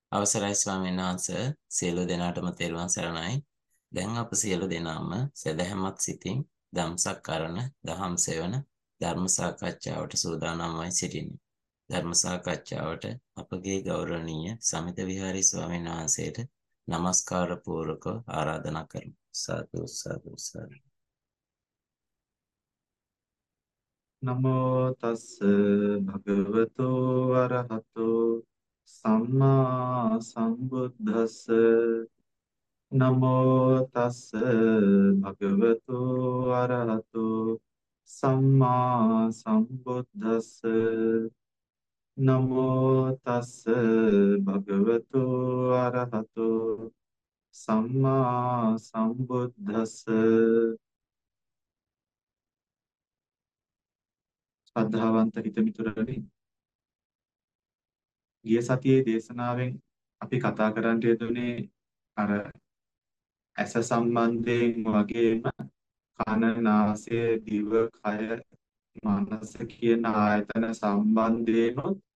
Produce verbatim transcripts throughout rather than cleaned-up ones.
අවසරයි ස්වාමීන් වහන්සේ සියලු දෙනාටම තෙරුවන් සරණයි. දැන් අප සියලු දෙනාම සදහැමත් සිතින් ධම්සක් කරන දහම් සෙවන ධර්ම සාකච්ඡාවට සූදානම් වයි සිටින්නේ. ධර්ම සාකච්ඡාවට අපගේ ගෞරවනීය සමිත විහාරී ස්වාමීන් වහන්සේට নমස්කාර පූර්වකව ආරාධනා කරමු. සාදු සාදු සාදු. නමෝ තස්ස භගවතු අරහතෝ සම්මා සම්බුද්දස්ස නමෝ තස්ස භගවතු අරහතෝ සම්මා සම්බුද්දස්ස නමෝ තස්ස භගවතු අරහතෝ සම්මා සම්බුද්දස්ස ශ්‍රද්ධාවන්ත හිතමිතුරනි, ගිය සතියේ දේශනාවෙන් අපි කතා කරන්න යෙදුනේ අර ඇස සම්බන්ධයෙන් වගේම කන, නාසය, දිව, කය, මනස කියන ආයතන සම්බන්ධයෙන්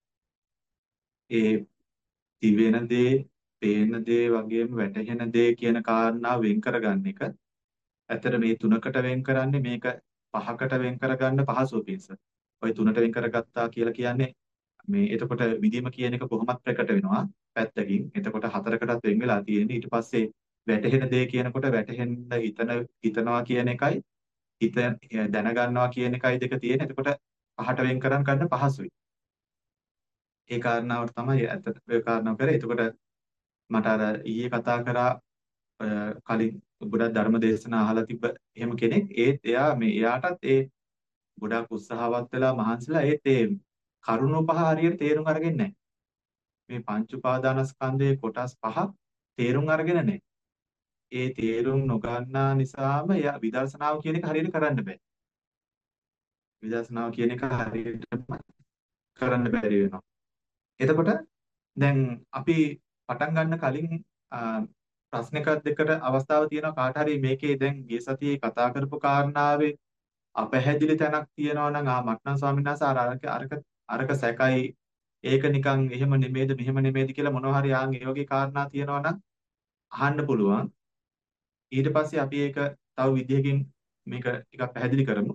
ඒ දිවෙන දේ, පේන දේ වගේම වැටහෙන දේ කියන කාරණා වෙන් කරගන්න එක. ඇත්තට මේ තුනකට වෙන් කරන්නේ මේක පහකට වෙන් කරගන්න පහසුව පිණිස. ඔය තුනට වෙන් කරගත්තා කියලා කියන්නේ මේ එතකොට විදීම කියන එක කොහොමත් ප්‍රකට වෙනවා පැත්තකින්. එතකොට හතරකටත් වෙන් වෙලා තියෙන්නේ. ඊට පස්සේ වැටහෙන දේ කියනකොට වැටහෙන්න හිතන හිතනවා කියන එකයි හිත දැනගන්නවා කියන එකයි දෙක තියෙන. එතකොට පහට වෙන් කරන් ගන්න පහසුයි. ඒ කාරණාවට තමයි ඇත්ත ඒ කාරණාව කරේ. එතකොට මට අර ඊයේ කතා කරා අ, කලින් ගොඩක් ධර්ම දේශනා අහලා තිබ්බ එහෙම කෙනෙක්. ඒත් එයා මේ එයාටත් ඒ ගොඩක් උත්සාහවත් වෙලා මහන්සිලා ඒත් ඒ කරුණු පහ හරියට තේරුම් අරගෙන නැහැ. මේ පංච උපාදානස්කන්ධයේ කොටස් පහ තේරුම් අරගෙන නැහැ. ඒ තේරුම් නොගන්නා නිසාම එයා විදර්ශනාව කියන එක හරියට කරන්න බෑ. විදර්ශනාව කියන එක හරියට කරන්න බැරි වෙනවා. එතකොට දැන් අපි පටන් ගන්න කලින් අ, ප්‍රශ්නක දෙකට අවස්ථාව තියෙනවා. කාට හරි මේකේ දැන් ගිය සතියේ කතා කරපු කාරණාවේ අපැහැදිලි තැනක් තියෙනවා නම් ආ මට නම් ස්වාමීන් වහන්සේ අර අරක අරක අරක සැකයි ඒක නිකන් එහෙම නෙමෙයිද මෙහෙම නෙමෙයිද කියලා මොනවා හරි ආන් ඒ වගේ කාරණා තියෙනවා නම් අහන්න පුළුවන්. ඊට පස්සේ අපි ඒක තව විදිහකින් මේක ටිකක් පැහැදිලි කරමු.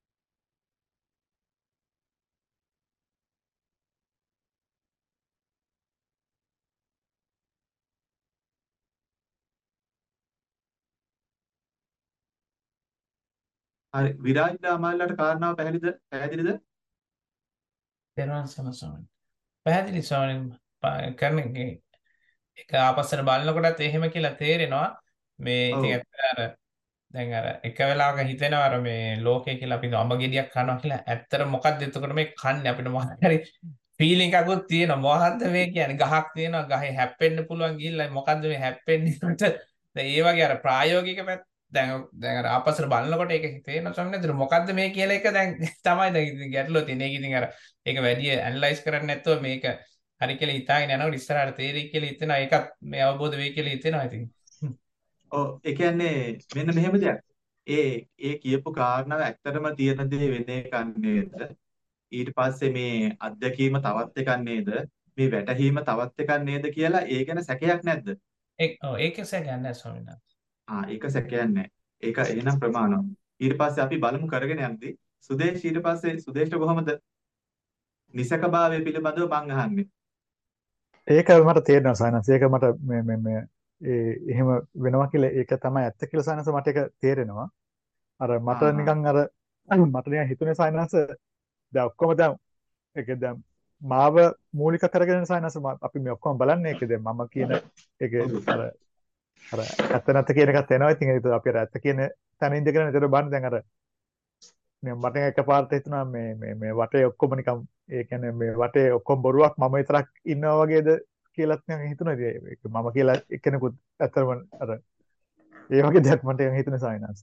හරි විරාජ් දාමාලට කාරණාව පැහැදිලිද? පැහැදිලිද? තෙරුවන් සරණයි ස්වාමීනි. පැහැදිලි ස්වාමීනි කරන එක ආපස්සට බලනකොටත් එහෙම කියලා තේරෙනවා. මේ ඔව්. ඉතින් ඇත්තට අර දැන් අර එක වෙලාවක හිතෙනවා අර මේ ලෝකය කියලා අපි අඹ ගෙඩියක් කනවා කියලා. ඇත්තට මොකක්ද එතකොට මේ කන්නේ අපිට මොකක් හරි ෆීලිං එකකුත් තියෙනවා. මොකද්ද මේ කියන්නේ? ගහක් තියෙනවා. ගහේ හැප්පෙන්න පුළුවන් ගිහිල්ලා මොකද්ද මේ හැප්පෙන්නේ? දැන් ඒ වගේ අර ප්‍රායෝගික පැත්ත දැන් දැන් අර ආපස්සට බලනකොට ඒක තේරෙනවා ස්වාමීනි. ඒතර මොකද්ද මේ කියලා එක දැන් තමයි දැන් ඉතින් ගැටලුව තියෙන්නේ. ඒක ඉතින් අර ඒක වැඩි ඇනලයිස් කරන්නේ නැතුව මේක හරි කියලා හිතාගෙන යනකොට ඉස්සරහට තේරෙයි කියලා හිතෙනවා. ඒකත් මේ අවබෝධ වෙයි කියලා හිතෙනවා ඉතින්. ඔව් ඒ කියන්නේ මෙන්න මෙහෙම දෙයක්. ඒ ඒ කියපු කාරණාව ඇත්තටම තියෙන දේ වෙන එකක් නේද? ඊට පස්සේ මේ අත්දැකීම තවත් එකක් නේද? මේ වැටහීම තවත් එකක් නේද කියලා ඒ ගැන සැකයක් නැද්ද? ඒක ඔව් ඒකේ සැකයක් නැහැ ස්වාමීනි. ආ ඒක සැකයක් නැහැ. ඒක එහෙනම් ප්‍රමාණවත්. ඊට පස්සේ අපි බලමු කරගෙන යද්දී සුදේශ ඊට පස්සේ සුදේශට කොහොමද නිසකභාවය පිළිබඳව මං අහන්නේ. ඒක මට තේරෙනවා සයන්ස්. ඒක මට මේ මේ මේ ඒ එහෙම වෙනවා කියලා ඒක තමයි ඇත්ත කියලා සයන්ස් මට ඒක තේරෙනවා. අර මට ආ නිකන් අර මට නිකන් හිතුනේ සයන්ස් දැන් ඔක්කොම දැන් ඒක දැන් මාව මූලික කරගෙන සයන්ස් අපි මේ ඔක්කොම බලන්නේ ඒක දැන් මම කියන ඒක ඔව්. අර අර ඇත්ත නැත්ත කියන එකත් එනවා. ඉතින් ඒක අපි අර ඇත්ත කියන තැන ඉඳගෙන ඒතර බලන්න දැන් අර මේ මට එකපාරට හිතුණා මේ මේ මේ වටේ ඔක්කොම නිකන් ඒ කියන්නේ මේ වටේ ඔක්කොම බොරුවක් මම විතරක් ඉන්නවා වගේද කියලාත් නිකන් හිතුණා. ඉතින් ඒක මම කියලා එක්කෙනෙකුත් ඇත්තටම අර ඒ වගේ දෙයක් මට නිකන් හිතුනේ සායනස්.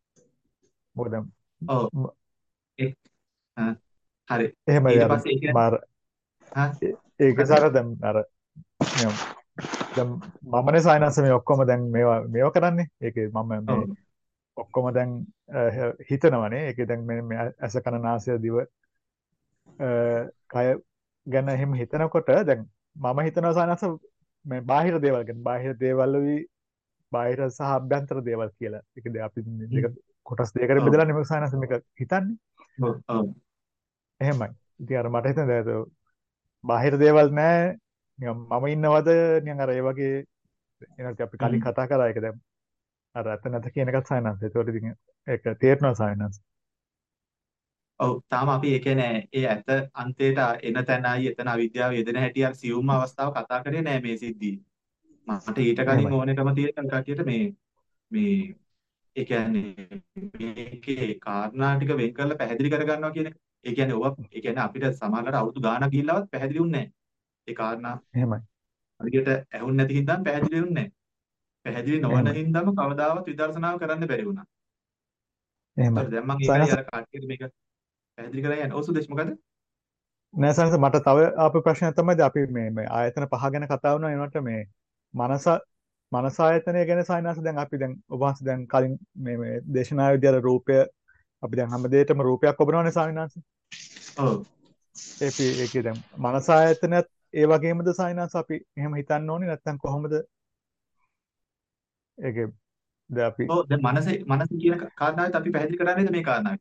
මොකද ඔව්. ම- ඒ ආ, හරි. එහෙම ඊට අර පස්සේ ඒ කියන්නේ මාර ආ ඒක මොකද? සාර දැන් අර නිකන් දැන් මමනේ සායනස් මේ ඔක්කොම දැන් මේවා මේවා කරන්නේ. ඒකේ මම මේ ඔව්. ඔක්කොම දැන් අ, හිතනවනේ. ඒකේ දැන් මේ මේ ඇස කන නාසය දිව අ, කය ගැන එහෙම හිතනකොට දැන් මම හිතනවා සානස මේ බාහිර දේවල් ගැන බාහිර දේවල්ුයි බාහිර සහ අභ්‍යන්තර දේවල් කියලා. ඒක දැන් අපි හ්ම්. දෙක කොටස් දෙකකට ඔව්. බෙදලා නෙමෙයි සානස් මේක හිතන්නේ. ඔව්. ඔව්. එහෙමයි. ඉතින් අර මට හිතෙනවා දැන් බාහිර දේවල් නැහැ. නිකන් මම ඉන්නවද නිකන් අර ඒ වගේ එනත් අපි කලින් හ්ම්. කතා කරා ඒක දැන් අර ඇත්ත නැත කියන එකත් සානස්. ඒතකොට ඉතින් ඒක තේරෙනවා සානස්. ඔව් තාම අපි ඒ කියන්නේ ඒ ඇත අන්තයට එන තැනයි එතන අවිද්‍යාව යෙදෙන හැටි අර සියුම්ම අවස්ථාව කතා කරේ නෑ මේ සිද්ධියේ. මට ඊට කලින් එහෙමයි. ඕනෙකම තියෙන කටියට මේ මේ ඒ කියන්නේ මේකේ කාරණා ටික වෙන් කරලා පැහැදිලි කරගන්නවා කියන එක. ඒ කියන්නේ ඔව ඒ කියන්නේ අපිට සමහරවිට අවුරුදු ගාණක් ගිහිල්ලාවත් පැහැදිලි වුණේ නැහැ. ඒ කාරණා එහෙමයි. හරියට ඇහුන්නේ නැති හින්දාම පැහැදිලි වුණේ නැහැ. පැහැදිලි නොවන එහෙමයි. හින්දාම කවදාවත් විදර්ශනාව කරන්න බැරි වුණා. එහෙමයි. ඒතකොට දැන් මම ඒකයි සානස් අර කට්ටියට මේක පැහැදිලි කරලා යන්නේ. ඔව් සුදේශ් මොකද? නෑ සානස් මට තව ආපු ප්‍රශ්නයක් තමයි දැන් අපි මේ මේ ආයතන පහ ගැන කතා වුණා ඒකට මේ මනස මනස ආයතනය ගැන සානස් දැන් අපි දැන් ඔබ වහන්සේ දැන් කලින් මේ මේ දේශනාවේදී අර රූපය අපි දැන් හැම දෙයකම රූපයක් ඔබනවනේ සානස්. ඔව්. ඒකේ ඒකේ දැන් මනස ආයතනයත් ඒ වගේමද සානස් අපි එහෙම හිතන්න ඕනේ නැත්නම් කොහොමද ඒකේ දැන් අපි ඔව් දැන් මනසේ මනස කියන කාරණාවත් අපි පැහැදිලි කරන්නේද මේ කාරණාව?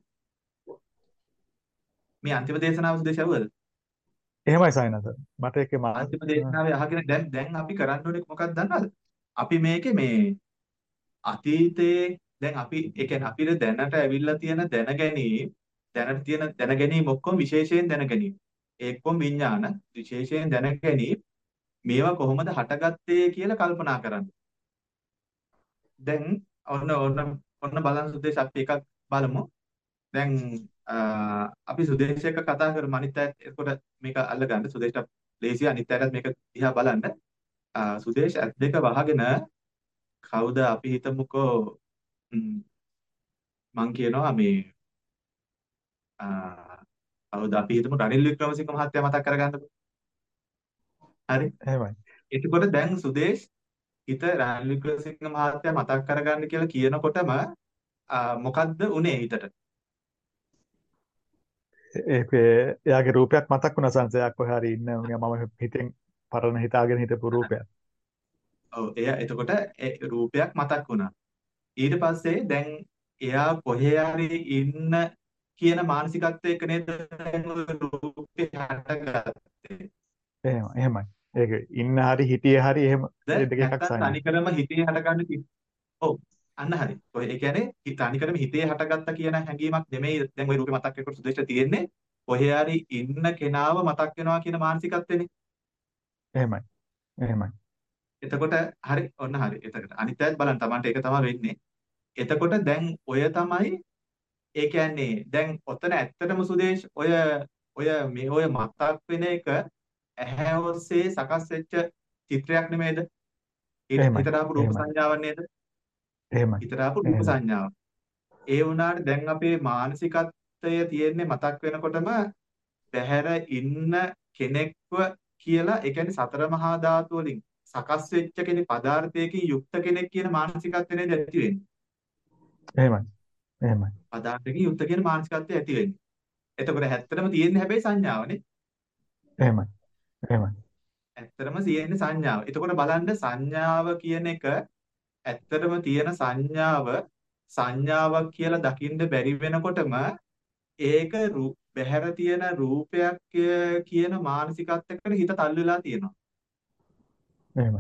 මේ අන්තිම දේශනාව සුදේශ ඇහුවද? එහෙමයි සානස්. මට ඒකේ මා අන්තිම දේශනාවේ අහගෙන දැන් දැන් අපි කරන්න ඕනේ මොකක්ද දන්නවද? අපි මේකේ මේ අතීතයේ දැන් අපි ඒ කියන්නේ අපිට දැනට ඇවිල්ලා තියෙන දැන ගැනීම දැනට තියෙන දැන ගැනීම ඔක්කොම විශේෂයෙන් දැන ගැනීම. ඒ ඔක්කොම විඥාන විශේෂයෙන් දැන ගැනීම මේවා කොහොමද හටගත්තේ කියලා කල්පනා කරන්න. දැන් ඔන්න ඔන්න ඔන්න බලන්න සුදේශ අපි එකක් බලමු. දැන් අ, අපි සුදේශ එක්ක කතා කරමු අනිත් අයත් එතකොට මේක අල්ලගන්න සුදේශට ලේසි අනිත් අයටත් මේක දිහා බලන්න. අ, සුදේශ ඇස් දෙක වහගෙන කවුද අපි හිතමුකෝ ම්, මං කියනවා මේ අ, කවුද අපි හිතමු රනිල් වික්‍රමසිංහ මහත්තයා මතක් කරගන්නකො. හරි. එහෙමයි. එතකොට දැන් සුදේශ් හිත රනිල් වික්‍රමසිංහ මහත්තයා මතක් කරගන්න කියලා කියනකොටම අ, මොකද්ද උනේ හිතට? ඒකේ එයාගේ රූපයක් මතක් වුණා සංසයක් කොහේ හරි ඉන්න මම හිතෙන් පරණ හිතාගෙන හිටපු රූපයක්. ඔව් එයා එතකොට ඒ රූපයක් මතක් වුණා. ඊට පස්සේ දැන් එයා කොහේ හරි ඉන්න කියන මානසිකත්වයක නේද දැන් ඔය රූපේ හටගත්තේ. එහෙම එහෙමයි. ඒක ඉන්න හරි හිටියේ හරි එහෙම ද ඒ දෙක එකක් නැත්තම් සායන. තනිකරම හිතේ හටගන්න කි- ඔව් අන්න හරි. ඔය ඒ කියන්නේ හි- තනිකරම හිතේ හටගත්ත කියන හැඟීමක් නෙමෙයි දැන් ওই රූපේ මතක් වෙනකොට සුදේශට තියෙන්නේ කොහේ හරි ඉන්න කෙනාව මතක් වෙනවා කියන මානසිකත්වෙනේ. එහෙමයි. එහෙමයි. එතකොට හරි ඔන්න හරි. එතකොට අනිත් අයත් බලන්න Tamanට ඒක තමයි වෙන්නේ. එතකොට දැන් ඔය තමයි ඒ කියන්නේ දැන් ඔතන ඇත්තටම සුදේශ් ඔය ඔය මේ ඔය මතක් වෙන එක ඇහැ ඔස්සේ සකස් වෙච්ච චිත්‍රයක් නෙමේද? හිත- එහෙමයි. හිතට ආපු රූප එහෙමයි. සංඥාවක් නේද? එහෙමයි. හිතට ආපු රූප එහෙමයි. සංඥාවක්. ඒ වුණාට දැන් අපේ මානසිකත්වය තියෙන්නේ මතක් වෙනකොටම බැහැර ඉන්න කෙනෙක්ව කියලා ඒ කියන්නේ සතර මහා ධාතු වලින් සකස් වෙච්ච කෙනෙක් පදාර්ථයකින් යුක්ත කෙනෙක් කියන මානසිකත්වය නේද ඇති වෙන්නේ. එහෙමයි. එහෙමයි. පදාර්ථයකින් යුක්ත කියන මානසිකත්වය ඇති වෙන්නේ. එතකොට ඇත්තටම තියෙන්නේ හැබැයි සංඥාවනේ. එහෙමයි. එහෙමයි. ඇත්තටම තියෙන්නේ සංඥාව. එතකොට බලන්න සංඥාව කියන එක ඇත්තටම තියෙන සංඥාව සංඥාවක් කියලා දකින්න බැරි වෙනකොටම ඒක රූ- බැහැර තියෙන රූපයක් ය- කියන මානසිකත්වයකට හිත තල්ලු වෙලා තියෙනවා. එහෙමයි.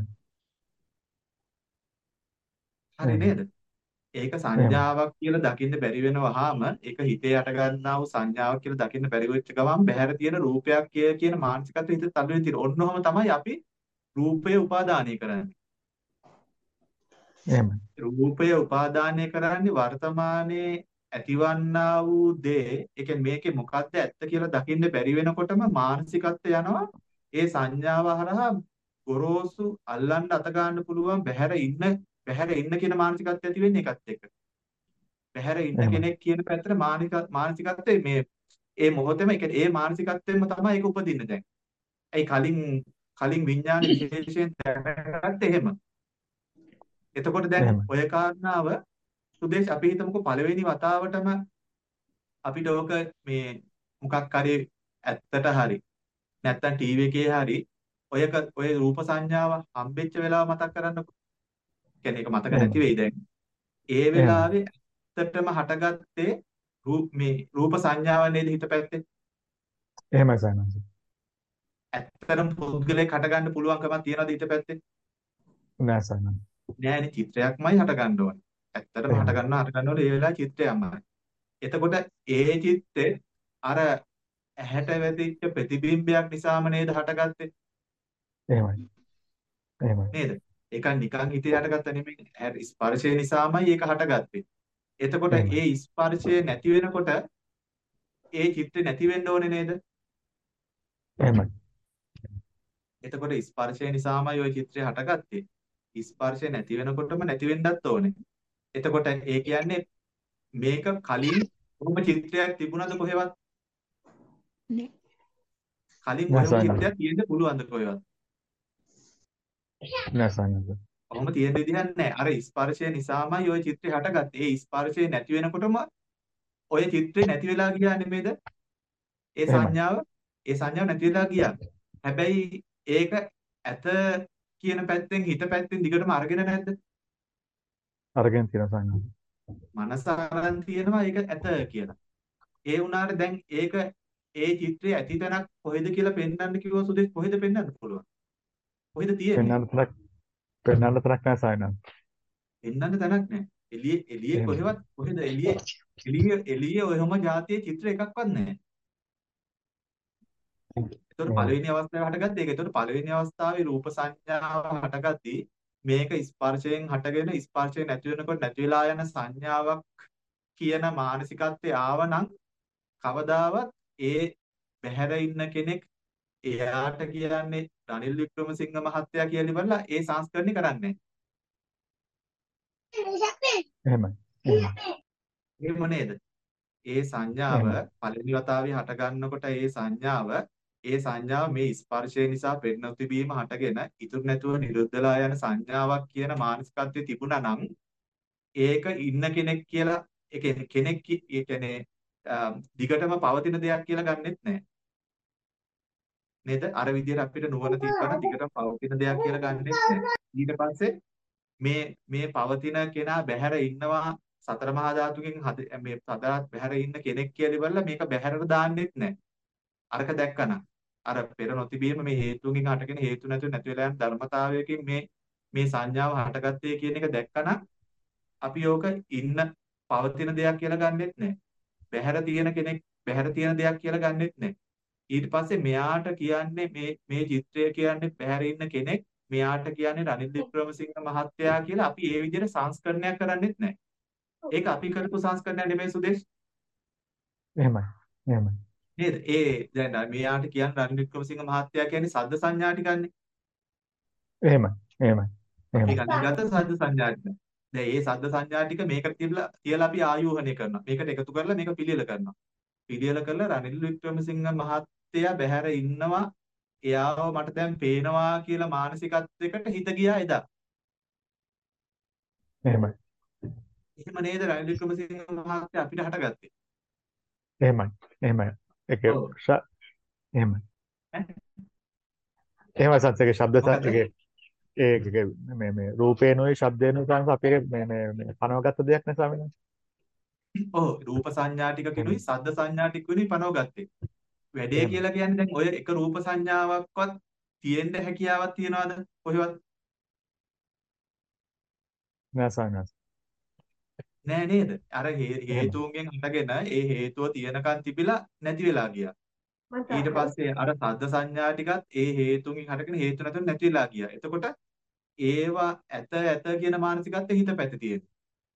හරි එහෙමයි. නේද? ඒක එහෙමයි. සංඥාවක් කියලා දකින්න බැරි වෙනවහම ඒක හිතේ යට ගන්නා වූ සංඥාවක් කියලා දකින්න බැරි වෙච්ච ගමන් බැහැර තියෙන රූපයක් කිය- කියන මානසිකත්වය හිත තල්ලු වෙලා තියෙනවා. ඔන්නෝම තමයි අපි රූපය උපාදානය කරන්නේ. එහෙමයි. රූපය උපාදානය කරන්නේ වර්තමානයේ ඇතිවන්නා වූ දේ ඒ කියන්නේ මේකේ මොකද්ද ඇත්ත කියලා දකින්න බැරි වෙනකොටම මානසිකත්වය යනවා ඒ සංඥාව හරහා ගොරෝසු අල්ලන්න අත ගන්න පුළුවන් බැහැර ඉන්න බැහැර ඉන්න කියන මානසිකත්වය ඇති වෙන්නේ ඒකත් එක්ක බැහැර ඉන්න එහෙමයි. කෙනෙක් කියන පැත්තට මානසික මානසිකත්වයේ මේ ඒ මොහොතේම ඒ කියන්නේ ඒ මානසිකත්වයෙන්ම තමයි ඒක උපදින්නේ දැන්. ඒ කලින් කලින් විඥාන විශේෂයෙන් දැනගත්තේ එහෙම. එතකොට දැන් එහෙමයි. ඔය කාරණාව සුදේශ් අපි හිතමුකෝ පළවෙනි වතාවටම අපිට ඕක මේ මොකක් හරි ඇත්තට හරි නැත්තම් ටීවී එකේ හරි ඔයක ඔය රූප සංඥාව හම්බෙච්ච වෙලාව මතක් කරන්නකො. කියන්නේ ඒක මතක නැති එහෙමයි. වෙයි දැන්. ඒ එහෙමයි. වෙලාවේ ඇත්තටම හටගත්තේ රූප මේ රූප සංඥාව නේද හිත පැත්තේ. එහෙමයි සයන්ස්. ඇත්තටම පුද්ගලයෙක් හටගන්න පුළුවන්කමක් තියනවද හිත පැත්තේ? නෑ සයන්ස්. නෑනේ චිත්‍රයක්මයි හටගන්න ඕනේ. ඇත්තටම එහෙමයි. හටගන්නවා හටගන්නවල ඒ වෙලාවේ චිත්‍රයක්මයි. එතකොට ඒ චිත්තේ අර ඇහැට වැදිච්ච ප්‍රතිබිම්බයක් නිසාම නේද හටගත්තේ එහෙමයි. එහෙමයි. නේද? ඒක නිකන් හිතේ හටගත්ත නෙමෙයි. ඇහැ ස්පර්ශය නිසාමයි ඒක හටගත්තේ. එතකොට එහෙමයි. ඒ ස්පර්ශය නැති වෙනකොට ඒ චිත්‍රේ නැති වෙන්න ඕනේ නේද? එහෙමයි. එතකොට ස්පර්ශය නිසාමයි ওই චිත්‍රය හටගත්තේ. ස්පර්ශය නැති වෙනකොටම නැති වෙන්නත් ඕනේ. එතකොට ඒ කියන්නේ මේක කලින් කොහොම චිත්‍රයක් තිබුණද කොහෙවත්? කලින් නෑ කොහෙම සයන්ස්. චිත්‍රයක් තියෙන්න පුළුවන්ද කොහෙවත්? නෑ සයන්ස්. කොහොම තියෙන විදිහක් නැහැ. අර ස්පර්ශය නිසාමයි ওই චිත්‍රය හටගත්තේ. ඒ ස්පර්ශය නැති වෙනකොටම ඔය චිත්‍රේ නැති වෙලා ගියා නෙමෙයිද? ඒ එහෙමයි. සංඥාව ඒ සංඥාව නැති වෙලා ගියා. හැබැයි ඒක ඇත කියන පැත්තෙන් හිත පැත්තෙන් දිගටම අරගෙන නැද්ද? අරගෙන තියෙන සයන්ස්. මනස අරන් තියෙනවා ඒක ඇත කියලා. ඒ වුණාට දැන් ඒක ඒ චිත්‍රයේ ඇති තැනක් කොහෙද කියලා පෙන්වන්න කිව්වොත් සුදෙස් කොහෙද පෙන්වන්න පුළුවන්? කොහෙද තියෙන්නේ? පෙන්වන්න තැනක් පෙන්වන්න තැනක් නෑ සයන්ස්. පෙන්වන්න තැනක් නැහැ. එළියේ එළියේ එහෙමයි. කොහෙවත් කොහෙද එළියේ එළියේ එළියේ ඔයම જાතියේ චිත්‍ර එකක්වත් නැහැ. ඒතකොට එහෙමයි. පළවෙනි අවස්ථාවේ හටගත්තේ ඒක. ඒතකොට පළවෙනි අවස්ථාවේ රූප සංඥාව හටගද්දී මේක ස්පර්ශයෙන් හටගෙන ස්පර්ශය නැති වෙනකොට නැති වෙලා යන සංඥාවක් කියන මානසිකත්වයේ ආවනම් කවදාවත් ඒ බැහැර ඉන්න කෙනෙක් එයාට කියන්නේ රනිල් වික්‍රමසිංහ මහත්තයා කියලා ඉවරලා ඒ සංස්කරණය කරන්නේ එහෙමයි. එහෙමයි. එහෙම නේද? ඒ සංඥාව එහෙමයි. පළවෙනි වතාවේ හට ගන්නකොට ඒ සංඥාව ඒ සංඥාව මේ ස්පර්ශය නිසා පෙර නොතිබීම හටගෙන ඉතුරු නැතුව නිරුද්ධලා යන සංඥාවක් කියන මානසිකත්වයේ තිබුණා නම් ඒක ඉන්න කෙනෙක් කියලා ඒ කියන්නේ කෙනෙක් කි- ඒ කියන්නේ අ, දිගටම පවතින දෙයක් කියලා ගන්නෙත් නැහැ නේද? අර විදිහට අපිට නුවණ තිබ්බනම් දිගටම පවතින දෙයක් කියලා ගන්නෙත් නැහැ. ඊට පස්සේ මේ මේ පවතින කෙනා බැහැර ඉන්නවා සතර මහා ධාතුකින් හද- මේ සදාත් බැහැර ඉන්න කෙනෙක් කියලා ඉවරලා මේක බැහැරට දාන්නෙත් නැහැ. අරක දැක්කනම් අර පෙර නොතිබීම මේ හේතුන්ගෙන් හටගෙන හේතු නැතුව නැති වෙලා යන ධර්මතාවයකින් මේ මේ සංඥාව හටගත්තේ කියන එක දැක්කනම් අපි ඕක ඉන්න පවතින දෙයක් කියලා ගන්නෙත් නැහැ. බැහැර තියෙන කෙනෙක් බැහැර තියෙන දෙයක් කියලා ගන්නෙත් නැහැ. ඊට පස්සේ මෙයාට කියන්නේ මේ මේ චිත්‍රය කියන්නේ බැහැර ඉන්න කෙනෙක් මෙයාට කියන්නේ රනිල් වික්‍රමසිංහ මහත්තයා කියලා අපි ඒ විදිහට සංස්කරණයක් කරන්නෙත් නැහැ. ඒක අපි කරපු සංස්කරණයක් නෙමෙයි සුදේශ්. එහෙමයි. එහෙමයි. නේද? ඒ දැන් මෙයාට කියන්නේ රනිල් වික්‍රමසිංහ මහත්තයා කියන්නේ සද්ද සංඥා ටිකන්නේ. එහෙමයි. එහෙමයි. අපි එහෙමයි. ගන්න ගත්ත සද්ද සංඥා ටික. දැන් මේ සද්ද සංඥා ටික මේකට තියලා තියලා අපි ආයෝහණය කරනවා. මේකට එකතු කරලා මේක පිළියෙල කරනවා. පිළියෙල කරලා රනිල් වික්‍රමසිංහ මහත්තයා බැහැර ඉන්නවා. එයාව මට දැන් පේනවා කියලා මානසිකත්වයකට හිත ගියා එදා. එහෙමයි. එහෙම නේද රනිල් වික්‍රමසිංහ මහත්තයා අපිට හටගත්තේ. එහෙමයි. එහෙමයි. ඒක ඔව්. ශ- එහෙමයි. ඈ එහෙමයි සංසගේ ශබ්ද ස- මොකද? ඒකේ ඒක ඒක මේ මේ රූපේනෝයි ශබ්දේනෝයි සංස අපි ඒක මේ මේ මේ පනවගත්ත දෙයක් නේ ස්වාමීනි. ඔව් රූප සංඥා ටිකකිනුයි සද්ද සංඥා ටිකකිනුයි පනවගත්තේ. වැඩේ එහෙමයි. කියලා කියන්නේ දැන් ඔය එක රූප සංඥාවක්වත් තියෙන්න හැකියාවක් තියනවද කොහෙවත්? නෑ ස්වාමීනි. නෑ නේද? අර හේ- එහෙමයි. හේතුන්ගෙන් හටගෙන ඒ හේතුව තියෙනකන් තිබිලා නැති වෙලා ගියා. ඊට පස්සේ අර සද්ද සංඥා ටිකත් ඒ හේතුන්ගෙන් හටගෙන හේතු නැතුව නැති වෙලා ගියා. එතකොට ඒවා ඇත ඇත කියන මානසිකත්වයේ හිත පැත්තේ තියෙනවා.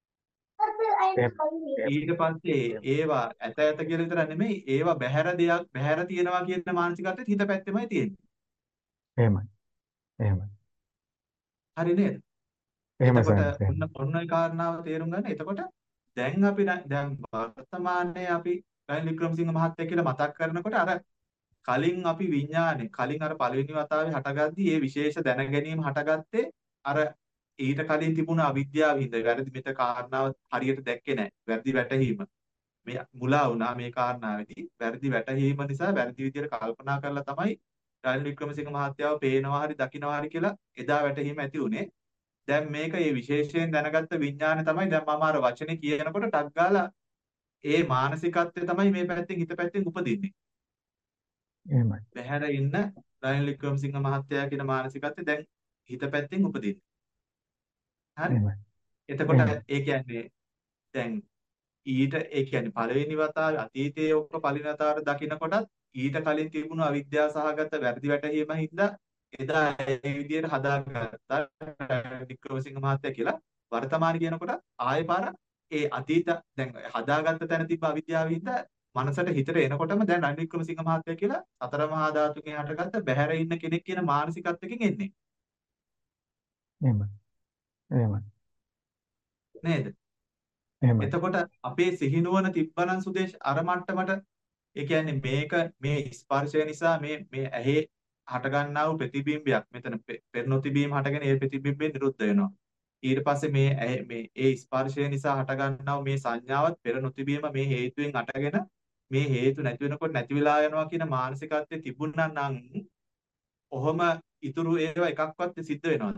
ඊට පස්සේ ඒවා ඇත ඇත කියලා විතර නෙමෙයි ඒවා බහැර දෙයක් බහැර තියෙනවා කියන මානසිකත්වයේ හිත පැත්තෙමයි තියෙන්නේ. එහෙමයි. එහෙමයි. හරි නේද? එහෙමයි එතකොට ස්වාමීනි. ඔන්න ඔන්න ඒ කාරණාව තේරුම් ගන්න. එතකොට දැන් අපි න- දැන් වර්තමානයේ අපි රනිල් වික්‍රමසිංහ මහත්තයා කියලා මතක් කරනකොට අර කලින් අපි විඥානේ කලින් අර පළවෙනි වතාවේ හටගද්දී ඒ විශේෂ දැන ගැනීම හටගත්තේ අර ඊට කලින් තිබුණ අවිද්‍යාව හින්දා වැරදි මෙත කාරණාව හරියට දැක්කේ නැහැ. වැරදි වැටහීම. මේ මුලා වුණා මේ කාරණාවේදී. වැරදි වැටහීම නිසා වැරදි විදියට කල්පනා කරලා තමයි රනිල් වික්‍රමසිංහ මහත්තයාව පේනවා හරි දකින්නවා හරි කියලා එදා වැටහීම ඇති උනේ. දැන් මේක මේ විශේෂයෙන් දැනගත්ත විඥානය තමයි දැන් මම අර වචනේ කියනකොට ටක් ගාලා ඒ මානසිකත්වය තමයි මේ පැත්තෙන් හිත පැත්තෙන් උපදින්නේ. එහෙමයි. බහැර ඉන්න රනිල් වික්‍රමසිංහ මහත්තයා කියන මානසිකත්වය දැන් හිත පැත්තෙන් උපදින්නේ. හරි. එහෙමයි. එතකොට එහෙමයි. ඒ කියන්නේ දැන් ඊට ඒ කියන්නේ පළවෙනි වතාවේ අතීතයේ ඔක්ක පළවෙනි වතාවට දකින්නකොටත් ඊට කලින් තිබුණු අවිද්‍යාව සහගත වැරදි වැටහීම හින්දා එදා ඒ විදිහට හදාගත්තා වික්‍රමසිංහ මහත්තයා කියලා වර්තමාන කියනකොට ආයෙ පාර ඒ අතීත දැන් හදාගත්ත තැන තිබ්බ අවිද්‍යාව හින්දා මනසට හිතට එනකොටම දැන් රනිල් වික්‍රමසිංහ මහත්තයා කියලා සතර මහා ධාතුකෙන් හටගත්ත බැහැර ඉන්න කෙනෙක් කියන මානසිකත්වයකින් එන්නේ එහෙමයි. එහෙමයි. නේද? එහෙමයි. එතකොට අපේ සිහිනුවන තිබ්බනම් සුදේශ අර මට්ටමට ඒ කියන්නේ මේක මේ ස්පර්ශය නිසා මේ මේ ඇහි හටගන්නා වූ ප්‍රතිබිම්බයක් මෙතන පෙර නොතිබීම හටගෙන ඒ ප්‍රතිබිම්බේ නිරුද්ධ වෙනවා. ඊට පස්සේ මේ ඇහි මේ ඒ ස්පර්ශය නිසා හටගන්නා වූ මේ සංඥාවත් පෙර නොතිබීම මේ හේතුවෙන් හටගෙන මේ හේතු නැති වෙනකොට නැති වෙලා යනවා කියන මානසිකත්වයේ තිබුණා නම් ඔහොම ඉතුරු ඒවා එකක්වත් සිද්ධ වෙනවද?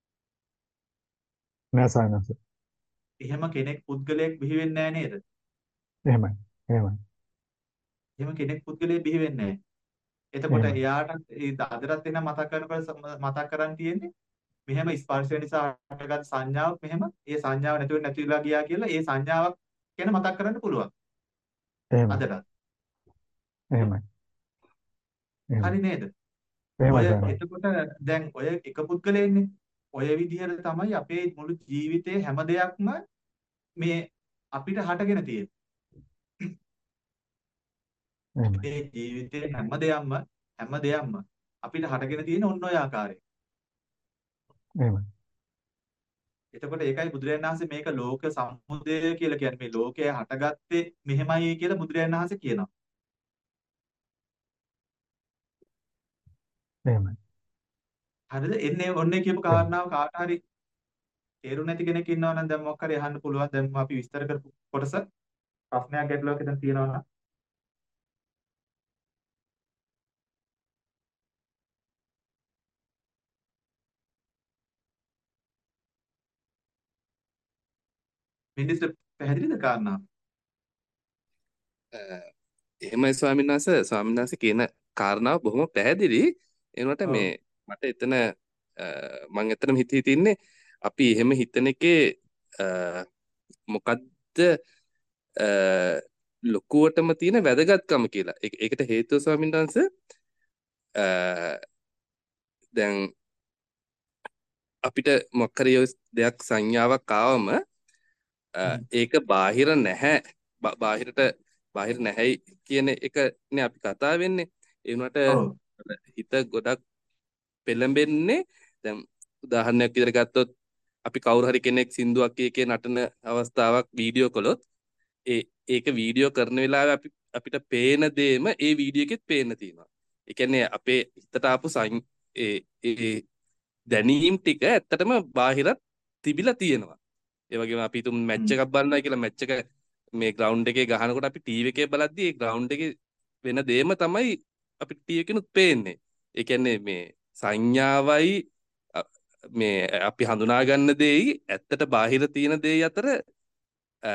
නෑ සායනස. එහෙම කෙනෙක් පුද්ගලයෙක් බිහි වෙන්නේ නැහැ නේද? එහෙමයි. එහෙමයි. එහෙම කෙනෙක් පුද්ගලයෙක් බිහි වෙන්නේ නැහැ. එතකොට එහෙමයි. එයාට ඒ අදටත් එන මතක් කරනකොට සම- මතක් කරන් තියෙන්නේ මෙහෙම ස්පර්ශය නිසා හටගත් සංඥාවක් මෙහෙම ඒ සංඥාව නැතුව නැතිලා ගියා කියලා ඒ සංඥාවක් ගැන මතක් කරන්න පුළුවන් එහෙමයි. අදටත්. එහෙමයි. එහෙමයි. හරි නේද? එහෙමයි ඔය සායනස. එතකොට දැන් ඔය එක පුද්ගලයෙන්නේ ඔය විදිහට තමයි අපේ මුළු ජීවිතේ හැම දෙයක්ම මේ අපිට හටගෙන තියෙන්නේ. එහෙමයි. අපේ ජීවිතේ හැම දෙයක්ම හැම දෙයක්ම අපිට හටගෙන තියෙන ඔන්න ඔය ආකාරයෙන්. එහෙමයි. එතකොට ඒකයි බුදුරජාණන් වහන්සේ මේක ලෝක සමුදය කියලා කියන්නේ මේ ලෝකය හටගත්තේ මෙහෙමයි කියලා බුදුරජාණන් වහන්සේ කියනවා. එහෙමයි. හරිද? එන්නේ ඔන්නේ කියපු එහෙමයි. කාරණාව කාට හරි තේරුම් නැති කෙනෙක් ඉන්නවා නම් දැන් මොකක් හරි අහන්න පුළුවන්. දැන් අපි විස්තර කරපු කොටස ප්‍රශ්නයක් ගැටලුවක් හිතන් තියෙනවා නම් මිනිස්සු පැහැදිලිද කාරණාව? අ, එහෙමයි ස්වාමීන් වහන්සේ ස්වාමීන් වහන්සේ කියන කාරණාව බොහොම පැහැදිලි. ඒ වුණාට ඔව්. මේ මට එතන අ, මම එතනම හිත හිතින්නේ අපි එහෙම හිතන එකේ අ, මොකද්ද අ, ලොකුවටම තියෙන වැදගත්කම කියලා. ඒක- ඒකට හේතුව ස්වාමීන් වහන්සේ අ, දැන් අපිට මොකක් හරි ඔය දෙයක් සංඥාවක් ආවම අ, හ්ම්. ඒක බාහිර නැහැ බා- බාහිරට බාහිර නැහැයි කියන එකනේ අපි කතා වෙන්නේ. ඒ වුණාට ඔව්. හිත ගොඩක් පෙළඹෙන්නේ දැන් උදාහරණයක් විදිහට ගත්තොත් අපි කවුරු හරි කෙනෙක් සින්දුවක් කියකේ නටන අවස්ථාවක් වීඩියෝ කළොත් ඒ ඒක වීඩියෝ කරන වෙලාවේ අපි අපිට පේන දේම ඒ වීඩියෝ එකෙත් පේන්න තියෙනවා. ඒ කියන්නේ අපේ හිතට ආපු සං- ඒ ඒ දැනීම් ටික ඇත්තටම බාහිරත් තිබිලා තියෙනවා. ඒ වගේම අපි තුන් මැච් හ්ම්. එකක් බලනවා කියලා මැච් එක මේ ග්‍රවුන්ඩ් එකේ ගහනකොට අපි ටීවී එකේ බලද්දි ඒ ග්‍රවුන්ඩ් එකේ වෙන දේම තමයි අපිට ටීවී එකෙනුත් පේන්නේ. ඒ කියන්නේ මේ සංඥාවයි අ, මේ අපි හඳුනා ගන්න දේයි ඇත්තට බාහිර තියෙන දේයි අතර අ,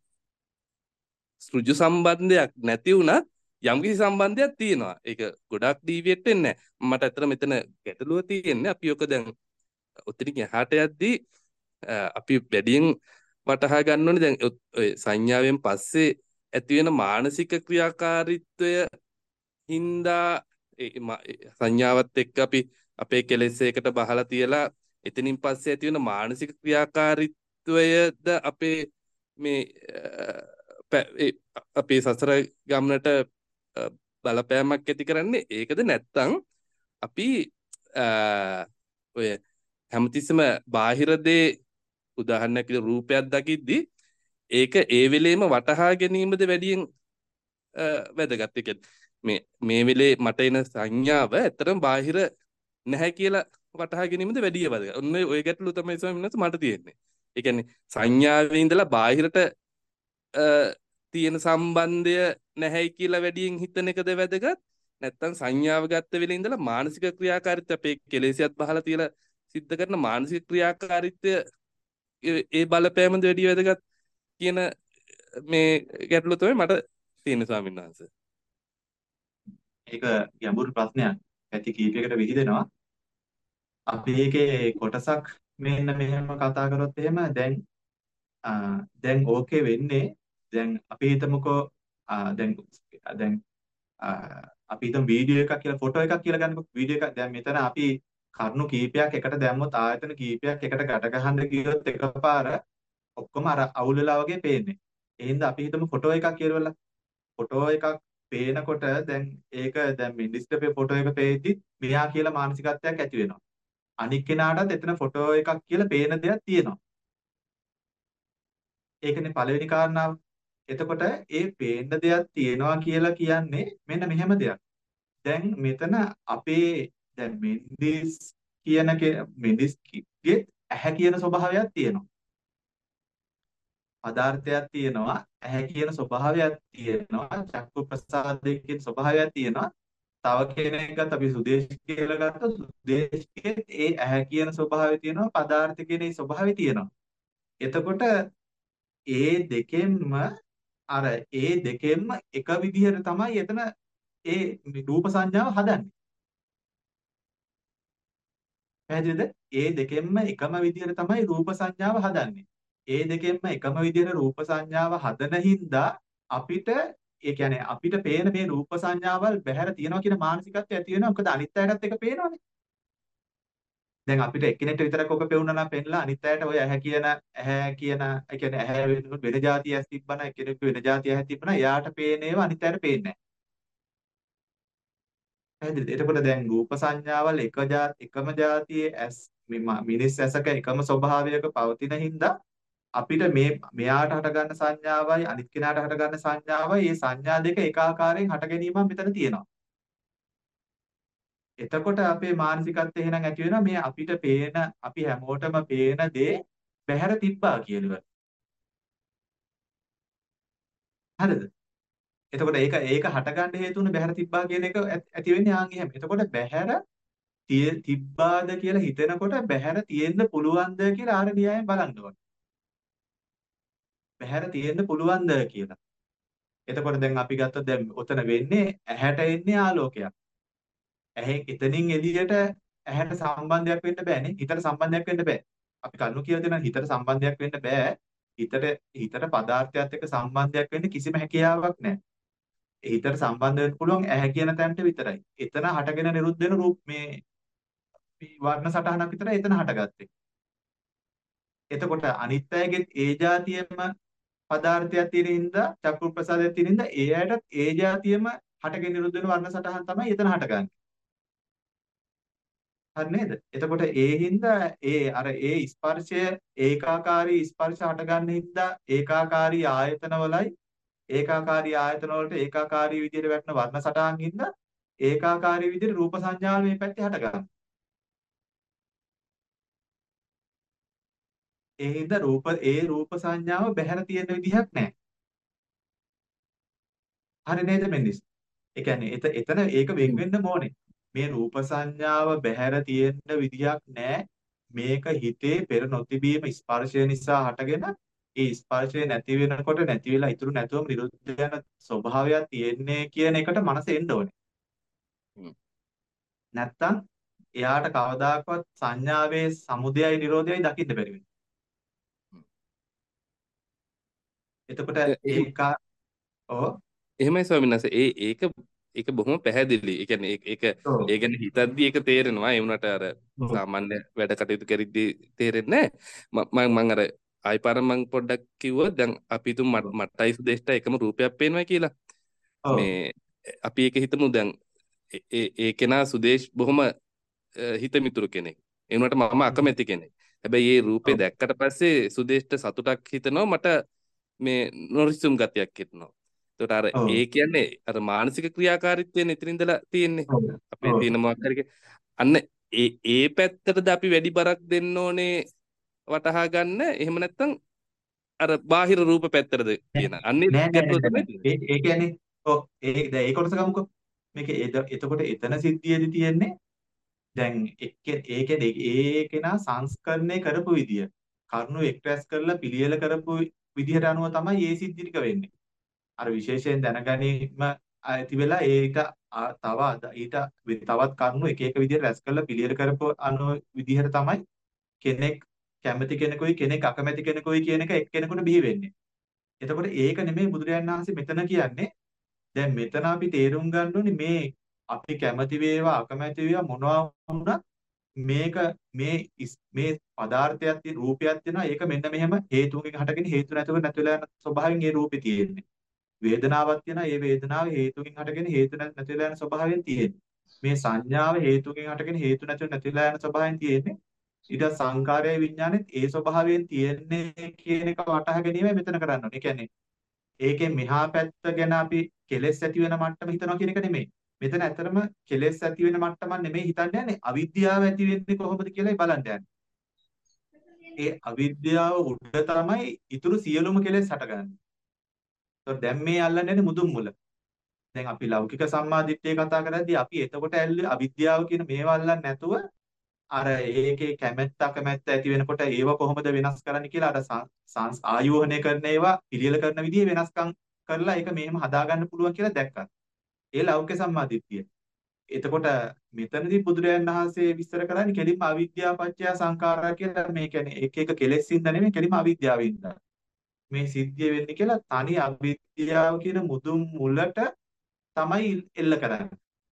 සෘජු සම්බන්ධයක් නැති වුණත් යම්කිසි සම්බන්ධයක් තියෙනවා. ඒක ගොඩක් ඩීවියේට් වෙන්නේ නැහැ. මට ඇත්තට මෙතන ගැටලුව තියෙන්නේ අපි ඔක දැන් ඔතනින් එහාට යද්දී අ, අපි වැඩියෙන් වටහා ගන්න ඕනේ දැන් ඔ- ඔය සංඥාවෙන් පස්සේ ඇති වෙන මානසික ක්‍රියාකාරීත්වය හින්දා ඒ මා- ඒ සංඥාවත් එක්ක අපි අපේ කෙලෙස් එකට බහලා තියලා එතනින් පස්සේ ඇති වෙන මානසික ක්‍රියාකාරීත්වයද අපේ මේ අ, පෑ- ඒ අපේ සසර ගමනට අ, බලපෑමක් ඇති කරන්නේ ඒකද නැත්නම් අපි අ, ඔය හැමතිස්සෙම බාහිර දේ උදාහරණයක් විදිහට රූපයක් දකිද්දි ඒක ඒ වෙලේම වටහා ගැනීමද වැඩියෙන් අ, වැදගත්. ඒ කියන්නේ මේ මේ වෙලේ මට එන සංඥාව ඇත්තටම බාහිර නැහැ කියලා වටහා ගැනීමද වැඩිය වැදගත්. ඔන්න ඔය ගැටලුව තමයි ස්වාමීන් වහන්සේ මට තියෙන්නේ. ඒ කියන්නේ සංඥාවේ ඉඳලා බාහිරට අ, තියෙන සම්බන්ධය නැහැයි කියලා වැඩියෙන් හිතන එකද වැදගත්? නැත්තම් සංඥාව ගත්ත වෙලේ ඉඳලා මානසික ක්‍රියාකාරීත්වය අපේ කෙලෙසියත් බහලා තියලා සිද්ධ කරන මානසික ක්‍රියාකාරීත්වය ඒ ඒ බලපෑමද වැඩි වැදගත් කියන මේ ගැටලුව තමයි මට තියෙන ස්වාමීන් වහන්සේ. ඒක ගැඹුරු ප්‍රශ්නයක්. පැති කීපයකට විහිදෙනවා. අපි ඒකේ කොටසක් මෙන්න මෙහෙම කතා කරොත් එහෙම දැන් ආ, දැන් ඕකේ වෙන්නේ දැන් අපි හිතමුකෝ ආ, දැන් දැන් ආ, අපි හිතමු වීඩියෝ එකක් කියලා ෆොටෝ එකක් කියලා ගන්නකො වීඩියෝ එකක් දැන් මෙතන අපි කරුණු කීපයක් එකට දැම්මොත් ආයතන කීපයක් එකට ගැට ගහන්න ගියොත් එකපාර ඔක්කොම අර අවුල් වෙලා වගේ පේන්නේ. ඒ හින්දා අපි හිතමු ෆොටෝ එකක් කියලා. ෆොටෝ එකක් පේනකොට දැන් ඒක දැන් මේ ඩිස්ප්ලේ ෆොටෝ එක පේද්දි මෙයා කියලා මානසිකත්වයක් ඇති වෙනවා. අනික් කෙනාටත් එතන ෆොටෝ එකක් කියලා පේන දෙයක් තියෙනවා. ඒකනේ පළවෙනි කාරණාව. එතකොට ඒ පේන්න දෙයක් තියෙනවා කියලා කියන්නේ මෙන්න මෙහෙම දෙයක්. දැන් මෙතන අපේ දැන් මෙන්ඩිස් කියන මෙන්ඩිස්ගේ ඇහැ කියන ස්වභාවයක් තියෙනවා. පදාර්ථයක් තියෙනවා, ඇහැ කියන ස්වභාවයක් තියෙනවා, චක්කු ප්‍රසාදයේ කියන ස්වභාවයක් තියෙනවා. තව කෙනෙක්ගත් අපි සුදේශ කියලා ගත්තොත් සුදේශයේ ඒ ඇහැ කියන ස්වභාවය තියෙනවා, පදාර්ථ කියන ඒ ස්වභාවය තියෙනවා. එතකොට ඒ දෙකෙන්ම අර ඒ දෙකෙන්ම එක විදිහට තමයි එතන ඒ රූප සංඥාව හදන්නේ. පැහැදිලිද? ඒ දෙකෙන්ම එකම විදිහට තමයි රූප සංඥාව හදන්නේ. ඒ දෙකෙන්ම එකම විදිහට රූප සංඥාව හදන හින්දා අපිට ඒ කියන්නේ අපිට පේන මේ රූප සංඥාවල් බැහැර තියෙනවා කියන මානසිකත්වය ඇති වෙනවා. මොකද අනිත් අයටත් ඒක පේනවනේ. දැන් අපිට එක්කෙනෙක්ට විතරක් ඔක පෙවුනා නම් පෙන්නලා අනිත් අයට ඔය ඇහැ කියන ඇහැ කියන ඒ කියන්නේ ඇහැ වෙන වෙන જાතිය ඇස් තිබ්බනම් එක්කෙනෙක් වෙන જાතිය ඇහැ තිබ්බනම් එයාට පේන ඒවා අනිත් අයට පේන්නේ නැහැ. පැහැදිලිද? එතකොට දැන් රූප සංඥාවල් එක જાත් එකම જાතියේ ඇස් මිනිස් ඇසක එකම ස්වභාවයක පවතින හින්දා අපිට මේ මෙයාට හටගන්න සංඥාවයි අනිත් කෙනාට හටගන්න සංඥාවයි මේ සංඥා දෙක එක ආකාරයෙන් හට ගැනීමක් මෙතන තියෙනවා. එතකොට අපේ මානසිකත්වය එහෙනම් ඇති වෙනවා මේ අපිට පේන අපි හැමෝටම පේන දේ බහැර තිබ්බා කියලා. හරිද? එතකොට ඒක ඒක හටගන්න හේතු වුණ බහැර තිබ්බා කියන එක ඇති වෙන්නේ ආන් එහෙම. එතකොට බහැර තිබ්බාද කියලා හිතෙනකොට බහැර තියෙන්න පුළුවන්ද කියලා ආර න්‍යායෙන් බලන්න ඕනේ. බහැර තියෙන්න පුළුවන්ද කියලා. එතකොට දැන් අපි ගත්තොත් දැන් ඔතන වෙන්නේ ඇහැට එන්නේ ආලෝකයක්. ඇහෙන් එතනින් එළියට ඇහැට සම්බන්ධයක් වෙන්න බෑනේ. හිතට සම්බන්ධයක් වෙන්න බෑ. අපි කරුණු කියලා දෙනවා හිතට සම්බන්ධයක් වෙන්න බෑ. හිතට හිතට පදාර්ථයත් එක්ක සම්බන්ධයක් වෙන්න කිසිම හැකියාවක් නැහැ. ඒ හිතට සම්බන්ධ වෙන්න පුළුවන් ඇහැ කියන තැනට විතරයි. එතන හටගෙන නිරුද්ධ වෙන රූප මේ වර්ණ සටහනක් විතරයි එතන හටගත්තේ. එතකොට අනිත් අයගේ ඒ જાතියෙම පදාර්ථයක් තියෙන හින්දා චක්කු ප්‍රසාදයක් තියෙන හින්දා ඒ අයටත් ඒ જાතියෙම හටගෙන නිරුද්ධ වෙන වර්ණ සටහන් තමයි එතන හටගන්නේ. හරි නේද? එතකොට ඒ හින්දා ඒ අර ඒ ස්පර්ශය ඒකාකාරී ස්පර්ශ හටගන්න හින්දා ඒකාකාරී ආයතන වලයි ඒකාකාරී ආයතන වලට ඒකාකාරී විදිහට වැටෙන වර්ණ සටහන් හින්දා ඒකාකාරී විදිහට රූප සංඥාවල් මේ පැත්තේ හටගන්නවා. ඒ හින්දා රූප ඒ රූප සංඥාව බැහැර තියෙන විදිහක් නැහැ. හරි නේද මෙන්නිස්? ඒ කියන්නේ එත එතන ඒක වෙන් වෙන්න ඕනේ. මේ රූප සංඥාව බැහැර තියෙන්න විදිහක් නැහැ. මේක හිතේ පෙර නොතිබීම ස්පර්ශය නිසා හටගෙන ඒ ස්පර්ශය නැති වෙනකොට නැති වෙලා ඉතුරු නැතුවම නිරුද්ධ යන ස්වභාවයක් තියෙන්නේ කියන එකට මනස එන්න ඕනේ. නැත්තම් එයාට කවදාකවත් සංඥාවේ සමුදයයි නිරෝධයයි දකින්න බැරි වෙනවා. එතකොට ඒක ඔව් එහෙමයි ස්වාමීන් වහන්සේ. ඒ ඒක ඒක බොහොම පැහැදිලි. ඒ කියන්නේ ඒක ඒ ගැන හිතද්දි ඒක තේරෙනවා. ඒ වුණාට අර සාමාන්‍ය වැඩ කටයුතු කරද්දී තේරෙන්නේ නැහැ. මම මම අර ආයි පාර මම පොඩ්ඩක් කිව්වා. දැන් අපි තුන් මටයි සුදේෂ්ට එකම රූපයක් පේනවා කියලා. මේ අපි ඒක හිතමු දැන් ඒ ඒ කෙනා සුදේෂ් බොහොම හිතමිතුරු කෙනෙක්. ඒ වුණාට මම අකමැති කෙනෙක්. හැබැයි මේ රූපේ දැක්කට පස්සේ සුදේෂ්ට සතුටක් හිතෙනවා. මට මේ නොරිසුම් ගතියක් හිතෙනවා. ඒකට අර ඒ කියන්නේ අර මානසික ක්‍රියාකාරීත්වයෙන් එතන ඉඳලා තියෙන්නේ. අපේ තියෙන මොකක් හරි අන්න ඒ ඒ පැත්තටද අපි වැඩි බරක් දෙන්න ඕනේ වටහා ගන්න. එහෙම නැත්නම් අර බාහිර රූප පැත්තටද කියන. අන්නේ ගැටලුව තමයි. ඒ කියන්නේ ඔව් ඒ දැන් ඒ කොටස ගමුකෝ. මේක එතකොට එතන සිද්ධියේදී තියෙන්නේ දැන් එක්ක ඒකේ ඒ කෙනා සංස්කරණය කරපු විදිය කරුණු එක්ස්ප්‍රෙස් කරලා පිළියෙල කරපු විදිහට අනුව තමයි මේ සිද්ධි ටික වෙන්නේ. අර විශේෂයෙන් දැනගැනීම ඇති වෙලා ඒක තව ඊට තවත් කරුණු එක එක විදිහට රැස් කරලා පිළියෙල කරපු අනුව විදිහට තමයි කෙනෙක් කැමති කෙනෙකුයි කෙනෙක් අකමැති කෙනෙකුයි කියන එක එක්කෙනෙකුට බිහි වෙන්නේ. එතකොට ඒක නෙමෙයි බුදුරජාණන් වහන්සේ මෙතන කියන්නේ. දැන් මෙතන අපි තේරුම් ගන්න ඕනේ මේ අපි කැමති වේවා අකමැති වේවා මොනවා වුණත් මේක මේ මේ පදාර්ථයක් තියෙන රූපයක් තියෙනවා ඒක මෙන්න මෙහෙම හේතුන්ගෙන් හටගෙන හේතු නැතුව නැති වෙලා යන ස්වභාවයෙන් ඒ රූපේ තියෙන්නේ. වේදනාවක් තියෙනවා ඒ වේදනාව හේතුකින් හටගෙන හේතු නැති වෙලා යන ස්වභාවයෙන් තියෙන්නේ. මේ සංඥාව හේතුකින් හටගෙන හේතු නැතුව නැති වෙලා යන ස්වභාවයෙන් තියෙන්නේ. ඊට සංකාරය විඥානෙත් ඒ ස්වභාවයෙන් තියෙන්නේ කියන එක වටහා ගැනීම මෙතන කරන්න ඕනේ. ඒ කියන්නේ ඒකේ මෙහා පැත්ත ගැන අපි කෙලෙස් ඇති වෙන මට්ටම හිතනවා කියන එක නෙමෙයි. මෙතන ඇත්තටම කෙලෙස් ඇති වෙන මට්ටමක් නෙමෙයි හිතන්නේ යන්නේ අවිද්‍යාව ඇති වෙන්නේ කොහොමද කියලායි බලන්න යන්නේ. ඒ අවිද්‍යාව උඩ තමයි ඊතුරු සියලුම කෙලෙස් හටගන්නේ. ඒත් දැන් මේ අල්ලන්නේ යන්නේ මුදුන් මුල. දැන් අපි ලෞකික සම්මාදිට්ඨිය කතා කරද්දී අපි එතකොට ඇල්ලුවේ අවිද්‍යාව කියන මේවා අල්ලන්නේ නැතුව අර ඒකේ කැමැත්ත අකමැත්ත ඇති වෙනකොට ඒව කොහොමද වෙනස් කරන්නේ කියලා අර ආයෝහනය කරන ඒවා පිළියෙල කරන විදිහේ වෙනස්කම් කරලා ඒක මෙහෙම හදාගන්න පුළුවන් කියලා දැක්කා. ඒ ලෞකික සම්මාදිට්ඨිය. එතකොට මෙතනදී බුදුරජාණන් වහන්සේ විස්තර කරන්නේ කෙලින්ම අවිද්‍යාව පත්‍ය සංඛාරා කියලා මේ කියන්නේ එක එක කෙලෙස් ඉඳ නෙමෙයි කෙලින්ම අවිද්‍යාවෙන් ඉඳ. මේ සිද්ධිය වෙන්නේ කියලා තනි අවිද්‍යාව කියන මුදුන් මුලට තමයි එල්ල කරන්නේ.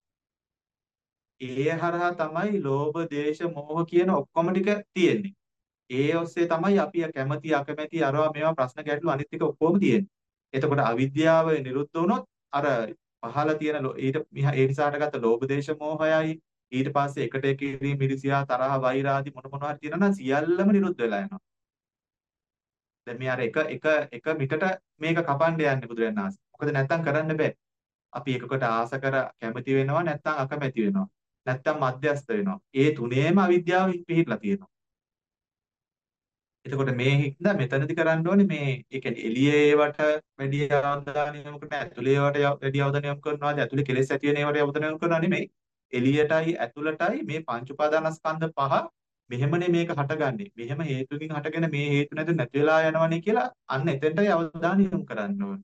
ඒ හරහා තමයි ලෝභ, දේශ, මෝහ කියන ඔක්කොම ටික තියෙන්නේ. ඒ ඔස්සේ තමයි අපි කැමැති අකමැති අරවා මේවා ප්‍රශ්න ගැටළු අනිත් එක ඔක්කොම තියෙන්නේ. එතකොට අවිද්‍යාව නිරුද්ධ වුණොත් අර පහළ තියෙන ඊට ඒ නිසා හටගත්ත ලෝභ, දේශ, මෝහයයි ඊට පස්සේ එකට එක කිරීම, ඉරිසියා, තරහ, වෛර ආදී මොන මොනවා හරි තියෙනවා නම් සියල්ලම නිරුද්ධ වෙලා යනවා. දැන් මේ අර එක එක එක මිටට මේක කපන්න යන්නේ බුදුරජාණන් වහන්සේ. මොකද නැත්තම් කරන්න බෑ. අපි එකකට ආස කර කැමති වෙනවා නැත්තම් අකමැති වෙනවා. නැත්තම් මධ්‍යස්ත වෙනවා. ඒ තුනේම අවිද්‍යාව පිහිටලා තියෙනවා. එතකොට මේ හින්දා මෙතනදි කරන්න ඕනේ මේ ඒ කියන්නේ එළියේ ඒවට වැඩි අවධානය යොමු කරන ඇතුළේ ඒවට වැඩි අවධානය යොමු කරනවාද ඇතුළේ කෙලෙස් ඇති වෙන ඒවට අවධානය යොමු කරනවා නෙමෙයි. එළියටයි ඇතුළටයි මේ පංච උපාදානස්කන්ධ පහ මෙහෙමනේ මේක හටගන්නේ. මෙහෙම හේතුකින් හටගෙන මේ හේතු නැතු නැති වෙලා යනවනේ කියලා අන්න එතෙන්ටයි අවධානය යොමු කරන්න ඕනේ.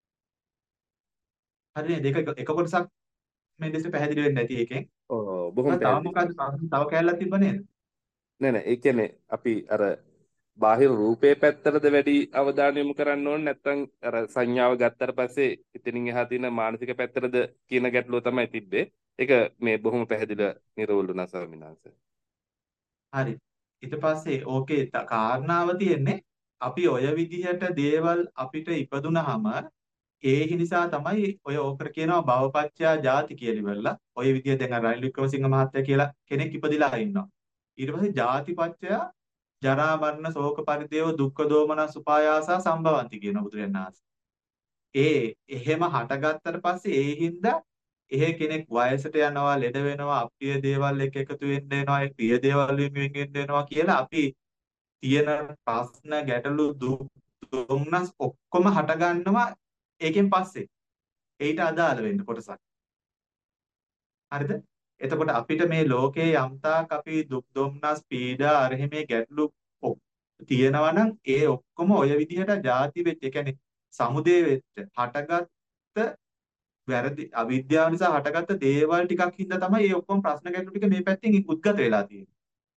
හරිනේ දෙක එක කොටසක් මේ දෙස පැහැදිලි වෙන්නේ නැති එකෙන්. ඔව් බොහොම තව පැහැදිලි. මොකද්ද තව කැලලක් තිබ්බ නේද? නෑ නෑ ඒ කියන්නේ අපි අර බාහිර රූපේ පැත්තටද වැඩි අවධානය යොමු කරන්න ඕනේ නැත්නම් අර සංඥාව ගත්තට පස්සේ එතනින් එහා තියෙන මානසික පැත්තටද කියන ගැටලුව තමයි තිබ්බේ. ඒක මේ බොහොම පැහැදිලිව නිරවුල් වුණා ස්වාමීන් වහන්සේ. හරි. ඊට පස්සේ ඕකේ කාරණාව තියෙන්නේ අපි ඔය විදිහට දේවල් අපිට ඉපදුනහම ඒ නිසා තමයි ඔය ඕකට කියනවා භවපච්චයා ජාති කියලා ඉවරලා ඔය විදිහ දැන් අර රනිල් වික්‍රමසිංහ මහත්තයා කියලා කෙනෙක් ඉපදිලා ඉන්නවා. ඊට පස්සේ ජාතිපච්චයා ජරා මරණ ශෝක පරිදේව දුක්ඛ දෝමනස් උපායාසා සම්භවಂತಿ කියන බුදුරජාණන් වහන්සේ. ඒ එහෙම හටගත්තට පස්සේ ඒ හින්දා එහෙ කෙනෙක් වයසට යනවා ලෙඩ වෙනවා අප්‍රිය දේවල් එක්ක එකතු වෙන්න වෙනවා ඒ ප්‍රිය දේවල් වෙනුවෙන් වෙන්න වෙනවා කියලා අපි තියෙන ප්‍රශ්න ගැටලු දුක් දුම්නස් ඔක්කොම හටගන්නවා ඒකෙන් පස්සේ ඒට අදාළ වෙන්න කොටසක්. හරිද? එතකොට අපිට මේ ලෝකේ යම්තාක් අපි දුක් දුම්නස් පීඩා අරහිමේ ගැටලු තියෙනවා නම් ඒ ඔක්කොම ඔය විදිහට ಜಾති වෙච්ච ඒ කියන්නේ සමුදේ වෙච්ච හටගත්ත වැරදි අවිද්‍යාව නිසා හටගත්ත දේවල් ටිකක් හින්දා තමයි මේ ඔක්කොම ප්‍රශ්න ගැටලු ටික මේ පැත්තෙන් උද්ගත වෙලා තියෙන්නේ.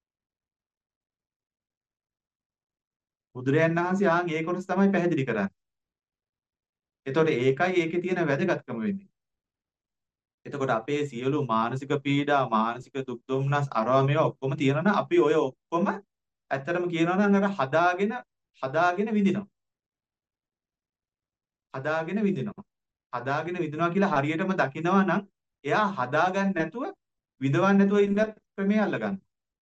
බුදුරයන් වහන්සේ ආන් ඒ කොටස තමයි පැහැදිලි කරන්නේ. එතකොට ඒකයි ඒකේ තියෙන වැදගත්කම වෙන්නේ. එතකොට අපේ සියලු මානසික පීඩා, මානසික දුක් දුම්නස් අරවා මේවා ඔක්කොම තියෙනවා නම් අපි ඔය ඔක්කොම ඇත්තටම කියනවා නම් අර හදාගෙන හදාගෙන විඳිනවා. හදාගෙන විඳිනවා. හදාගෙන විඳිනවා කියලා හරියටම දකිනවා නම් එයා හදාගන්න නැතුව විඳවන්න නැතුව ඉන්න ක්‍රමය අල්ලගන්න.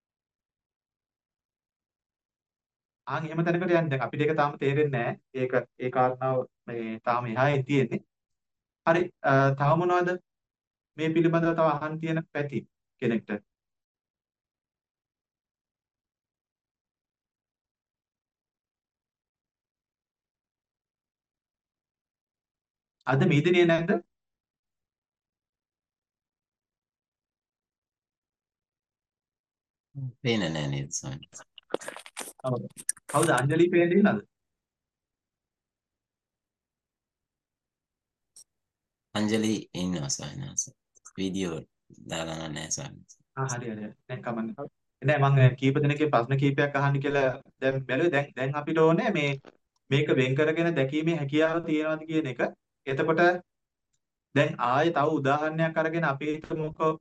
ආන් එහෙම තැනකට යන්නේ දැන් අපිට ඒක තාම තේරෙන්නේ නැහැ. ඒක ඒ කාරණාව මේ තාම එහායේ තියෙන්නේ. හරි තව මොනවද මේ පිළිබඳව තව අහන්න තියෙන පැති කෙනෙක්ට? අද මීදිනේ නැද්ද? පේන්නේ නැහැ නේද ස්වාමීන් වහන්සේ? ඔව්. කවුද අංජලි පේන්නේ නේද? අංජලි ඉන්නවා ස්වාමීන් වහන්සේ. වීඩියෝ දාලා නැහැ ස්වාමීන් වහන්සේ. ආ හරි හරි. දැන් කමන්නේ. නෑ මම කීප දෙනෙක්ගේ ප්‍රශ්න කීපයක් අහන්න කියලා දැන් බැලුවේ. දැන් දැන් අපිට ඕනේ මේ මේක වෙන් කරගෙන දැකීමේ හැකියාව තියෙනවද කියන එක. එතකොට දැන් ආයේ තව උදාහරණයක් අරගෙන අපි හිතමුකෝ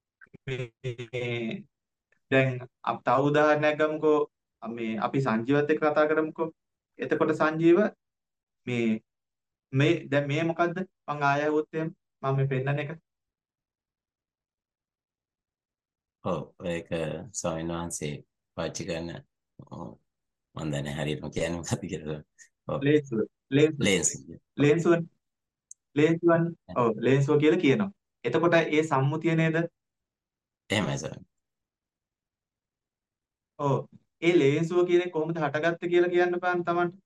මේ දැන් අප තව උදාහරණයක් ගමුකෝ මේ අපි සංජීවත් එක්ක කතා කරමුකෝ. එතකොට සංජීව මේ මේ දැන් මේ මොකද්ද? මං ආයෙ හවුත් එහෙම මම මේ පෙන්නන එක. ඔව් ඒක ස්වාමීන් වහන්සේ පාවිච්චි කරන මම දන්නේ හරියටම කියන්නේ මොකක්ද කියලා. ඔව් ලේන්සුව ලේන්සුව ලේන්ස්. ලේන්සුව ලේන්සුවන් ඔව් ලේන්සුව කියලා කියනවා. එතකොට ඒ සම්මුතිය නේද? එහෙමයි ස්වාමීන්. ඔව් ඒ ලේන්සුව කියන්නේ කොහොමද හටගත්තේ කියලා කියන්න බෑන Tamanට.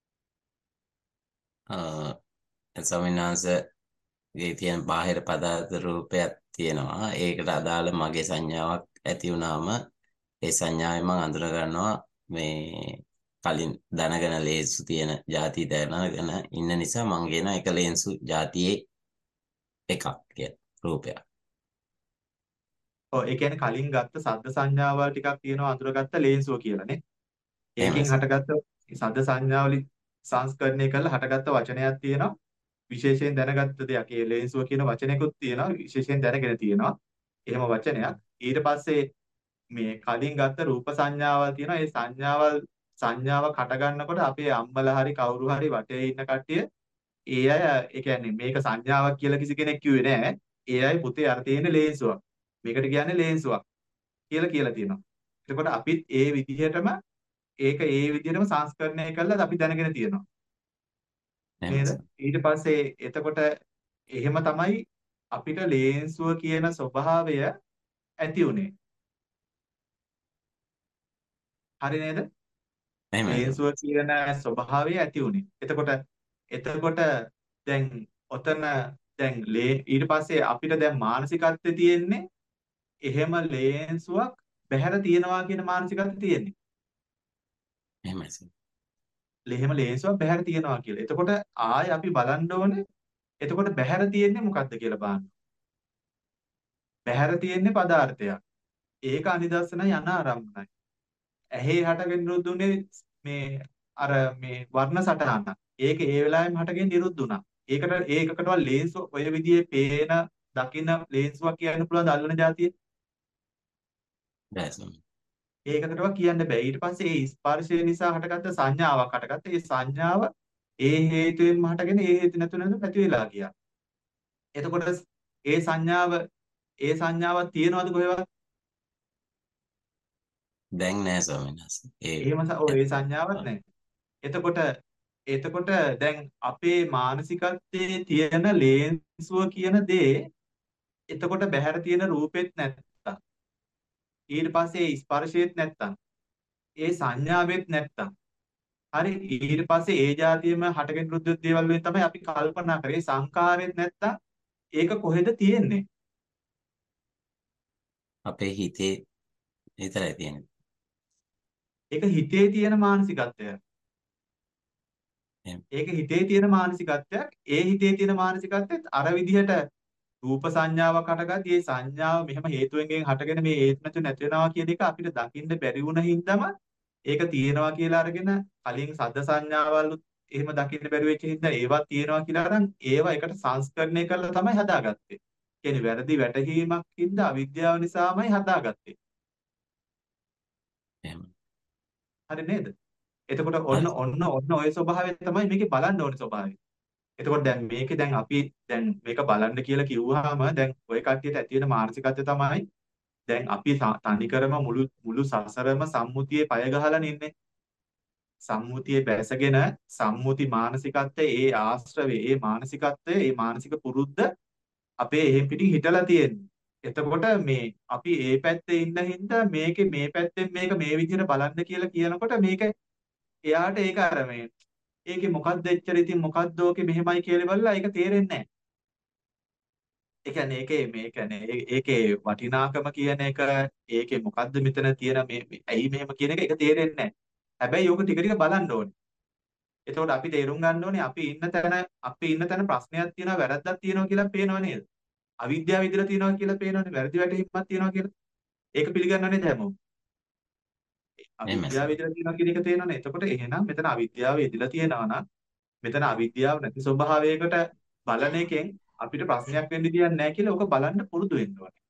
අ ස්වාමීන් වහන්සේගේ තියෙන බාහිර පදාර්ථ රූපයක් තියෙනවා. ඒකට අදාළ මගේ සංඥාවක් ඇති වුණාම ඒ සංඥාවෙන් මම අඳුර ගන්නවා මේ කලින් දැනගෙන ලේන්සු තියෙන ಜಾති දැනගෙන ඉන්න නිසා මං කියන එක ලේන්සු ಜಾතියේ එකක් කියන රූපයක්. ඔව් ඒ කියන්නේ කලින් ගත්ත සද්ද සංඥාවල් ටිකක් තියෙනවා අඳුරගත්ත ලේන්සුව කියලානේ. එහෙමයි ඒකෙන් හටගත්ත සද්ද සංඥාවලින් සංස්කරණය කරලා හටගත්ත වචනයක් තියෙනවා. විශේෂයෙන් දැනගත්ත දෙයක්. ඒ ලේන්සුව කියන වචනයකුත් තියෙනවා. විශේෂයෙන් දැනගෙන තියෙනවා. එහෙම වචනයක්. ඊට පස්සේ මේ කලින් ගත්ත රූප සංඥාවල් තියෙනවා. ඒ සංඥාවල් සංඥාවක් හට ගන්නකොට අපේ අම්මලා හරි කවුරු හරි වටේ ඉන්න කට්ටිය ඒ අය ඒ කියන්නේ මේක සංඥාවක් කියලා කිසි කෙනෙක් කිව්වේ නෑ. ඒ අය පුතේ අර තියෙන ලේන්සුවක්. මේකට කියන්නේ ලේන්සුවක් කියලා කියලා තියෙනවා. එතකොට අපිත් ඒ විදිහටම ඒක ඒ විදිහටම සංස්කරණය කළා අපි දැනගෙන තියෙනවා. නේද? ඊට පස්සේ එතකොට එහෙම තමයි අපිට ලේන්සුව කියන ස්වභාවය ඇති උනේ. හරි නේද? ලේන්සුව කියන ස්වභාවය ඇති උනේ. එතකොට එතකොට දැන් ඔතන දැන් ලේ ඊට පස්සේ අපිට දැන් මානසිකත්වයේ තියෙන්නේ එහෙම ලේන්සුවක් බහැර තියනවා කියන මානසිකත්වයේ තියෙන්නේ. එහෙමයි. එහෙම ලේන්සුවක් බහැර තියනවා කියලා. එතකොට ආයෙ අපි බලන්න ඕනේ එතකොට බහැර තියෙන්නේ මොකද්ද කියලා බලන්න. බහැර තියෙන්නේ පදාර්ථයක්. ඒක අනිදර්ශනයි අනාරම්භනයි. ඇහි හටගෙන නිරුද්ධුනේ මේ අර මේ වර්ණ සටහන. ඒක ඒ වෙලාවෙම හටගෙන නිරුද්ධ වුණා. ඒකට ඒකකටවත් ලේන්සුව ඔය විදිහේ පේන දකින ලේන්සුවක් කියන්න පුළුවන් අල්ලන જાතිය. ඒකකටවත් කියන්න බෑ. ඊට පස්සේ ඒ ස්පර්ශය නිසා හටගත්ත සංඥාවක් හටගත්ත. ඒ සංඥාව ඒ හේතුවෙන්ම හටගෙන ඒ හේතු නැතු නැතු නැති වෙලා ගියා. එතකොට ඒ සංඥාව ඒ සංඥාවක් තියනවද කොහෙවත්? දැන් නෑ ස්වාමීන් වහන්සේ. ඒ එහෙම ඔව් ඒ සංඥාවක් නැහැ. එතකොට එතකොට දැන් අපේ මානසිකත්වයේ තියෙන ලේන්සුව කියන දේ එතකොට බහැර තියෙන රූපෙත් නැත්තම් ඊට පස්සේ ස්පර්ශයේත් නැත්තම් ඒ සංඥාවෙත් නැත්තම් හරි ඊට පස්සේ ඒ જાතියෙම හටගෙන රුද්ධ දේවල් වලින් තමයි අපි කල්පනා කරේ සංකාරෙත් නැත්තම් ඒක කොහෙද තියෙන්නේ? අපේ හිතේ විතරයි තියෙන්නේ. ඒක හිතේ තියෙන මානසිකත්වයක්. ඒක හිතේ තියෙන මානසිකත්වයක්. ඒ හිතේ තියෙන මානසිකත්වෙත් අර විදිහට රූප සංඥාවක් හටගත් මේ සංඥාව මෙහෙම හේතුවෙන්ගෙන් හටගෙන මේ හේතු නැතු නැති වෙනවා කියන එක අපිට දකින්න බැරි වුණ හින්දාම ඒක තියෙනවා කියලා අරගෙන කලින් සද්ද සංඥාවල් එහෙම දකින්න බැරි වෙච්ච හින්දා ඒවා තියෙනවා කියලා අරන් ඒවා එකට සංස්කරණය කරලා තමයි හදාගත්තේ. කියන්නේ වැරදි වැටහීමක් හින්දා අවිද්‍යාව නිසාමයි හදාගත්තේ. එහෙම. හරි නේද? එතකොට ඔන්න ඔන්න ඔන්න ඔය ස්වභාවය තමයි මේකේ බලන්න ඕනේ ස්වභාවය. එතකොට දැන් මේකේ දැන් අපි දැන් මේක බලන්න කියලා කිව්වහම දැන් ඔය කට්ටියට ඇති වෙන මානසිකත්වය තමයි දැන් අපි තනිකරම මුළු මුළු සසරම සම්මුතියේ පය ගහලා ඉන්නේ. සම්මුතියේ බැසගෙන සම්මුති මානසිකත්වයේ ඒ ආශ්‍රවේ ඒ මානසිකත්වයේ ඒ මානසික පුරුද්ද අපේ එහෙම් පිටින් හිටලා තියෙන්නේ. එතකොට මේ අපි ඒ පැත්තේ ඉන්න හින්දා මේකේ මේ පැත්තෙන් මේක මේ විදිහට බලන්න කියලා කියනකොට මේක එයාට ඒක අර මේ ඒකේ මොකද්ද එච්චර ඉතින් මොකද්ද ඕකේ මෙහෙමයි කියලා බලලා ඒක තේරෙන්නේ නැහැ. ඒ කියන්නේ ඒකේ මේ කියන්නේ ඒ- ඒකේ වටිනාකම කියන එක ඒකේ මොකද්ද මෙතන තියෙන මේ මේ- ඇයි මෙහෙම කියන එක ඒක තේරෙන්නේ නැහැ. හැබැයි ඕක ටික ටික බලන්න ඕනේ. එතකොට අපි තේරුම් ගන්න ඕනේ අපි ඉන්න තැන අපි ඉන්න තැන ප්‍රශ්නයක් තියෙනවා වැරද්දක් තියෙනවා කියලා පේනව නේද? අවිද්‍යාව විදිහට තියෙනවා කියලා පේනවනේ වැරදි වැටහීමක් තියෙනවා කියලා. ඒක පිළිගන්නව නේද හැමෝම? එහෙමයි අවිද්‍යාව සර්. විදිහට තියෙනවා කියන එක තේනවනේ. එතකොට එහෙනම් මෙතන අවිද්‍යාව ඉදලා තියෙනවා නම් මෙතන අවිද්‍යාව නැති ස්වභාවයකට බලන එකෙන් අපිට ප්‍රශ්නයක් වෙන්න දෙයක් නැහැ කියලා ඕක බලන්න පුරුදු වෙන්න ඕනේ.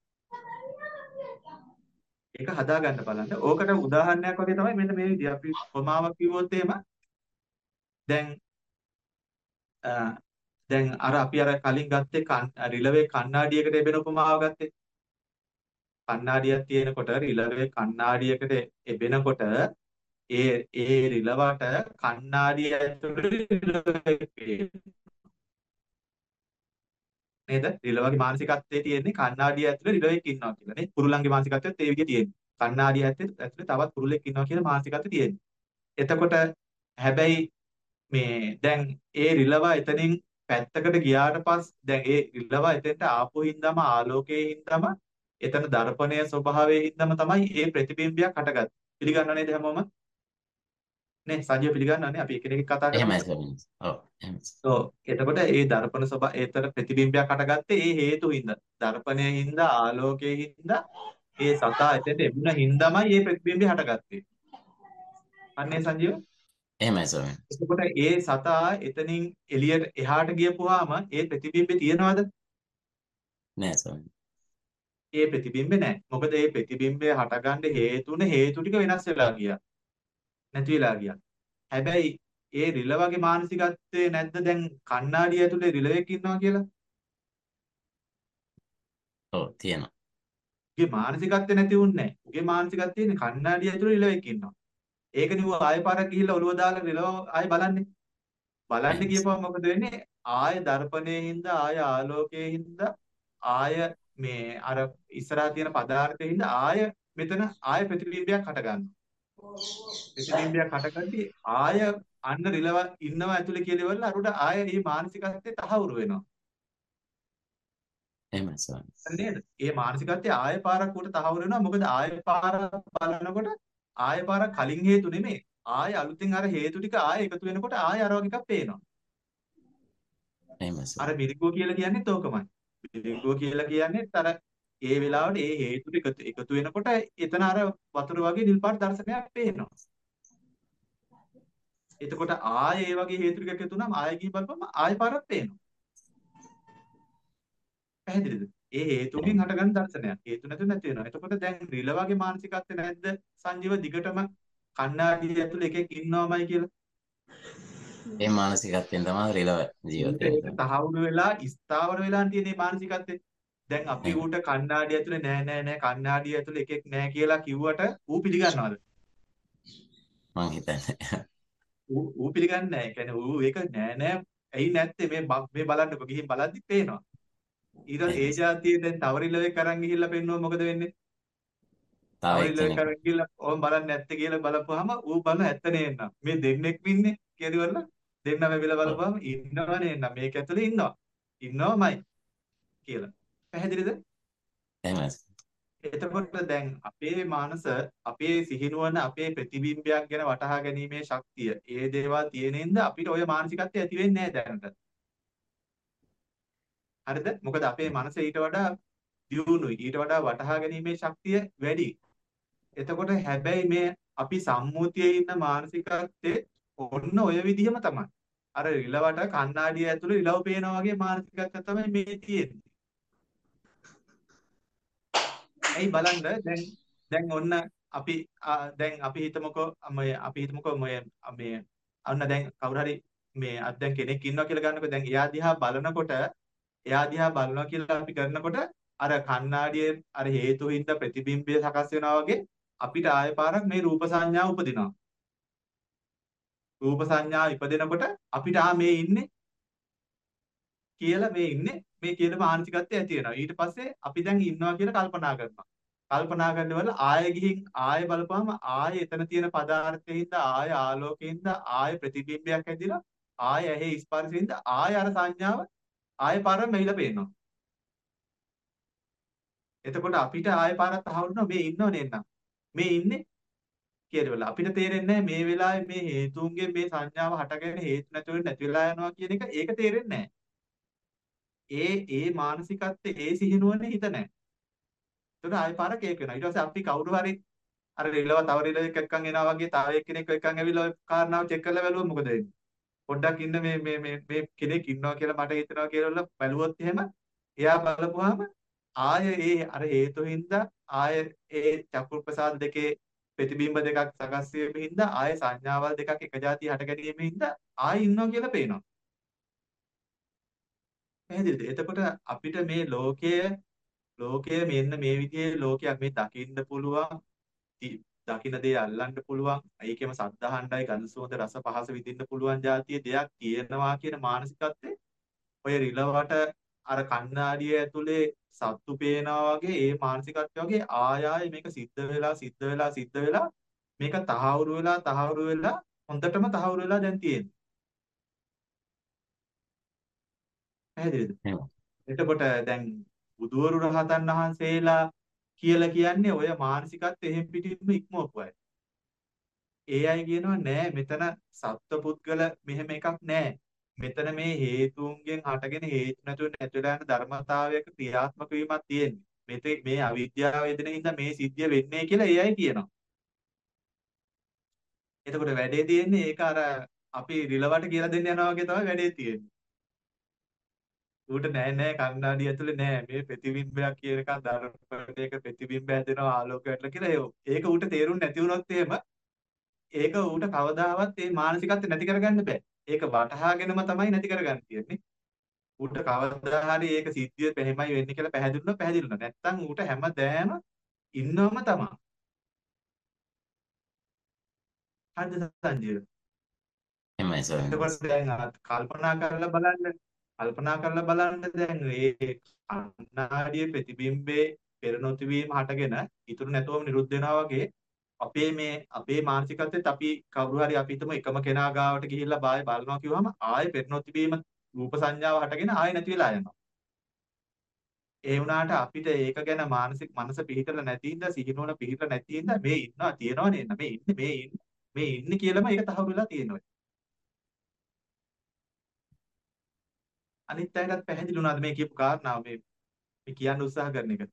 ඒක හදාගන්න බලන්න. ඕකට උදාහරණයක් වගේ තමයි මෙන්න මේ විදිහ. අපි ප්‍රමාවක් කිව්වොත් එහෙම දැන් අ, දැන් අර අපි අර කලින් ගත්තේ කන්- රිලවේ කණ්ණාඩියකට එබෙන උපමාව ගත්තේ. කණ්ණාඩියක් තියෙනකොට රිලවේ කණ්ණාඩියකට එබෙනකොට ඒ ඒ රිලවට කණ්ණාඩිය ඇතුළේ රිලවෙක් පේනවා. නේද? රිලවගේ මානසිකත්වයේ තියෙන්නේ කණ්ණාඩිය ඇතුළේ රිලවෙක් ඉන්නවා කියලා නේ. කුරුල්ලන්ගේ මානසිකත්වයත් ඒ විදිහේ තියෙන්නේ. කණ්ණාඩිය ඇතුළේ ඇතුළේ තවත් කුරුල්ලෙක් ඉන්නවා කියලා මානසිකත්වය තියෙන්නේ. එතකොට හැබැයි මේ දැන් ඒ රිලව එතනින් පැත්තකට ගියාට පස් දැන් ඒ රිලව එතෙන්ට ආපු හින්දාම ආලෝකයේ හින්දාම එතන දර්පණයේ ස්වභාවයේ හින්දාම තමයි ඒ ප්‍රතිබිම්බයක් හටගත්තේ. පිළිගන්නව නේද හැමෝම? නේ සජිය පිළිගන්නවනේ අපි එකිනෙක කතා එහෙමයි කරනකොට. ස්වාමීනි. ඔව් එහෙමයි. ඔව් එතකොට ඒ දර්පණ ස්වභාව ඒතර ප්‍රතිබිම්බයක් හටගත්තේ ඒ හේතු හින්දා. දර්පණයේ හින්දා ආලෝකයේ හින්දා ඒ සතා එතෙන්ට එමුණ හින්දාමයි මේ ප්‍රතිබිම්බය හටගත්තේ. අන්නේ සංජීව. එහෙමයි ස්වාමීනි. එතකොට ඒ සතා එතනින් එළියට එහාට ගියපුවාම ඒ ප්‍රතිබිම්බේ තියනවද? නෑ ස්වාමීනි. ඒ ප්‍රතිබිම්බේ නැහැ. මොකද ඒ ප්‍රතිබිම්බය හටගන්න හේතුනේ හේතු ටික වෙනස් වෙලා ගියා. නැති වෙලා ගියා. හැබැයි ඒ රිලවගේ මානසිකත්වයේ නැද්ද දැන් කණ්ණාඩිය ඇතුලේ රිලවෙක් ඉන්නවා කියලා? ඔව් තියෙනවා. උගේ මානසිකත්වය නැති වුන්නේ නැහැ. උගේ මානසිකත්වය තියෙන්නේ කණ්ණාඩිය ඇතුලේ රිලවෙක් ඉන්නවා. ඒකනේ ඌ ආයෙ පාරක් ගිහිල්ලා ඔළුව දාලා රිලව ආයෙ බලන්නේ. බලන්න එහෙමයි. ගියපුවම මොකද වෙන්නේ? ආයෙ දර්පණයේ හින්දා ආයෙ ආලෝකයේ හින්දා ආයෙ මේ අර ඉස්සරහා තියෙන පදාර්ථයේ හින්දා ආයෙ මෙතන ආයෙ ප්‍රතිබිම්බයක් හට ගන්නවා. ප්‍රතිබිම්බයක් හටගද්දී ආයෙ අන්න රිලව ඉන්නවා ඇතුලේ කියලා ඉවරලා අරුට ආයෙ මේ මානසිකත්වයේ තහවුරු වෙනවා. එහෙමයි ස්වාමීනි. හරි නේද? ඒ මානසිකත්වයේ ආයෙ පාරක් උට තහවුරු වෙනවා. මොකද ආයෙ පාරක් බලනකොට ආයෙ පාරක් කලින් හේතු නෙමෙයි. ආයෙ අලුතින් අර හේතු ටික ආයෙ එකතු වෙනකොට ආයෙ අර වගේ එකක් පේනවා. එහෙමයි අර ස්වාමීනි. මිරිඟුව කියලා කියන්නේත් ඕකමයි. මිරිඟුව කියලා කියන්නේත් අර ඒ වෙලාවට ඒ හේතු ටික එකතු එකතු වෙනකොට එතන අර වතුර වගේ නිල් පාට දර්ශනයක් පේනවා. එතකොට ආයෙ ඒ වගේ හේතු ටිකක් එකතු වුණාම ආයෙ ගිහින් බලපුවම ආයෙ පාරක් පේනවා. පැහැදිලිද? ඒ හේතුන්ගෙන් හටගන්න දර්ශනයක්. හේතු නැතුව නැති වෙනවා. එතකොට දැන් රිලවගේ මානසිකත්වය නැද්ද? සංජීව දිගටම කණ්ණාඩිය ඇතුලේ එකෙක් ඉන්නවමයි කියලා. ඒ මානසිකත්වයෙන් තමයි රිලව ජීවත් ඌට වෙන්නේ ඒක ස්වාමීනි. තහවුරු වෙලා ස්ථාවර වෙලා තියෙන මේ මානසිකත්වය. දැන් අපි එහෙමයි. ඌට කණ්ණාඩිය ඇතුලේ නෑ නෑ නෑ කණ්ණාඩිය ඇතුලේ එකෙක් නෑ කියලා කිව්වට ඌ පිළිගන්නවද? මං හිතන්නේ. ඌ ඌ පිළිගන්නේ නෑ. ඒ කියන්නේ ඌ ඒක නෑ නෑ ඇයි නැත්තේ මේ බ- මේ බලන්නකො ගිහින් බලද්දි පේනවා. ඊට පස්සේ ඒ එහෙමයි. જાතියේ දැන් තවරිල්ලවෙක් අරන් ගිහිල්ලා පෙන්නුවා මොකද වෙන්නේ? තව තවරිල්ලවෙක් එක්කෙනෙක් අරන් ගිහිල්ලා ඕම් බලන්නේ නැත්තේ කියලා බලපුවාම ඌ බලන ඇත්ත නේන්නම්. මේ දෙන්නෙක් ඉන්නේ කියලා ඉවරලා දෙන්නම වෙලා ඔව් බලපුවාම ඉන්නව නේන්නම්. මේක ඇතුලේ ඉන්නවා. ඉන්නවමයි කියලා. පැහැදිලිද? එහෙමයි. එතකොට දැන් අපේ මානස අපේ සිහිනුවන අපේ ප්‍රතිබිම්බයක් ගැන වටහා ගැනීමේ ශක්තිය ඒ දේවල් තියෙනින්ද අපිට ওই මානසිකත්වය ඇති වෙන්නේ නැහැ දැනට. හරිද? මොකද අපේ මනස ඊට වඩා දියුණුයි. ඊට වඩා වටහා ගැනීමේ ශක්තිය වැඩි. එතකොට හැබැයි මේ අපි සම්මුතියේ ඉන්න මානසිකත්වයේ ඔන්න ඔය විදිහම තමයි. අර රිලවට කණ්ණාඩිය ඇතුලේ රිලව පේනා වගේ මානසිකත්වයක් තමයි මේ තියෙන්නේ. ඇයි බලන්න දැන් දැන් ඔන්න අපි ආ, දැන් අපි හිතමුකෝ මේ අපි හිතමුකෝ මේ මේ අන්න දැන් කවුරු හරි මේ අද දැන් කෙනෙක් ඉන්නවා කියලා ගන්නකො දැන් එයා දිහා බලනකොට එයා දිහා බලනවා කියලා අපි කරනකොට අර කණ්ණාඩියේ අර හේතු හින්දා ප්‍රතිබිම්බය සකස් වෙනවා වගේ අපිට ආය පාරක් මේ රූප සංඥා උපදිනවා රූප සංඥා ඉපදෙනකොට අපිට ආ මේ ඉන්නේ කියලා මේ ඉන්නේ මේ කියන මානසිකත්වය ඇති වෙනවා. ඊට පස්සේ අපි දැන් ඉන්නවා කියලා කල්පනා කරනවා. කල්පනා කරනවල ආයෙ ගිහින් ආයෙ බලපුවම ආයෙ එතන තියෙන පදාර්ථයෙන්ද ආයෙ ආලෝකයෙන්ද ආයෙ ප්‍රතිබිම්බයක් ඇදිලා ආයෙ ඇහි ස්පර්ශයෙන්ද ආයෙ අර සංඥාව ආයෙ පාරම මෙහිලා පේනවා. එතකොට අපිට ආයෙ පාරක් තහවුරුනවා මේ ඉන්නව නේනම්. මේ ඉන්නේ කියලා අපිට තේරෙන්නේ මේ වෙලාවේ මේ හේතුන්ගේ මේ සංඥාව හටගෙන හේතු නැතුව නැති වෙලා යනවා කියන එක ඒක තේරෙන්නේ ඒ ඒ මානසිකත්වයේ ඒ සිහිනුවනේ හිත නැහැ. එතකොට ආයෙ පාරක් ඒක වෙනවා. ඊට පස්සේ අපි කවුරු හරි අර රිලව තව රිලව් එකක් එක්කන් එනවා වගේ තව එක්කෙනෙක් එක්කන් ඇවිල්ලා ඔය කාරණාව චෙක් කරලා බැලුවොත් මොකද වෙන්නේ? පොඩ්ඩක් ඉන්න මේ මේ මේ මේ කෙනෙක් ඉන්නවා කියලා මට හිතෙනවා කියලා බැලුවොත් එහෙම එයා බලපුවාම ආය ඒ අර හේතු හින්දා ආය ඒ චක්කු ප්‍රසාද දෙකේ ප්‍රතිබිම්බ දෙකක් සකස් වීම හින්දා ආය සංඥාවල් දෙකක් එක જાති හට ගැනීම හින්දා ආය ඉන්නවා කියලා පේනවා. පැහැදිලිද? එතකොට අපිට මේ ලෝකය ලෝකය මෙන්න මේ විදිහේ ලෝකයක් මේ දකින්න පුළුවන්. දකින්න දේ අල්ලන්න පුළුවන්. ඒකෙම සද්ධාහණ්ඩයි ගඳ සුවඳ රස පහස විඳින්න පුළුවන් જાතිය දෙයක් තියෙනවා කියන මානසිකත්වයේ ඔය රිලවට අර කණ්ණාඩිය ඇතුලේ සත්තු පේනවා වගේ ඒ මානසිකත්වය වගේ ආය ආය මේක සිද්ධ වෙලා සිද්ධ වෙලා සිද්ධ වෙලා මේක තහවුරු වෙලා තහවුරු වෙලා හොඳටම තහවුරු වෙලා දැන් තියෙන්නේ. පැහැදිලිද? එතකොට දැන් බුදුවරු රහතන් වහන්සේලා කියලා කියන්නේ ඔය මානසිකත්වය එහෙම් පිටින්ම ඉක්මවපු අය. ඒ අය කියනවා නෑ මෙතන සත්පුද්ගල මෙහෙම එකක් නෑ. මෙතන මේ හේතුන්ගෙන් හටගෙන හේතු නැතුව නැතිලා යන ධර්මතාවයක ක්‍රියාත්මක වීමක් තියෙන්නේ. මෙතේ මේ අවිද්‍යාව වේදෙන හින්දා මේ සිද්ධිය වෙන්නේ කියලා ඒ අය කියනවා. එතකොට වැඩේ තියෙන්නේ ඒක අර අපි රිලවට කියලා දෙන්න යනවා වගේ තමයි වැඩේ තියෙන්නේ. ඌට නෑ නෑ කණ්ණාඩිය ඇතුලේ නෑ මේ ප්‍රතිබිම්බයක් කියන එක දර්පණයක ප්‍රතිබිම්බ හැදෙනවා ආලෝකයට කියලා ඒක ඌට තේරුම් නැති වුණොත් එහෙම ඒක ඌට කවදාවත් මේ මානසිකත්වය නැති කරගන්න බෑ. ඒක වටහාගෙනම තමයි නැති කරගන්න තියෙන්නේ. ඌට කවදා හරි ඒක සිද්ධිය පෙහෙමයි වෙන්නේ කියලා පැහැදිලිුණා පැහැදිලිුණා. නැත්තම් ඌට හැමදෑම ඉන්නවම තමයි. හරිද සංජීව? එහෙමයි සර්. එතකොට දැන් කල්පනා කරලා බලන්න කල්පනා කරලා බලන්න දැන් මේ කණ්ණාඩියේ ප්‍රතිබිම්බේ පෙර නොතිබීම හටගෙන ඉතුරු නැතුවම නිරුද්ධ වෙනවා වගේ අපේ මේ අපේ මානසිකත්වෙත් අපි කවුරු හරි අපි හිතමු එකම කෙනා ගාවට ගිහිල්ලා බාය බලනවා කිව්වම ආයෙ පෙර නොතිබීම රූප සංඥාව හටගෙන ආයෙ නැති වෙලා යනවා. ඒ වුණාට අපිට ඒක ගැන මානසික මනස පිහිටලා නැති ඉඳ සිහිනුවන පිහිටලා නැති ඉඳ මේ ඉන්නවා තියෙනවා නේද මේ ඉන්නේ මේ ඉන්නේ මේ ඉන්නේ කියලාම ඒක තහවුරු වෙලා තියෙනවා. අනිත් අයටත් පැහැදිලි වුණාද මේ කියපු කාරණාව මේ මේ කියන්න උත්සාහ කරන එක?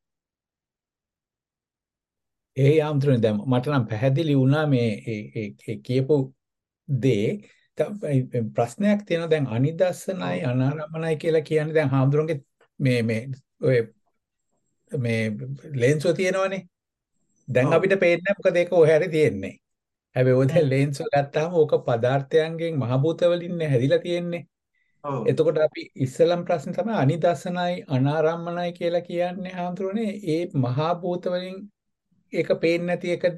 ඒ යාම්ත්‍රනේ දැන් මට නම් පැහැදිලි වුණා මේ ඒ කියපු දේ. ප්‍රශ්නයක් තියෙනවා දැන් අනිදස්සනයි අනාරම්මනයි කියලා කියන්නේ දැන් හාමුදුරන්ගේ මේ මේ ඔය මේ ලෙන්සුව තියෙනවනේ. දැන් අපිට පේන්නේ මොකද ඒක ඔය හැරි තියෙන්නේ. හැබැයි ඔය දැන් ලෙන්සුව ගත්තාම ඕක පදාර්ථයන්ගෙන් මහ භූත වලින් හැදිලා තියෙන්නේ. එතකොට අපි ඉස්සලම් ප්‍රශ්න තමයි අනිදස්සනයි අනාරම්මනයි කියලා කියන්නේ හාමුදුරනේ ඒ මහා භූත වලින් ඒක පේන්නේ නැති එකද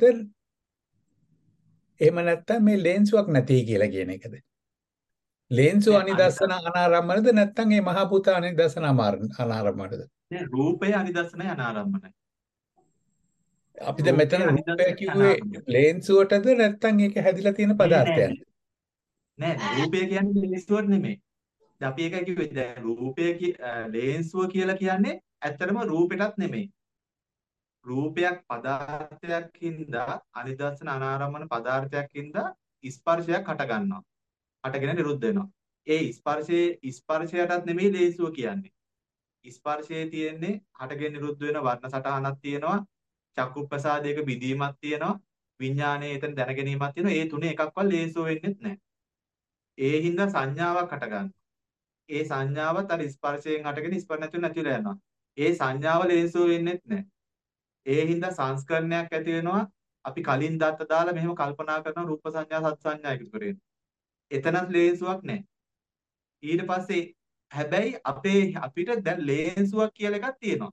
එහෙම නැත්නම් මේ ලේන්සුවක් නැති කියලා කියන එකද ලේන්සුව අනිදස්සන අනාරම්මනද නැත්නම් මේ මහා භූත අනිදස්සන අනාරම්මනද නේ රූපය අනිදස්සනයි අනාරම්මනයි අපි දැන් මෙතන රූපය කිව්වේ ලේන්සුවටද නැත්නම් ඒක හැදිලා තියෙන පදාර්ථයක්ද නෑ රූපය කියන්නේ ලේන්සුවට නෙමෙයි අපි එකයි කිව්වේ දැන් රූපය ලේන්සුව කියලා කියන්නේ ඇත්තටම රූපෙටත් නෙමෙයි. රූපයක් පදාර්ථයක් හින්දා අනිදස්සන අනාරම්මන පදාර්ථයක් හින්දා ස්පර්ශයක් හට ගන්නවා. හටගෙන නිරුද්ධ වෙනවා. ඒ ස්පර්ශයේ ස්පර්ශයටත් නෙමෙයි ලේන්සුව කියන්නේ. ස්පර්ශයේ තියෙන්නේ හටගෙන නිරුද්ධ වෙන වර්ණ සටහනක් තියෙනවා. චක්කු ප්‍රසාදයක බිඳීමක් තියෙනවා. විඥානයේ එතන දැනගැනීමක් තියෙනවා. ඒ තුනේ එකක්වත් ලේන්සුව වෙන්නේ නැහැ. ඒ හින්දා සංඥාවක් හට ගන්නවා. ඒ සංඥාවත් අර ස්පර්ශයෙන් හටගෙන ස්පර්ශ නැතුව නැතිලා යනවා. ඒ සංඥාව ලේන්සුව වෙන්නේත් නැහැ. ඒ හින්දා සංස්කරණයක් ඇති වෙනවා. අපි කලින් දත්ත දාලා මෙහෙම කල්පනා කරන රූප සංඥා සත් සංඥා එකතු කරගෙන. එතනත් ලේන්සුවක් නැහැ. ඊට පස්සේ හැබැයි අපේ අපිට දැන් ලේන්සුවක් කියලා එකක් තියෙනවා.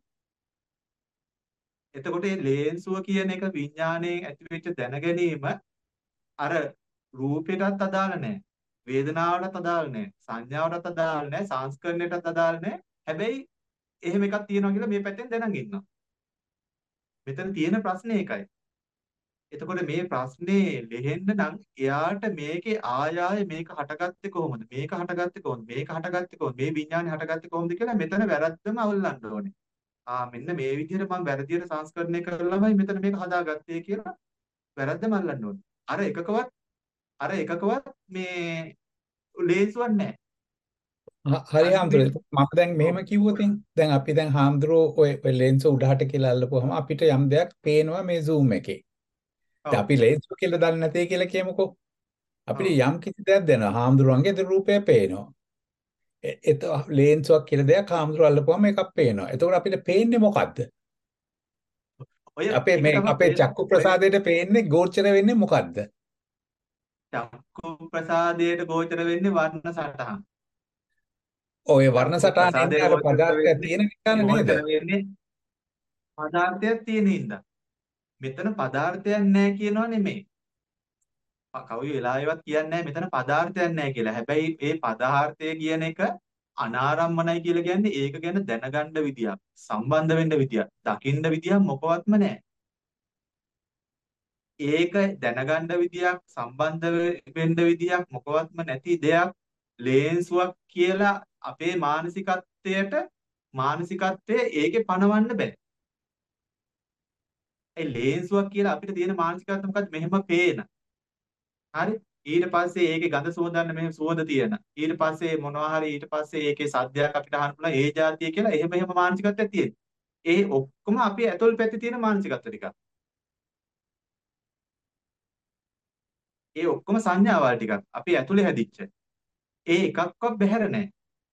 එතකොට මේ ලේන්සුව කියන එක විඥාණයෙන් ඇතිවෙච්ච දැනගැනීම අර රූපයටත් අදාළ නැහැ. වේදනාවටත් අදාළ නැහැ සංඥාවටත් අදාළ නැහැ සංස්කරණයටත් අදාළ නැහැ හැබැයි එහෙම එකක් තියෙනවා කියලා මේ පැත්තෙන් දැනන් ඉන්නවා මෙතන තියෙන ප්‍රශ්නේ ඒකයි එතකොට මේ ප්‍රශ්නේ ලෙහෙන්න නම් එයාට මේකේ ආය ආය මේක හටගත්තේ කොහොමද මේක හටගත්තේ කොහොමද මේක හටගත්තේ කොහොමද මේ විඥානේ හටගත්තේ කොහොමද කියලා මෙතන වැරද්දම අවුල්ලන්න ඕනේ ආ මෙන්න මේ විදිහට මම වැරදියට සංස්කරණය කරලාමයි මෙතන මේක හදාගත්තේ කියලා වැරද්ද මල්ලන්න ඕනේ. අර එකකවත් අර එකකවත් මේ ලේන්සුවක් නැහැ. හ- හරි අන්තිමේ හාමුදුරුවෝ මම දැන් මෙහෙම කිව්වොත් දැන් අපි දැන් හාමුදුරුවෝ ඔය ඔය ලෙන්ස උඩහට කියලා අල්ලපුවාම අපිට යම් දෙයක් පේනවා මේ zoom එකේ. දැන් ඔව් අපි ලෙන්ස් කියලා දන්නේ නැtei කියලා කියමුකෝ. අපිට ඔව් යම් කිසි දෙයක් දැනෙනවා. හාමුදුරුවන්ගේ රූපය පේනවා. එ- එත ලේන්සුවක් කියලා දෙයක් හාමුදුරුවෝ අල්ලපුවාම එකක් පේනවා. එතකොට අපිට පේන්නේ මොකද්ද? ඔය අපේ ඒක මේ තමයි අපේ පේන චක්කු ඔය ප්‍රසාදයට පේන්නේ ගෝචර වෙන්නේ මොකද්ද? චක්කු ප්‍රසාදයට ගෝචර වෙන්නේ වර්ණ සටහන්. ඔය වර්ණ චක්කු සටහනේ ඉන්නේ ප්‍රසාදයට අර ගෝචර පදාර්ථය වෙන්නේ තියෙන නිසානේ නේද? ගෝචර වෙන්නේ පදාර්ථයක් තියෙන හින්දා. මෙතන පදාර්ථයක් නැහැ කියනවා නෙමෙයි. කවි වෙලාවෙවත් කියන්නේ නැහැ මෙතන පදාර්ථයක් නැහැ කියලා. හැබැයි ඒ පදාර්ථය කියන එක අනාරම්මනයි කියලා කියන්නේ ඒක ගැන දැනගන්න විදියක්, සම්බන්ධ වෙන්න විදියක්, දකින්න විදියක් මොකවත්ම නැහැ. ඒක දැනගන්න විදියක්, සම්බන්ධ වෙන්න විදියක් මොකවත්ම නැති දෙයක් ලේන්සුවක් කියලා අපේ මානසිකත්වයට මානසිකත්වයේ ඒකේ පණවන්න බෑ. ඒ ලේන්සුවක් කියලා අපිට තියෙන මානසිකත්වය මොකද්ද? මෙහෙම පේන. හරි? ඊට පස්සේ ඒකේ ගඳ සුවඳන්න මෙහෙම සුවඳ තියෙන. ඊට පස්සේ මොනවා හරි ඊට පස්සේ ඒකේ සද්දයක් අපිට අහන්න පුළුවන් ඒ જાතිය කියලා එහෙම එහෙම මානසිකත්වයක් තියෙන. ඒ ඔක්කොම අපේ ඇතුල් පැත්තේ තියෙන මානසිකත්ව ටික. ඒ ඔක්කොම සංඥාවල් ටිකක් අපේ ඇතුලේ හැදිච්ච. ඒ එකක්වත් බැහැර නැහැ.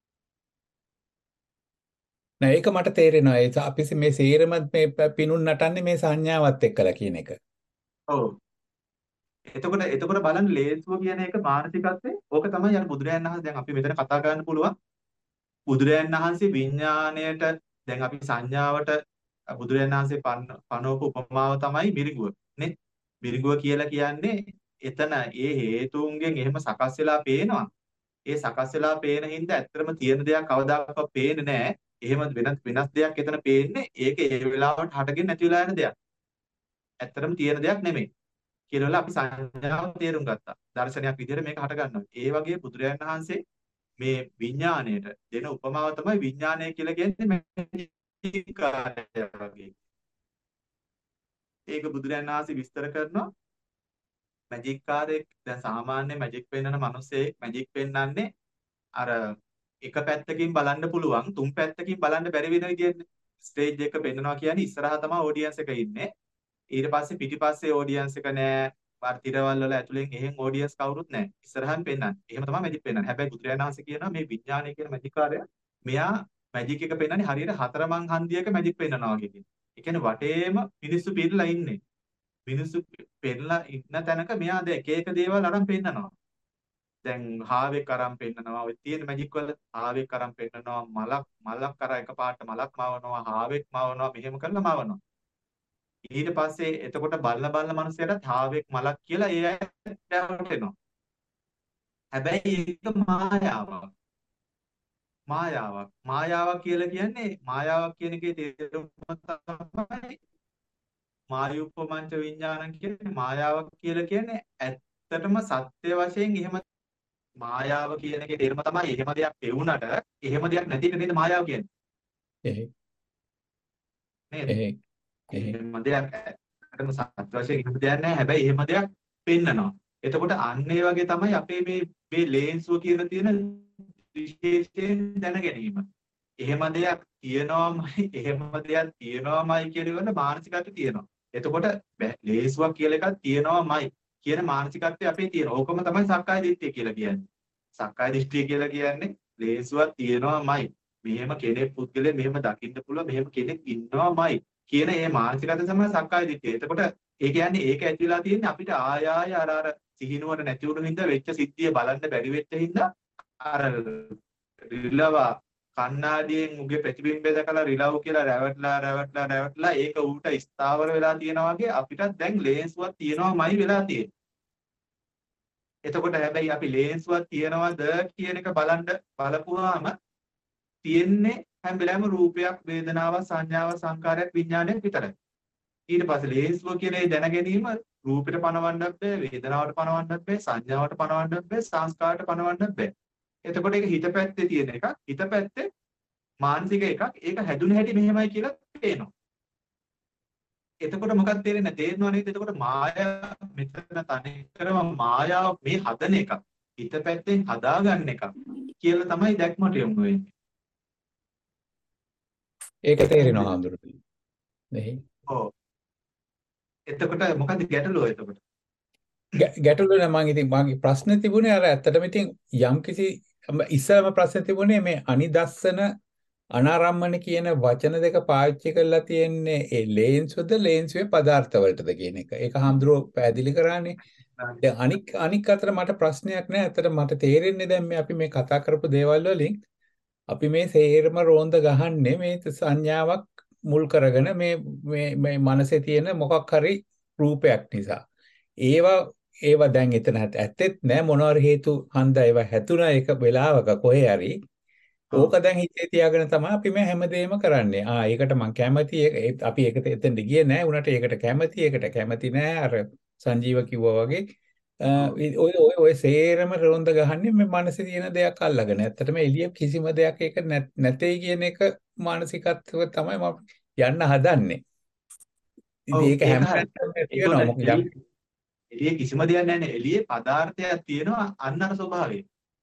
නෑ ඒක මට තේරෙනවා. ඒ අපි මේ සේරම මේ පිනුන් නටන්නේ මේ සංඥාවත් එක්කලා කියන එක. ඔව්. එතකොට එතකොට බලන්න ලේන්සුව කියන එක මානසිකත්වයේ ඕක තමයි අර බුදුරයන් වහන්සේ දැන් අපි මෙතන කතා කරන්න පුළුවන්. බුදුරයන් වහන්සේ විඥාණයට දැන් අපි සංඥාවට බුදුරයන් වහන්සේ පනවපු උපමාව තමයි මිරිඟුව නේ. මිරිඟුව කියලා කියන්නේ එතන ඒ හේතුන්ගෙන් එහෙම සකස් වෙලා පේනවා. ඒ සකස් වෙලා පේන හින්දා ඇත්තටම තියෙන දෙයක් කවදාකවත් පේන්නේ නැහැ. එහෙම වෙනස් වෙනස් දෙයක් එතන පේන්නේ ඒක ඒ වෙලාවට හටගෙන නැති වෙලා යන දෙයක්. ඇත්තටම තියෙන දෙයක් නෙමෙයි. කියලා අපි සංඥාව තේරුම් ගත්තා. දර්ශනයක් විදිහට මේක හට ගන්නවා. ඒ වගේ බුදුරජාණන් වහන්සේ මේ විඥාණයට දෙන උපමාව තමයි විඥාණය කියලා කියන්නේ මැජික් කාර්යය වගේ. ඒක බුදුරජාණන් වහන්සේ විස්තර කරනවා මැජික් කාර්යයක් දැන් සාමාන්‍ය මැජික් පෙන්වන මිනිස්සේ මැජික් පෙන්වන්නේ අර එක පැත්තකින් බලන්න පුළුවන් තුන් පැත්තකින් බලන්න බැරි වෙන විදිහට ස්ටේජ් එක පෙන්වනවා කියන්නේ ඉස්සරහා තමයි ඔඩියන්ස් එක ඉන්නේ. ඊට පස්සේ පිටිපස්සේ ඔඩියන්ස් එක නෑ. වාර තිරවල් වල ඇතුලෙන් එහෙන් ඔඩියන්ස් කවුරුත් නෑ. ඉස්සරහන් පෙන්නන්නේ. එහෙම තමයි මැජික් පෙන්නන්නේ. හැබැයි බුදුරජාණන් වහන්සේ කියනවා මේ විඥානය කියන මැජික් කාර්යය මෙයා මැජික් එක පෙන්නන්නේ හරියට හතරමං හන්දියක මැජික් පෙන්නනවා වගේ කියන. ඒ කියන්නේ වටේම මිනිස්සු පිරලා ඉන්නේ. මිනිස්සු පෙරලා ඉන්න තැනක මෙයා දැන් එක එක දේවල් අරන් පෙන්නනවා. දැන් හාවෙක් අරන් පෙන්නනවා. ඔය තියෙන මැජික් වල හාවෙක් අරන් පෙන්නනවා. මලක් මලක් අර එකපාරට මලක් මවනවා. හාවෙක් මවනවා. මෙහෙම කරලා මවනවා. ඊට පස්සේ එතකොට බලන බලන මනුස්සයටත් හාවෙක් මලක් කියලා ඒ අය දැවටෙනවා. හැබැයි ඒක මායාවක්. මායාවක්. මායාවක් කියලා කියන්නේ මායාවක් කියන එකේ තේරුම තමයි මායුප්පමංච විඥානං කියන්නේ මායාවක් කියලා කියන්නේ ඇත්තටම සත්‍ය වශයෙන් එහෙම මායාව කියන එකේ තේරුම තමයි එහෙම දෙයක් පෙවුනට එහෙම දෙයක් නැති එක නේද මායාව කියන්නේ. එහෙ නේද? එහෙ එහෙ එහෙම දෙයක් ඇත්තටම සත්‍ය වශයෙන් එහෙම දෙයක් නැහැ. හැබැයි එහෙම දෙයක් පෙන්නනවා. එතකොට අන්න ඒ වගේ තමයි අපේ මේ මේ ලේන්සුව කියන තියෙන විශේෂයෙන් දැන ගැනීම. එහෙම දෙයක් තියෙනවාමයි එහෙම දෙයක් තියෙනවාමයි කියන මානසිකත්වය තියෙනවා. එතකොට ලේන්සුවක් කියලා එකක් තියෙනවාමයි කියන මානසිකත්වය අපේ තියෙනවා. ඕකම තමයි සක්කාය දිට්ඨිය කියලා කියන්නේ. සක්කාය දිට්ඨිය කියලා කියන්නේ ලේන්සුවක් තියෙනවාමයි. මෙහෙම කෙනෙක් පුද්ගලයා මෙහෙම දකින්න පුළුවන් මෙහෙම කෙනෙක් ඉන්නවාමයි කියන මේ මානසිකත්වය තමයි සක්කාය දිට්ඨිය. එතකොට ඒ කියන්නේ ඒක ඇතිලා තියෙන්නේ අපිට ආය ආය අර අර සිහිනුවර නැති වුණු හින්දා වෙච්ච සිද්ධිය බලන්න බැරි වෙච්ච හින්දා අර රිලව කණ්ණාඩියෙන් උගේ ප්‍රතිබිම්බය දැකලා රිලව් කියලා රැවටලා රැවටලා රැවටලා ඒක ඌට ස්ථාවර වෙලා තියෙනවා වගේ අපිටත් දැන් ලේන්සුවක් තියෙනවාමයි වෙලා තියෙන්නේ. එතකොට හැබැයි අපි ලේන්සුවක් තියනවද කියන එක බලන්න බලපුවාම තියෙන්නේ හැම වෙලාවෙම රූපයක් වේදනාවක් සංඥාවක් සංකාරයක් විඥානයක් විතරයි. ඊට පස්සේ ලේන්සුව කියන ඒ දැන ගැනීම රූපෙට පනවන්නත් බෑ වේදනාවට පනවන්නත් බෑ සංඥාවට පනවන්නත් බෑ සංස්කාරයට පනවන්නත් බෑ. එතකොට ඒක හිත පැත්තේ තියෙන එකක්. හිත පැත්තේ මානසික එකක්. ඒක හැදුන හැටි මෙහෙමයි කියලා පේනවා. එතකොට මොකක්ද තේරෙන්නේ? තේරෙනව නේද? එතකොට මායාව මෙතන තනිකරම මායාව මේ හදන එකක්. හිත පැත්තෙන් හදාගන්න එකක් කියලා තමයි දැක්මට යොමු වෙන්නේ. ඒක තේරෙනවා හඳුරන්නේ. නෙහි. ඔව්. එතකොට මොකද්ද ගැටලුව එතකොට? ගැටලුව නම් මම ඉතින් මගේ ප්‍රශ්නේ තිබුණේ අර ඇත්තටම ඉතින් යම්කිසි ඉස්සරම ප්‍රශ්නේ තිබුණේ මේ අනිදස්සන අනාරම්මන කියන වචන දෙක පාවිච්චි කරලා තියෙන්නේ ඒ ලේන්සුද ලේන්සුවේ පදාර්ථ වලටද කියන එක. ඒක හඳුරෝ පැහැදිලි කරානේ. දැන් අනික් අනික් අතර මට ප්‍රශ්නයක් නෑ. ඇත්තට මට තේරෙන්නේ දැන් මේ අපි මේ කතා කරපු දේවල් වලින් අපි මේ සේරම රෝන්ද ගහන්නේ මේ සංඥාවක් මුල් කරගෙන මේ මේ මේ මනසේ තියෙන මොකක් හරි රූපයක් නිසා. ඒවා ඒවා දැන් එතන ඇත්තෙත් නෑ මොනවාරි හේතු හන්දා ඒවා හැතුණා එක වෙලාවක කොහේ හරි. ඕක දැන් හිතේ තියාගෙන තමයි අපි මේ හැමදේම කරන්නේ. ආ ඒකට මං කැමති අපි ඒකට එතෙන්ට ගියේ නෑ. උනට ඒකට කැමති ඒකට කැමති නෑ. අර සංජීව කිව්වා වගේ ඔය ඔය ඔය සේරම රොන්ද ගහන්නේ මේ මනසේ තියෙන දෙයක් අල්ලගෙන. ඇත්තටම එළිය කිසිම දෙයක් ඒක නැtei කියන එක මානසිකත්වය තමයි මම යන්න හදන්නේ. ඉතින් ඒක හැම පැත්තම තියෙනවා මොකද එළියේ කිසිම දෙයක් නැහැ නේ. එළියේ පදාර්ථයක් තියෙනවා අන්න අර ස්වභාවය.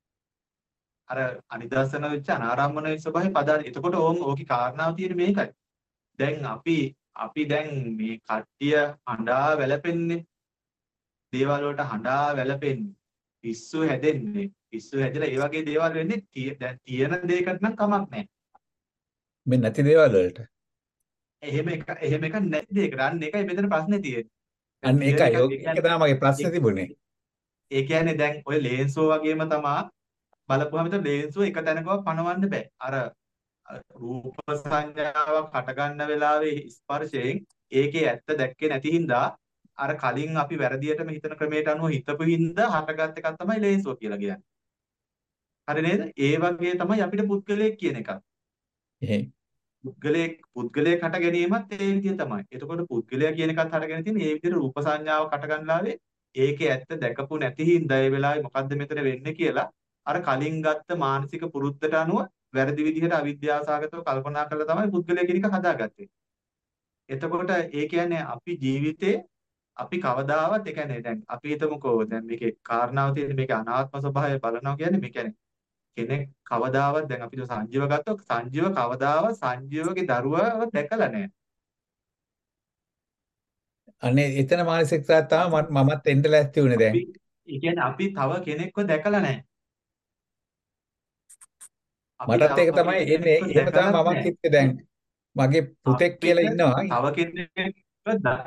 අර අනිදර්ශන වෙච්ච අනාරම්මන වෙච්ච ස්වභාවය පදාර්ථ. එතකොට ඕම් ඕකේ කාරණාව තියෙන්නේ මේකයි. දැන් අපි අපි දැන් මේ කට්ටිය හඬා වැළපෙන්නේ. දේවල් වලට හඬා වැළපෙන්නේ. පිස්සු හැදෙන්නේ. පිස්සු හැදලා ඒ වගේ දේවල් වෙන්නේ දැන් තියෙන දෙයකට නම් කමක් නැහැ. මේ නැති දේවල් වලට. එහෙම එක එහෙම එකක් නැති දෙයකට. අන්න ඒකයි මෙතන ප්‍රශ්නේ තියෙන්නේ. අන්න ඒකයි ඒක තමයි මගේ ප්‍රශ්නේ තිබුණේ. ඒ කියන්නේ දැන් ඔය ලේන්සෝ වගේම තමයි බලපුවම විතර ලේන්සුව එක තැනකවත් පනවන්න බෑ. අර රූප සංඥාවක් හට ගන්න වෙලාවේ ස්පර්ශයෙන් ඒකේ ඇත්ත දැක්කේ නැති හින්දා අර කලින් අපි වැරදියටම හිතන ක්‍රමයට අනුව හිතපු හින්දා හටගත් එකක් තමයි ලේන්සුව කියලා කියන්නේ. හරි නේද? ඒ වගේ තමයි අපිට පුද්ගලයෙක් කියන එකක්. එහෙයි. පුද්ගලයෙක් පුද්ගලයෙක් හට ගැනීමත් ඒ විදිහ තමයි. එතකොට පුද්ගලයා කියන එකත් හටගෙන තියෙන ඒ විදිහට රූප සංඥාවක් හට ගන්නලාවේ ඒකේ ඇත්ත දැකපු නැති හින්දා ඒ වෙලාවේ මොකද්ද මෙතන වෙන්නේ කියලා අර කලින් ගත්ත මානසික පුරුද්දට අනුව වැරදි විදිහට අවිද්‍යාවසගතව කල්පනා කරලා තමයි පුද්ගලයා කියන එක හදාගත්තේ. එතකොට ඒ කියන්නේ අපි ජීවිතේ අපි කවදාවත් ඒ කියන්නේ දැන් අපි හිතමුකෝ දැන් මේකේ කාරණාව තියෙන මේකේ අනාත්ම ස්වභාවය බලනවා කියන්නේ මේ කියන්නේ කෙනෙක් කවදාවත් දැන් අපි සංජීව ගත්තොත් සංජීව කවදාවත් සංජීවගේ දරුවව දැකලා නැහැ. අනේ එතන මානසිකතාව තමයි මමත් එන්න ලැස්ති වුණේ දැන්. ඒ කියන්නේ අපි තව කෙනෙක්ව දැකලා නැහැ. මටත් ඒක තමයි එන්නේ. එහෙම තමයි මමත් හිතුවේ දැන්. මගේ පුතෙක් කියලා ඉන්නවා. තව කෙනෙක්ව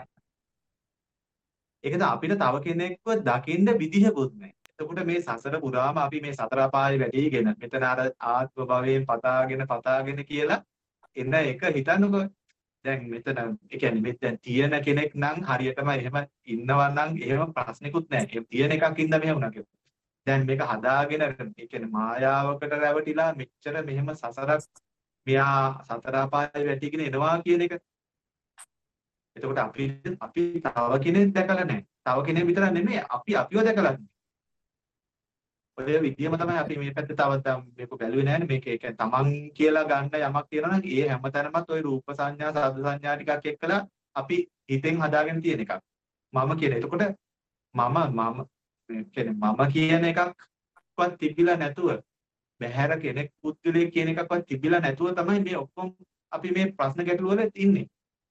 ඒකද අපිට තව කෙනෙක්ව දකින්න විදිහකුත් නැහැ. එතකොට මේ සසර පුරාම අපි මේ සතර අපායේ වැඩිගෙන මෙතන අර ආත්ම භවයෙන් පතාගෙන පතාගෙන කියලා එන එක හිතන්නකෝ. දැන් මෙතන ඒ කියන්නේ මෙතන තියෙන කෙනෙක් නම් හරියටම එහෙම ඉන්නවා නම් එහෙම ප්‍රශ්නිකුත් නැහැ. ඒ තියෙන එකක් ඉඳලා මෙහෙම වුණා කියලා. දැන් මේක හදාගෙන ඒ කියන්නේ මායාවකට රැවටිලා මෙච්චර මෙහෙම සසරක් මෙයා සතර අපායේ වැටිගෙන එනවා කියන එක. එතකොට අපි අපි තව කෙනෙක් දැකලා නැහැ. තව කෙනෙක් විතර නෙමෙයි අපි අපිව දැකලා නැහැ. ඔය විදියම තමයි අපි මේ පැත්තේ තවත් මේක බැලුවේ නැහැ මේක ඒ කියන්නේ තමන් කියලා ගන්න යමක් තියෙනවා නම් ඒ හැමතැනමත් ওই රූප සංඥා සද්ද සංඥා ටිකක් එක්කලා අපි හිතෙන් හදාගෙන තියෙන එකක්. මම කියන. එතකොට මම මම කියන්නේ මම කියන එකක්වත් තිබිලා නැතුව බහැර කෙනෙක් පුද්ගලයෙක් කියන එකක්වත් තිබිලා නැතුව තමයි මේ ඔක්කොම අපි මේ ප්‍රශ්න ගැටළු වල ඉන්නේ.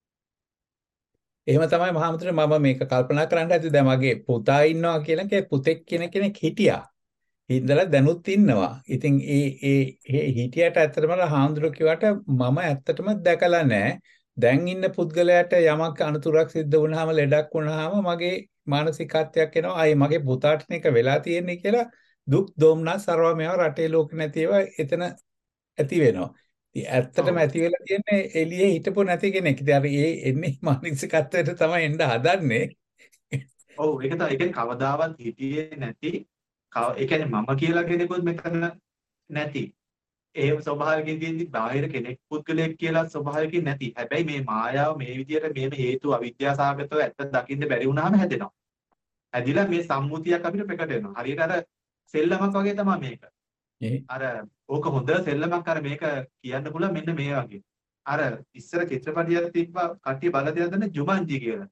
එහෙම තමයි මහාමුදුරේ මම මේක කල්පනා කරන්න ඇති දැන් මගේ පුතා ඉන්නවා කියලා කේ පුතෙක් කියන කෙනෙක් හිටියා. හින්දලා දැනුත් ඉන්නවා. ඉතින් ඒ ඒ හිටියට ඇත්තටම හාමුදුරුවෝ කිව්වට මම ඇත්තටම දැකලා නැහැ. දැන් ඉන්න පුද්ගලයාට යමක් අනතුරක් සිද්ධ වුණාම ලෙඩක් වුණාම මගේ මානසිකත්වයක් එනවා. ආයේ මගේ පුතාට මේක වෙලා තියෙන්නේ කියලා දුක් දෝමනස් සර්ව මේවා රටේ ලෝක නැතිව එතන ඇති වෙනවා. ඉතින් ඇත්තටම ඇති වෙලා තියෙන්නේ එළියේ හිටපො නැති කෙනෙක්. ඉතින් අපි ඒ එන්නේ මානසිකත්වයට තමයි එන්න හදන්නේ. ඔව් ඒක තමයි. ඒ කියන්නේ කවදාවත් හිටියේ නැති ඒ කියන්නේ මම කියලා කෙනෙකුත් මෙතන නැති. ඒ ස්වභාවයෙන් තියෙද්දි බාහිර කෙනෙක් පුද්ගලයෙක් කියලා ස්වභාවයෙන් නැති. හැබැයි මේ මායාව මේ විදියට මේ හේතු අවිද්‍යාසගතව ඇත්ත දකින්න බැරි වුණාම හැදෙනවා. හැදිලා මේ සම්මුතියක් අපිට ප්‍රකට වෙනවා. හරියට අර සෙල්ලමක් වගේ තමයි මේක. අර ඕක හොඳ සෙල්ලමක් අර මේක කියන්න පුළුවන් මෙන්න මේ වගේ. අර ඉස්සර චිත්‍රපටියක් තිබ්බා කට්ටිය බලලා තියලා දන්නේ ජුමන්ජි කියලා.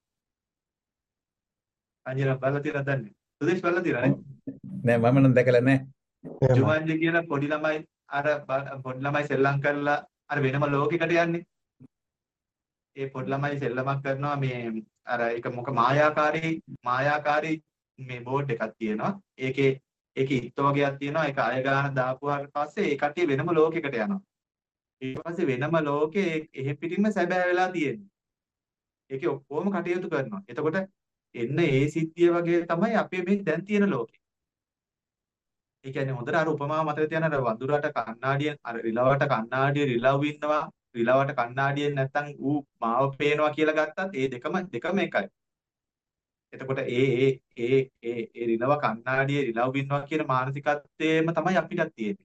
අන්ජලා බලලා තියලා දන්නේ. සුදේශ් බලලා තියලා නේ? නෑ මම නම් දැකලා නෑ. එහෙමයි. ජුමන්ජි කියලා පොඩි ළමයි අර බ- පොඩි ළමයි සෙල්ලම් කරලා අර වෙනම ලෝකයකට යන්නේ. ඒ පොඩි ළමයි සෙල්ලමක් කරනවා මේ අර ඒක මොක මායාකාරී මායාකාරී මේ බෝඩ් එකක් තියෙනවා. ඒකේ ඒකේ ඉත්ත වගේක් තියෙනවා. ඒක අය ගාන දාපුවාට පස්සේ ඒ කට්ටිය වෙනම ලෝකයකට යනවා. ඊට පස්සේ වෙනම ලෝකේ එහෙ පිටින්ම සැබෑ වෙලා තියෙන්නේ. ඒකේ ඔක්කොම කටයුතු කරනවා. එතකොට එන්න ඒ සිද්ධිය වගේ තමයි අපේ මේ දැන් තියෙන ලෝකේ. ඒ කියන්නේ හොඳට අර උපමාව මතක තියන අර වඳුරට කණ්ණාඩියෙන් අර රිලවට කණ්ණාඩිය රිලව් ඉන්නවා. රිලවට කණ්ණාඩියෙන් නැත්තම් ඌ මාව පේනවා කියලා ගත්තත් ඒ දෙකම දෙකම එකයි. එතකොට ඒ ඒ ඒ ඒ ඒ රිලව කණ්ණාඩියේ රිලව් ඉන්නවා කියන මානසිකත්වයේම තමයි අපිටත් තියෙන්නේ.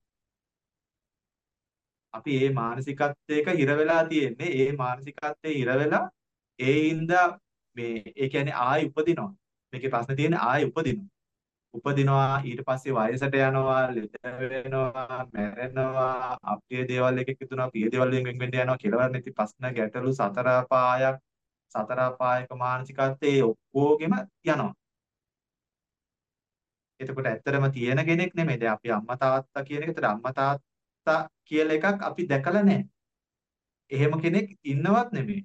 අපි ඒ මානසිකත්වයක හිර වෙලා තියෙන්නේ. ඒ මානසිකත්වයේ හිර වෙලා ඒ හින්දා මේ ඒ කියන්නේ ආයි උපදිනවා. මේකේ ප්‍රශ්නේ තියෙන්නේ ආයි උපදිනවා. උපදිනවා ඊට පස්සේ වයසට යනවා, ලෙඩ වෙනවා, මැරෙනවා, අප්‍රිය දේවල් එකක් ඉතුනවා, ප්‍රිය දේවල් වලින් වෙන් වෙන්න යනවා, කෙලවර නැති ප්‍රශ්න ගැටලු සතර අපායක්, සතර අපායක මානසිකත්වයේ ඔක්කොගෙම යනවා. එතකොට ඇත්තටම තියෙන කෙනෙක් නෙමෙයි. දැන් අපි අම්මා තාත්තා කියන එක. ඒතර අම්මා තාත්තා කියලා එකක් අපි දැකලා නැහැ. එහෙම කෙනෙක් ඉන්නවත් නෙමෙයි.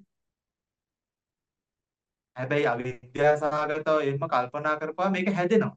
හැබැයි අවිද්‍යාව සහගතව එහෙම කල්පනා කරපුවා මේක හැදෙනවා.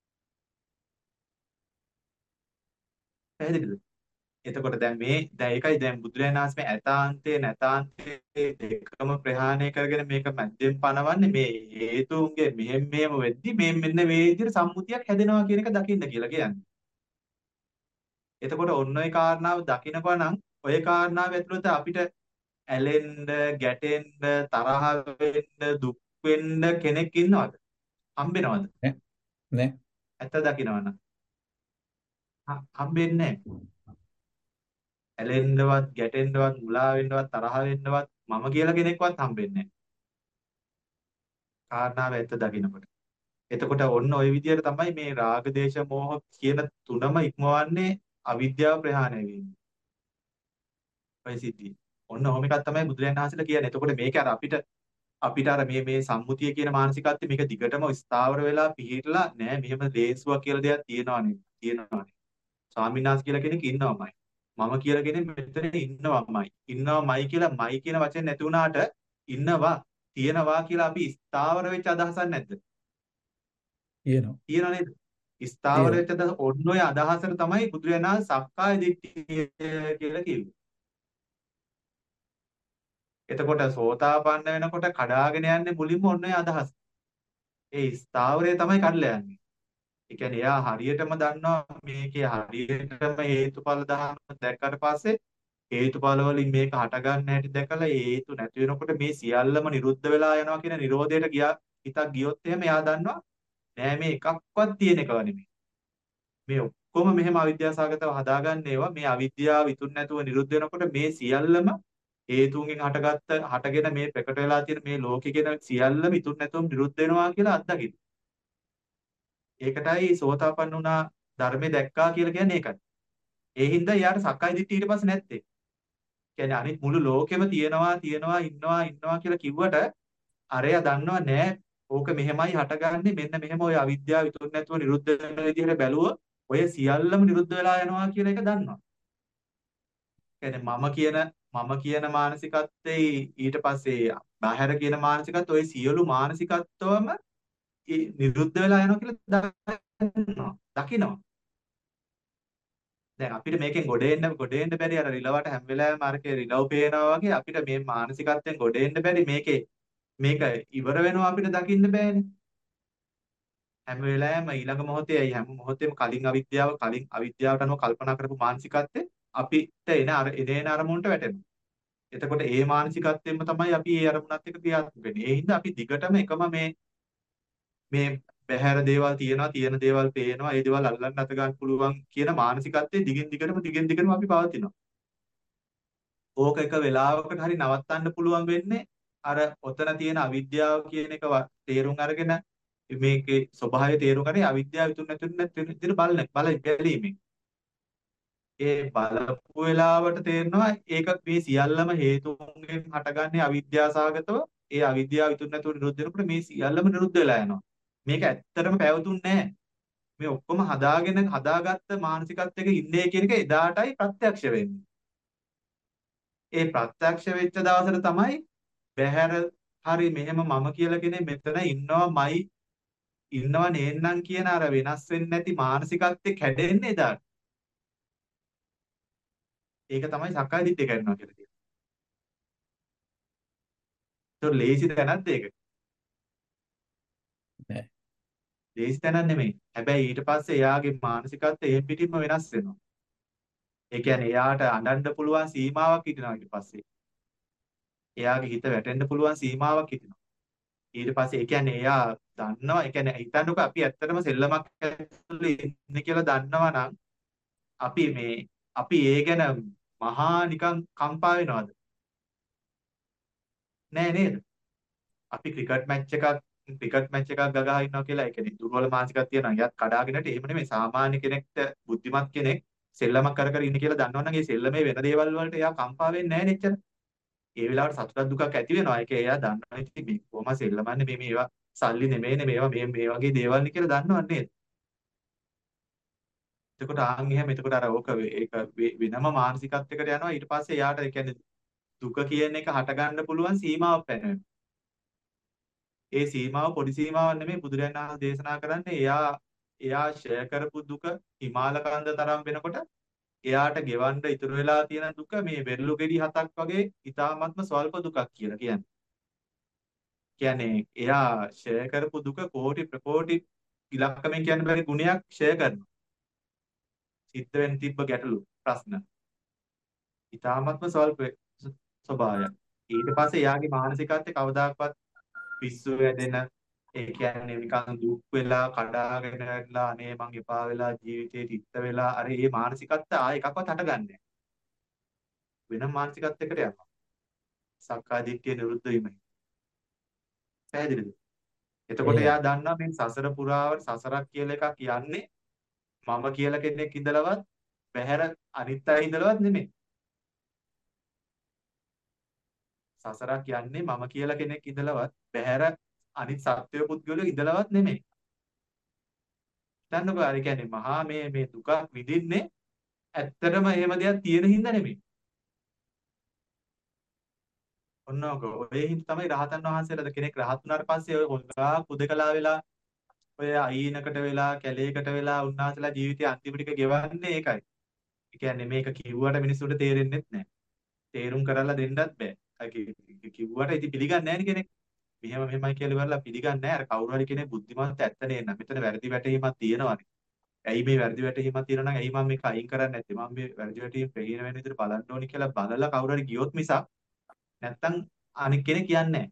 පැහැදිලිද? එතකොට දැන් මේ දැන් ඒකයි දැන් බුදුරජාණන් වහන්සේ මේ ඇතාන්තේ නැතාන්තේ දෙකම ප්‍රහාණය කරගෙන මේක මැද්දෙන් පනවන්නේ මේ හේතුන්ගේ මෙහෙම මෙහෙම වෙද්දි මේ මෙන්න මේ විදිහට සම්මුතියක් හැදෙනවා කියන එක දකින්න කියලා කියන්නේ. එතකොට ඔන්න ඔය කාරණාව දකිනකොට නම් ඔය කාරණාව ඇතුළත අපිට ඇලෙන්න, ගැටෙන්න, තරහ වෙන්න, දුක් වෙන්න කෙනෙක් ඉන්නවද? හම්බෙනවද? නෑ නෑ. ඇත්ත දකිනවනම් හම්බෙන්නේ නැහැ. ඇලෙන්නවත්, ගැටෙන්නවත්, මුලා වෙන්නවත්, තරහ වෙන්නවත් මම කියලා කෙනෙක්වත් හම්බෙන්නේ නැහැ. කාරණාව ඇත්ත දකිනකොට. එතකොට ඔන්න ওই විදිහට තමයි මේ රාග, දේශ, මෝහ කියන තුනම ඉක්මවන්නේ අවිද්‍යාව ප්‍රහාණය වීම. ඔය සිද්ධිය. ඔන්න ඔහොම එකක් තමයි බුදුරජාණන් වහන්සේලා කියන්නේ. එතකොට මේක අර අපිට අපිට අර මේ මේ සම්මුතිය කියන මානසිකත්වය මේක දිගටම ස්ථාවර වෙලා පිහිටලා නෑ මෙහෙම ලේන්සුවක් කියලා දෙයක් තියෙනවා නේ. තියෙනවා නේ. ස්වාමීන් වහන්සේ කියලා කෙනෙක් ඉන්නවමයි. මම කියලා කෙනෙක් මෙතන ඉන්නවමයි. ඉන්නවමයි කියලා මයි කියන වචනේ නැති වුණාට ඉන්නවා, තියෙනවා කියලා අපි ස්ථාවර වෙච්ච අදහසක් නැද්ද? තියෙනවා. තියෙනව නේද? ස්ථාවර වෙච්ච අදහස ඔන්න ඔය අදහසට තමයි බුදුරජාණන් වහන්සේ සක්කාය දිට්ඨිය කියලා කිව්වේ. එතකොට සෝතාපන්න වෙනකොට කඩාගෙන යන්නේ මුලින්ම ඔන්න ඔය අදහස. ඒ ස්ථාවරය තමයි කඩලා යන්නේ. ඒ කියන්නේ එයා හරියටම දන්නවා මේකේ හරියටම හේතුඵල ධර්ම දැක්කට පස්සේ හේතුඵල වලින් මේක හටගන්න හැටි දැකලා ඒ හේතු නැති වෙනකොට මේ සියල්ලම නිරුද්ධ වෙලා යනවා කියන නිරෝධයට ගියා හිතක් ගියොත් එහෙම එයා දන්නවා නෑ මේ එකක්වත් තියෙන එකව නෙමෙයි. මේ ඔක්කොම මෙහෙම අවිද්‍යාසගතව හදාගන්න ඒවා මේ අවිද්‍යාව ඉතුරු නැතුව නිරුද්ධ වෙනකොට මේ සියල්ලම හේතුන්ගෙන් හටගත්ත හටගෙන මේ ප්‍රකට වෙලා තියෙන මේ ලෝකේ කියන සියල්ලම ඉතුරු නැතුවම නිරුද්ධ වෙනවා කියලා අත්දකින්න. ඒකටයි සෝතාපන්න වුණා ධර්මයේ දැක්කා කියලා කියන්නේ ඒකයි. ඒ හින්දා යාට සක්කාය දිට්ඨිය ඊට පස්සේ නැත්තේ. කියන්නේ අනිත් මුළු ලෝකෙම තියෙනවා තියෙනවා ඉන්නවා ඉන්නවා කියලා කිව්වට අරයා දන්නව නෑ ඕක මෙහෙමයි හටගන්නේ මෙන්න මෙහෙම ඔය අවිද්‍යාව ඉතුරු නැතුව නිරුද්ධ වෙන විදිහට බැලුවොත් ඔය සියල්ලම නිරුද්ධ වෙලා යනවා කියන එක දන්නවා. කියන්නේ මම කියන මම කියන මානසිකත්වයේ ඊට පස්සේ බාහිර කියන මානසිකත්වය ඔය සියලු මානසිකත්වම නිරුද්ධ වෙලා යනවා කියලා දන්නවා දකිනවා. දැන් අපිට මේකෙන් ගොඩ එන්න ගොඩ එන්න බැරි අර රිලවට හැම වෙලාවෙම අරකේ රිලව් පේනවා වගේ අපිට මේ මානසිකත්වයෙන් ගොඩ එන්න බැරි මේකේ මේක ඉවර වෙනවා අපිට දකින්න බෑනේ. හැම වෙලාවෙම ඊළඟ මොහොතේ හැම මොහොතේම කලින් අවිද්‍යාව කලින් අවිද්‍යාවට අනුව කල්පනා කරපු මානසිකත්වය අපිට එන අර එනේන අරමුණට වැටෙනවා. එතකොට ඒ මානසිකත්වයෙන්ම තමයි අපි ඒ අරමුණත් එක්ක ක්‍රියාත්මක වෙන්නේ. ඒ හින්දා අපි දිගටම එකම මේ මේ බහැර දේවල් තියෙනවා තියෙන දේවල් පේනවා ඒ දේවල් අල්ලන්න අත ගන්න පුළුවන් කියන මානසිකත්වයේ දිගින් දිගටම දිගින් දිගටම අපි පවතිනවා. ඕක එක වෙලාවකට හරි නවත්තන්න පුළුවන් වෙන්නේ අර ඔතන තියෙන අවිද්‍යාව කියන එක තේරුම් අරගෙන මේකේ ස්වභාවය තේරුම් ගන්න අවිද්‍යාව විතුන් නැතුන් නැති බලන බල බැලීමෙන්. ඒ බලපු වෙලාවට තේරෙනවා ඒක මේ සියල්ලම හේතුන්ගෙන් හටගන්නේ අවිද්‍යාසගතව. ඒ අවිද්‍යාව ඉතුරු නැතුව නිරුද්ධ වෙනකොට මේ සියල්ලම නිරුද්ධ වෙලා යනවා. මේක ඇත්තටම පැවතුන්නේ නැහැ. මේ ඔක්කොම හදාගෙන හදාගත්ත මානසිකත්වයක ඉන්නේ කියන එක එදාටයි ප්‍රත්‍යක්ෂ වෙන්නේ. ඒ ප්‍රත්‍යක්ෂ වෙච්ච දවසට තමයි බහැර හරි මෙහෙම මම කියලා කෙනෙක් මෙතන ඉන්නවමයි ඉන්නව නේන්නම් කියන අර වෙනස් වෙන්නේ නැති මානසිකත්වයේ කැඩෙන්නේ එදාට. ඒක තමයි සක්කාය දිට්ඨිය කරනවා කියලා කියන්නේ. ඒක ලේසි තැනක්ද ඒක? නෑ. ලේසි තැනක් නෙමෙයි. හැබැයි ඊට පස්සේ එයාගේ මානසිකත්වය එහෙම් පිටින්ම වෙනස් වෙනවා. ඒ කියන්නේ එයාට අඬන්න පුළුවන් සීමාවක් හිටිනවා ඊට පස්සේ. එයාගේ හිත වැටෙන්න පුළුවන් සීමාවක් හිටිනවා. ඊට පස්සේ ඒ කියන්නේ එයා දන්නවා ඒ කියන්නේ හිතන්නකෝ අපි ඇත්තටම සෙල්ලමක් ඇතුලේ ඉන්නේ කියලා දන්නවා නම් අපි මේ අපි ඒ ගැන මහා නිකන් කම්පා වෙනවද? නෑ නේද? අපි ක්‍රිකට් මැච් එකක් ක්‍රිකට් මැච් එකක් ගගහා ඉන්නවා කියලා ඒ කියන්නේ දුර්වල මානසිකක් තියෙනවා. එයාත් කඩාගෙනට එහෙම නෙමෙයි සාමාන්‍ය කෙනෙක්ට බුද්ධිමත් කෙනෙක් සෙල්ලමක් කර කර ඉන්නේ කියලා දන්නවනම් ඒ සෙල්ලමේ වෙන දේවල් වලට එයා කම්පා වෙන්නේ නැහැ නෙච්චර. ඒ වෙලාවට සතුටක් දුකක් ඇති වෙනවා. ඒක එයා දන්නවා ඉතින් මේ කොහොම සෙල්ලමන්නේ මේ මේවා සල්ලි නෙමෙයිනේ මේවා මේ මේ වගේ දේවල් නේ කියලා දන්නව නේද? එතකොට ආන් එහෙම එතකොට අර ඕක ඒක වෙනම මානසිකත්වයකට යනවා. ඊට පස්සේ එයාට ඒ කියන්නේ දුක කියන එක හට ගන්න පුළුවන් සීමාවක් පැනවෙනවා. ඒ සීමාව පොඩි සීමාවක් නෙමෙයි බුදුරජාණන් වහන්සේ දේශනා කරන්නේ එයා එයා ෂෙය කරපු දුක හිමාල කන්ද තරම් වෙනකොට එයාට ගෙවන්න ඉතුරු වෙලා තියෙන දුක මේ වෙරළු ගෙඩි හතක් වගේ ඊ타ත්ම ස්වල්ප දුකක් කියලා කියන්නේ. කියන්නේ එයා ෂෙය කරපු දුක කෝටි ප්‍රකෝටි ඉලක්කමෙන් කියන්න බැරි ගුණයක් ෂෙය කරනවා. සිද්ධ වෙන්න තිබ්බ ගැටලු ප්‍රශ්න. ඊ타ත්ම ස්වල්ප ස්වභාවයක්. ඊට පස්සේ එයාගේ මානසිකත්වයේ කවදාකවත් පිස්සු වැදෙන ඒ කියන්නේ නිකන් දුක් වෙලා කඩාගෙන යట్లా අනේ මං එපා වෙලා ජීවිතේ තිත්ත වෙලා අර මේ මානසිකත්වය ආය එකක්වත් හටගන්නේ වෙන මානසිකත්වයකට යනවා සක්කාය දිට්ඨිය නිරුද්ධ වීමයි පැහැදිලිද එතකොට එයා දන්නවා මේ සසර පුරාවට සසරක් කියලා එකක් කියන්නේ මම කියලා කෙනෙක් ඉඳලවත් බහැර අනිත් අය ඉඳලවත් නෙමෙයි සසරක් කියන්නේ මම කියලා කෙනෙක් ඉඳලවත් බහැර අනිත් සත්වය පුද්ගලයෝ ඉඳලවත් නෙමෙයි. දන්නකෝ අර කියන්නේ මහා මේ මේ දුක විඳින්නේ ඇත්තටම එහෙම දෙයක් තියෙන හින්දා නෙමෙයි. ඔන්නෝක ඔය හින්දා තමයි රහතන් වහන්සේලාද කෙනෙක් රහත් වුණාට පස්සේ ඔය හොඟා කුදකලා වෙලා ඔය අයිනකට වෙලා කැලේකට වෙලා උන්වහන්සේලා ජීවිතය අන්තිම ටික ගෙවන්නේ ඒකයි. ඒ කියන්නේ මේක කිව්වට මිනිස්සුන්ට තේරෙන්නේ නැහැ. තේරුම් කරලා දෙන්නත් බෑ. කිව්වට ඉතින් පිළිගන්නේ නැහැ නේ කෙනෙක්. මෙහෙම මෙහෙමයි කියලා ඉවරලා පිළිගන්නේ නැහැ. අර කවුරු හරි කෙනෙක් බුද්ධිමත් ඇත්ත නේන. මෙතන වැරදි වැටහීමක් තියෙනවානේ. ඇයි මේ වැරදි වැටහීමක් තියෙනවා නම් ඇයි මම මේක අයින් කරන්නේ නැත්තේ? මම මේ වැරදි වැටහීම ප්‍රහීන වෙන විදිහට බලන්න ඕනි කියලා බලලා කවුරු හරි ගියොත් මිසක් නැත්තම් අනික් කෙනෙක් කියන්නේ නැහැ.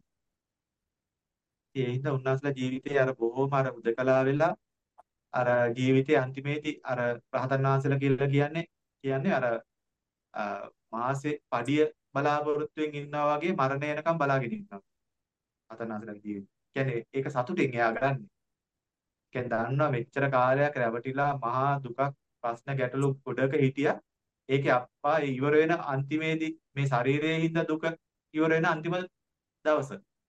ඒ හින්දා උන්වහන්සේලා ජීවිතේ අර බොහොම අර උදකලා වෙලා අර ජීවිතේ අන්තිමේදී අර රහතන් වහන්සේලා කියලා කියන්නේ කියන්නේ අර මාසේ පඩිය බලාපොරොත්තුෙන් ඉන්නවා වගේ මරණය එනකම් බලාගෙන ඉන්නවා. අතනාසලගේ ජීවිතය. කියන්නේ ඒක සතුටින් එයා ගන්නේ. කියන්නේ දන්නවා මෙච්චර කාලයක් රැවටිලා මහා දුකක් ප්‍රශ්න ගැටලු ගොඩක හිටියා. ඒකේ අප්පා ඉවර වෙන අන්තිමේදී මේ ශරීරයේ හින්දා දුක ඉවර වෙන අන්තිම දවස.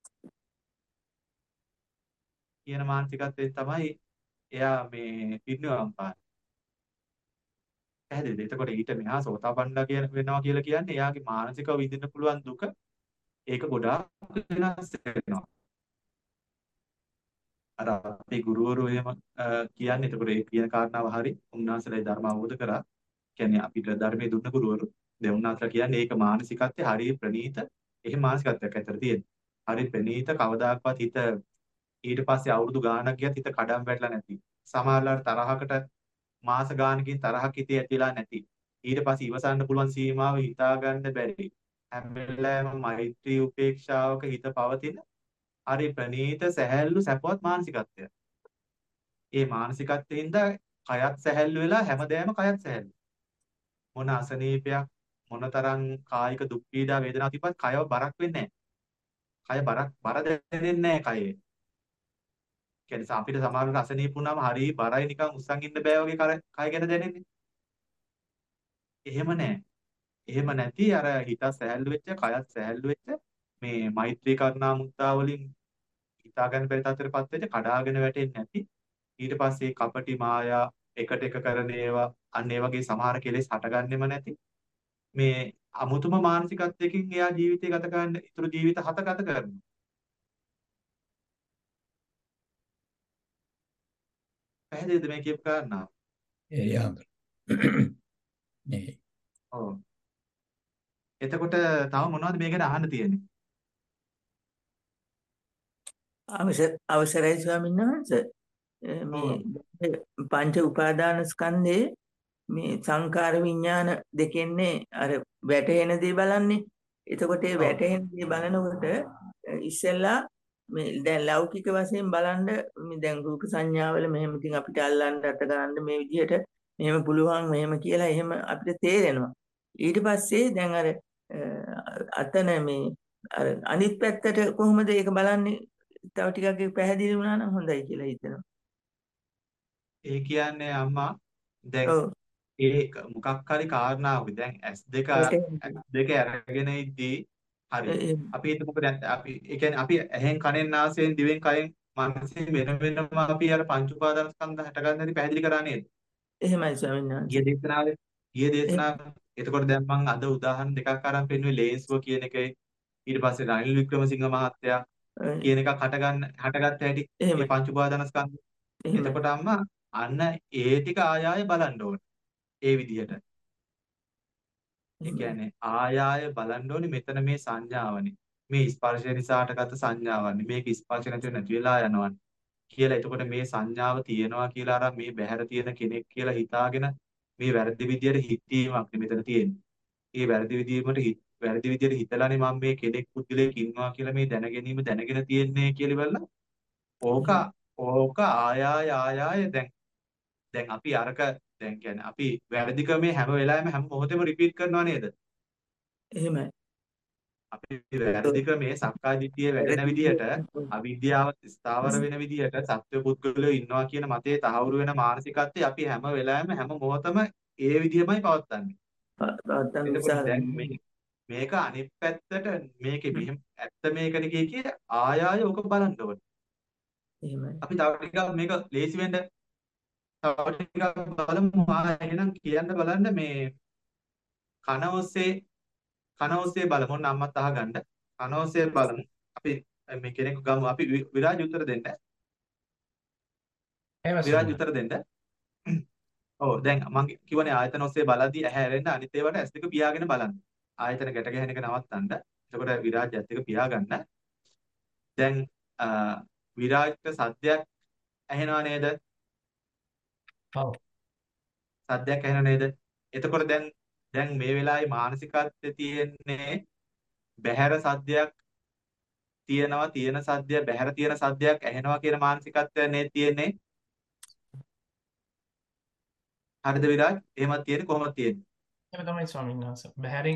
කියන මානසිකත්වයෙන් තමයි එයා මේ පිරිනිවන් පාන්නේ. පැහැදිලිද? එතකොට ඊට මෙහා සෝතාපන්න කියන වෙනවා කියලා කියන්නේ එයාගේ මානසිකව විඳින්න පුළුවන් දුක ඒක ගොඩාක් වෙනස් වෙනවා. අර අපේ ගුරුවරු එහෙම කියන්නේ එතකොට ඒ කියන කාරණාව හරි උන්වහන්සේලා ධර්ම අවබෝධ කරා. කියන්නේ අපිට ධර්මයේ දුන්න ගුරුවරු දැන් උන්වහන්සේලා කියන්නේ ඒක මානසිකත්වයේ හරිය ප්‍රණීත එහෙම මානසිකත්වයක් ඇතර තියෙන. හරි ප්‍රණීත කවදාකවත් හිත ඊට පස්සේ අවුරුදු ගාණක් ගියත් හිත කඩම් වැටලා නැති. සමහරවල් තරහකට මාස ගාණකින් තරහක් හිතේ ඇතිලා නැති. ඊට පස්සේ ඉවසන්න පුළුවන් සීමාව හිතා ගන්න බැරි. හැම වෙලාවෙම මෛත්‍රී උපේක්ෂාවක හිත පවතින හරි ප්‍රණීත සැහැල්ලු සැපවත් මානසිකත්වය. ඒ මානසිකත්වයෙන්ද කයත් සැහැල්ලු වෙලා හැමදේම කයත් සැහැල්ලු. මොන අසනීපයක් මොනතරම් කායික දුක් පීඩා වේදනා තිබ්බත් කයව බරක් වෙන්නේ නැහැ. කය බරක් බර දැනෙන්නේ නැහැ කයේ. කියන්නේ අපිට සමහරවිට අසනීප වුණාම හරි බරයි නිකන් උස්සන් ඉන්න බෑ වගේ කය ගැන දැනෙන්නේ. එහෙම නැහැ. එහෙම නැති අර හිත සැහැල්ලු වෙච්ච, කයත් සැහැල්ලු වෙච්ච මේ මෛත්‍රී කරුණා මුත්තා වලින් හිතා ගන්න බැරි තත්ත්වයටපත් වෙච්ච කඩාගෙන වැටෙන්නේ නැති ඊට පස්සේ කපටි මායා එකට එක කරන ඒවා අන්න ඒ වගේ සමහර කෙලෙස් හටගන්නෙම නැති මේ අමුතුම මානසිකත්වයකින් එයා ජීවිතය ගත කරන්න ඉතුරු ජීවිත හත ගත කරනවා. පැහැදිලිද මේ කියපු කාරණාව? ඒ යාන්ත්‍ර. මේ ඔව්. එතකොට තව මොනවද මේ ගැන අහන්න තියෙන්නේ? අවසර අවසරයි ස්වාමීන් වහන්සේ. මේ පංච උපාදාන ස්කන්ධේ මේ සංකාර විඥාන දෙකෙන්නේ අර වැටෙන දේ බලන්නේ. එතකොට ඒ වැටෙන දේ බලනකොට ඉස්සෙල්ලා මේ දැන් ලෞකික වශයෙන් බලන්න මේ දැන් රූප සංඥාවල මෙහෙම ඉතින් අපිට අල්ලන්න අත ගන්න මේ විදිහට මෙහෙම පුළුවන් මෙහෙම කියලා එහෙම අපිට තේරෙනවා. ඊට පස්සේ දැන් අර අතන මේ අර අනිත් පැත්තට කොහොමද ඒක බලන්නේ? තව ටිකක් පැහැදිලි වුණා නම් හොඳයි කියලා හිතෙනවා. ඒ කියන්නේ අම්මා දැන් ඔව්. ඒ මොකක් හරි කාරණාවක දැන් ඇස් දෙක ඇස් දෙක අරගෙන ඉද්දී හරි අපි හිතමුකෝ දැන් අපි ඒ කියන්නේ අපි ඇහෙන් කනෙන් නාසයෙන් දිවෙන් කයෙන් මනසෙන් වෙන වෙනම අපි අර පංච උපාදාන ස්කන්ධ හටගන්න හැටි පැහැදිලි කරා නේද? එහෙමයි ස්වාමීන් වහන්සේ. ගිය දේශනාවේ ගිය දේශනාවේ එතකොට දැන් මම අද උදාහරණ දෙකක් අරන් පෙන්නුවේ ලේන්ස්ව කියන එකේ ඊට පස්සේ රනිල් වික්‍රමසිංහ මහත්තයා කියන එකක් හටගන්න හටගත්ත හැටි මේ පංච උපාදාන ස්කන්ධ. එතකොට අම්මා අන්න ඒ ටික ආය ආය බලන්න ඕනේ. ඒ විදිහට. ඒ කියන්නේ ආය ආය බලන්න ඕනේ මෙතන මේ සංඥාවනේ. මේ ස්පර්ශය නිසා හටගත්ත සංඥාවන්නේ. මේක ස්පර්ශ නැතිව නැති වෙලා යනවන්නේ. කියලා එතකොට මේ සංඥාව තියෙනවා කියලා අර මේ බහැර තියෙන කෙනෙක් කියලා හිතාගෙන මේ වැරදි විදියට හිතීමක් මෙතන තියෙන්නේ. ඒ වැරදි විදියට වැරදි විදියට හිතලානේ මම මේ කෙනෙක් පුද්ගලයෙක් ඉන්නවා කියලා මේ දැනගැනීම දැනගෙන තියෙන්නේ කියලා බලලා ඕක ඕක ආය ආය ආය ආය දැන් දැන් අපි අරක දැන් කියන්නේ අපි වැරදි ක්‍රමේ හැම වෙලාවෙම හැම මොහොතෙම රිපීට් කරනවා නේද? එහෙමයි. අපි වැරදි ක්‍රමේ සක්කාය දිට්ඨිය වැඩෙන විදිහට අවිද්‍යාව ස්ථාවර වෙන විදිහට සත්ව පුද්ගලයෝ ඉන්නවා කියන මතයේ තහවුරු වෙන මානසිකත්වය අපි හැම වෙලාවෙම හැම මොහොතම ඒ විදිහමයි පවත්න්නේ. දැන් මේක අනිත් පැත්තට මේකේ මෙහෙම ඇත්ත මේකනේ කිය කිය ආය ආය ඕක බලන්න ඕනේ. එහෙමයි. අපි තව ටිකක් මේක ලේසි වෙන්න තව ටිකක් බලමු. ආ එහෙනම් කියන්න බලන්න මේ කන ඔස්සේ කන ඔස්සේ බලමු. ඔන්න අම්මත් අහගන්න. කන ඔස්සේ බලමු. අපි මේ කෙනෙක් ගමු. අපි විරාජ් උත්තර දෙන්න. විරාජ් උත්තර දෙන්න. ඔව් දැන් මම කිව්වනේ ආයතන ඔස්සේ බලද්දී ඇහැ ඇරෙන්න අනිත් ඒවාට ඇස් දෙක පියාගෙන බලන්න. ආයතන ගැට ගැහෙන එක නවත්තන්න. එතකොට විරාජ් ඇස් දෙක පියාගන්න. දැන් විරාජ්ට සද්දයක් ඇහෙනව නේද? ඔව්. සද්දයක් ඇහෙනව නේද? එතකොට දැන් දැන් මේ වෙලාවේ මානසිකත්වයේ තියෙන්නේ බහැර සද්දයක් තියෙනවා තියෙන සද්දය බහැර තියෙන සද්දයක් ඇහෙනවා කියන මානසිකත්වය නේ තියෙන්නේ. හරිද විරාජ්? එහෙමත් තියෙන්නේ කොහොමද තියෙන්නේ? එහෙම තමයි ස්වාමීන් වහන්සේ. බහැරින්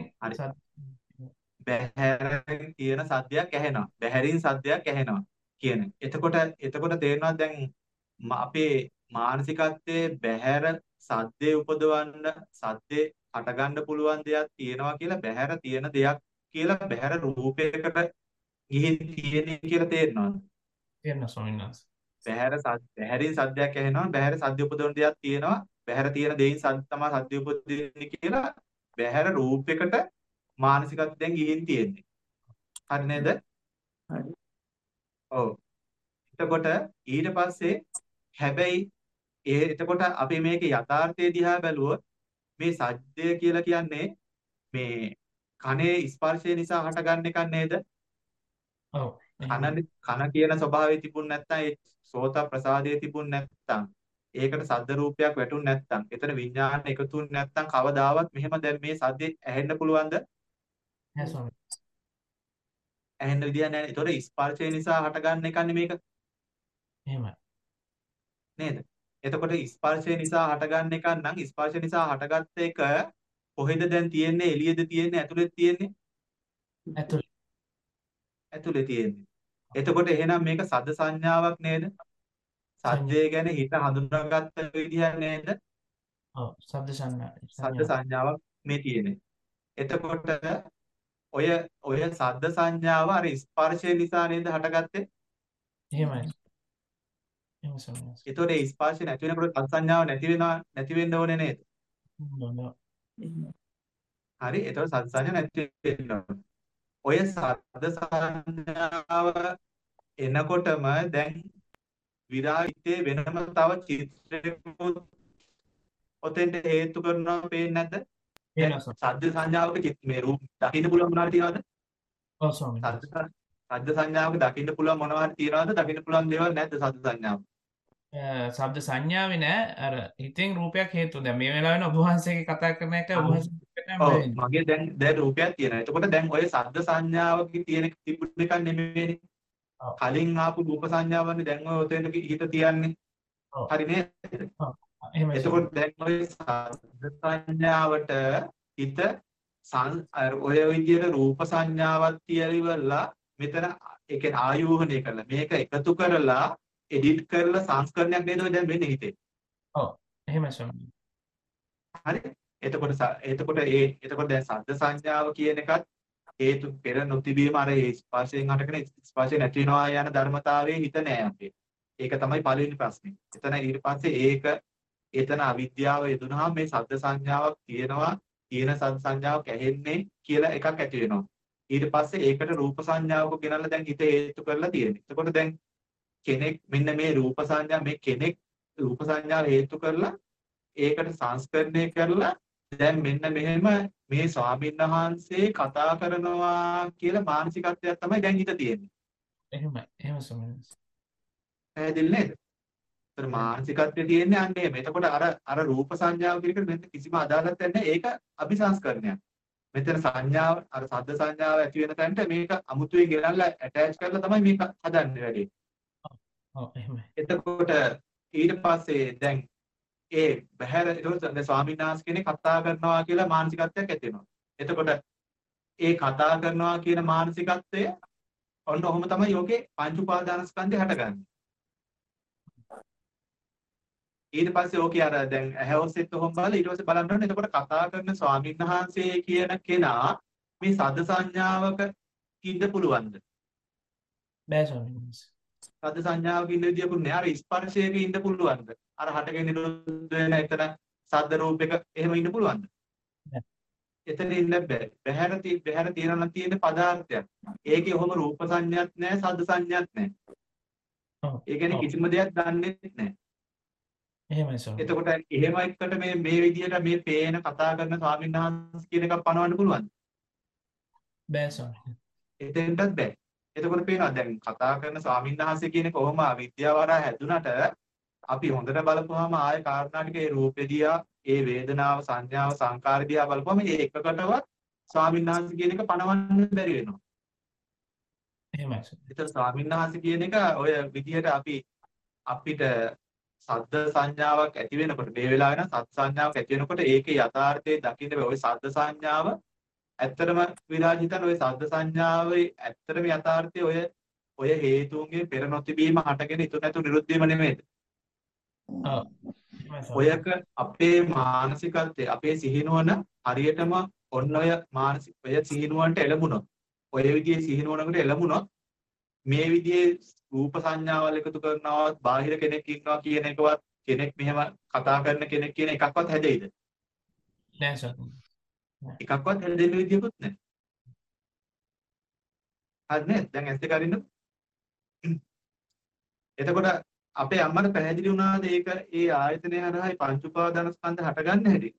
බහැරින් තියෙන සද්දයක් ඇහෙනවා. බහැරින් සද්දයක් ඇහෙනවා කියන. එතකොට එතකොට තේරෙනවා දැන් අපේ මානසිකත්වයේ බහැර සද්දේ උපදවන්න සද්දේ හටගන්න පුළුවන් දෙයක් තියෙනවා කියලා බහැර තියෙන දෙයක් කියලා බහැර රූපයකට ගිහින් තියෙන්නේ කියලා තේරෙනවද? තේරෙනවා ස්වාමීන් වහන්සේ. බහැර බහැරින් සද්දයක් ඇහෙනවා බහැර සද්ද උපදවන දෙයක් තියෙනවා බහැර තියෙන දෙයින් සද්ද තමයි සද්ද උපදින්නේ කියලා බහැර රූපයකට මානසිකත්වයෙන් ගිහින් තියෙන්නේ. හරි නේද? හරි. ඔව්. එතකොට ඊට පස්සේ හැබැයි ඒ එතකොට අපි මේකේ යථාර්ථය දිහා බැලුවොත් මේ සද්දය කියලා කියන්නේ මේ කනේ ස්පර්ශය නිසා හටගන්න එකක් නේද? ඔව්. කන කන කියන ස්වභාවය තිබුණ නැත්නම් ඒ සෝත ප්‍රසාදයේ තිබුණ නැත්නම් ඒකට සද්ද රූපයක් වැටුණ නැත්නම් එතන විඥාන එකතුුනේ නැත්නම් කවදාවත් මෙහෙම දැන් මේ සද්දේ ඇහෙන්න පුළුවන්ද? නෑ ස්වාමී. ඇහෙන්න විදියක් නැහැ. ඒතොර ස්පර්ශය නිසා හටගන්න එකන්නේ මේක. එහෙමයි. නේද? එතකොට ස්පර්ශය නිසා හටගන්න එකක් නම් ස්පර්ශ නිසා හටගත්ත එක කොහෙද දැන් තියෙන්නේ? එළියේද තියෙන්නේ? ඇතුළේද තියෙන්නේ? ඇතුළේ. ඇතුළේ තියෙන්නේ. එතකොට එහෙනම් මේක සද්ද සංඥාවක් නේද? සද්දේ ගැන හිත හඳුනාගත්ත විදියක් නේද? ඔව් සද්ද සංඥා. සද්ද සංඥාවක් මේ තියෙන්නේ. එතකොට ඔය ඔය සද්ද සංඥාව අර ස්පර්ශය නිසා නේද හටගත්තේ? එහෙමයි. එහෙම සමහරවිට. ඒතකොට ඒ ස්පර්ශය නැති වෙනකොට සද්ද සංඥාව නැති වෙනවා නැති වෙන්න ඕනේ නේද? හරි. ඒතකොට සද්ද සංඥා නැති වෙන්න ඕනේ. ඔය සද්ද සංඥාව එනකොටම දැන් විරාගිතේ වෙනම තව චිත්‍රයක ඔතෙන්ට හේතු කරනවා පේන්නේ නැද්ද? දැන් වෙනස. සද්ද සංඥාවක චිත් මේ රූප දකින්න පුළුවන් මොනවද තියනවද? ඔව් ස්වාමීන් වහන්සේ. සද්ද සද්ද සංඥාවක දකින්න පුළුවන් මොනවද තියනවද? දකින්න පුළුවන් දේවල් නැද්ද සද්ද සංඥාව? අ, ශබ්ද සංඥාවේ නෑ අර හිතෙන් රූපයක් හේතු. දැන් මේ වෙලාවෙන ඔබ වහන්සේගේ කතා කරන එක ඔබ වහන්සේ ඔව් මගේ දැන් දැන් රූපයක් තියෙනවා. එතකොට දැන් ඔය සද්ද සංඥාවක තියෙන තිබුණ එකක් නෙමෙයිනේ. ඔව්. කලින් ආපු රූප සංඥාවන්නේ දැන් ඔය ඔතෙන්ට හිත තියන්නේ. ඔව්. හරි නේද? ඔව්. එහෙමයි. එතකොට දැන් ඔය සද්ද සංඥාවට හිත සං අර ඔය විදිහට රූප සංඥාවක් තියලිවලා මෙතන ඒ කියන්නේ ආයෝහණය කරලා මේක එකතු කරලා එඩිට් කරලා සංස්කරණයක් නේද ඔය දැන් වෙන්නේ හිතේ. ඔව්. එහෙමයි ස්වාමීන් හරි. එතකොට ස- එතකොට ඒ එතකොට දැන් සද්ද සංඥාව කියන එකත් හේතු පෙර නොතිබීම අර ඒ ස්පර්ශයෙන් හටගෙන ස්පර්ශය නැති වෙනවා යන ධර්මතාවයේ හිත නෑ අපේ. ඒක තමයි පළවෙනි ප්‍රශ්නේ. එතන ඊට පස්සේ ඒක එතන අවිද්‍යාව යෙදුනහම මේ සද්ද සංඥාවක් තියෙනවා තියෙන සද්ද සංඥාවක් ඇහෙන්නේ කියලා එකක් ඇති වෙනවා. ඊට පස්සේ ඒකට රූප සංඥාවක ගෙනල්ලා දැන් හිත හේතු කරලා තියෙන්නේ. එතකොට දැන් කෙනෙක් මෙන්න මේ රූප සංඥා මේ කෙනෙක් රූප සංඥාව හේතු කරලා ඒකට සංස්කරණය කරලා දැන් මෙන්න මෙහෙම මේ ස්වාමීන් වහන්සේ කතා කරනවා කියලා මානසිකත්වයක් තමයි දැන් හිත තියෙන්නේ. එහෙමයි. එහෙම ස්වාමීන් වහන්සේ. පැහැදිලි නේද? ඒතර මානසිකත්වයේ තියෙන්නේ අන්න එහෙම. එතකොට අර අර රූප සංඥාව කියන එකට මෙතන කිසිම අදාළත්වයක් නැහැ. ඒක අபிසංස්කරණයක්. මෙතන සංඥාව අර සද්ද සංඥාව ඇති වෙන තැනට මේක අමුතුවෙන් ගෙනල්ලා ඇටච් කරලා තමයි මේක හදන්නේ වැඩේ. ඔව් එහෙමයි. එතකොට ඊට පස්සේ දැන් ඒ බහැර ඒතකොට දැන් ස්වාමීන් වහන්සේ කෙනෙක් කතා කරනවා කියලා මානසිකත්වයක් ඇති වෙනවා. එතකොට ඒ කතා කරනවා කියන මානසිකත්වය ඔන්න ඔහොම තමයි යෝගේ පංච උපාදානස්කන්ධය හටගන්නේ. ඊට පස්සේ ඕකේ අර දැන් ඇහැ ඔස්සේත් ඔහොම බලලා ඊට පස්සේ බලන්න ඕනේ එතකොට කතා කරන ස්වාමීන් වහන්සේ කියන කෙනා මේ සද්ද සංඥාවක ඉන්න පුළුවන්ද? බෑ ස්වාමීන් වහන්සේ. සද්ද සංඥාවක ඉන්න විදියකුත් නෑ. අර ස්පර්ශයක ඉන්න පුළුවන්ද? අර හටගෙන නිරුද්ධ වෙන එතන සද්ද රූපයක එහෙම ඉන්න පුළුවන්ද? නෑ. එතන ඉන්න බෑ. බහැර තී බහැර තියෙනවා නම් තියෙන පදාර්ථයක්. ඒකේ ඔහොම රූප සංඥාවක් නෑ, සද්ද සංඥාවක් නෑ. ඔව්. ඒ කියන්නේ කිසිම දෙයක් දන්නේ නෑ. එහෙමයි ස්වාමීන් එතකොට එහෙම එක්කට මේ මේ විදිහට මේ පේන කතා කරන ස්වාමීන් වහන්සේ කියන එකක් පනවන්න පුළුවන්ද? බෑ ස්වාමීන් එතෙන්ටත් බෑ. එතකොට පේනවා දැන් කතා කරන ස්වාමීන් වහන්සේ කියන කොහොම අවිද්‍යාව හරහා හැදුනට අපි හොඳට බලපුවාම ආය කාරණා ටික ඒ රූපෙ දිහා, ඒ වේදනාව, සංඥාව, සංකාර දිහා බලපුවාම ඒ එකකටවත් ස්වාමීන් වහන්සේ කියන එක පනවන්න බැරි වෙනවා. එහෙමයි. ඒතර ස්වාමීන් වහන්සේ කියන එක ඔය විදිහට අපි අපිට සද්ද සංඥාවක් ඇති වෙනකොට මේ වෙලාවේ නම් සද්ද සංඥාවක් ඇති වෙනකොට ඒකේ යථාර්ථයේ දකින්න බෑ. ওই සද්ද සංඥාව ඇත්තටම විරාජිතන ওই සද්ද සංඥාවේ ඇත්තටම යථාර්ථයේ ඔය ඔය හේතුන්ගේ පෙර නොතිබීම හටගෙන ඉතුරු නැතු නිරුද්ධ වීම නෙමෙයිද? ඔව්. එහෙමයි ස්වාමීන් ඔයක අපේ මානසිකත්වයේ අපේ සිහිනුවන හරියටම ඔන්න ඔය මානසික ඔය සිහිනුවන්ට එළඹුණොත් ඔය විදිහේ සිහිනුවනකට එළඹුණොත් මේ විදිහේ රූප සංඥාවල් එකතු කරනවත් බාහිර කෙනෙක් ඉන්නවා කියන එකවත් කෙනෙක් මෙහෙම කතා කරන කෙනෙක් කියන එකක්වත් හැදෙයිද? නෑ ස්වාමීන් වහන්සේ. එකක්වත් හැදෙන්න විදියකුත් නැහැ. හරි නේද? දැන් ඇස් දෙක අරින්න. එතකොට අපේ අම්මට පැහැදිලි වුණාද ඒක ඒ ආයතනය හරහායි පංච උපාදානස්කන්ධ හටගන්න හැටි?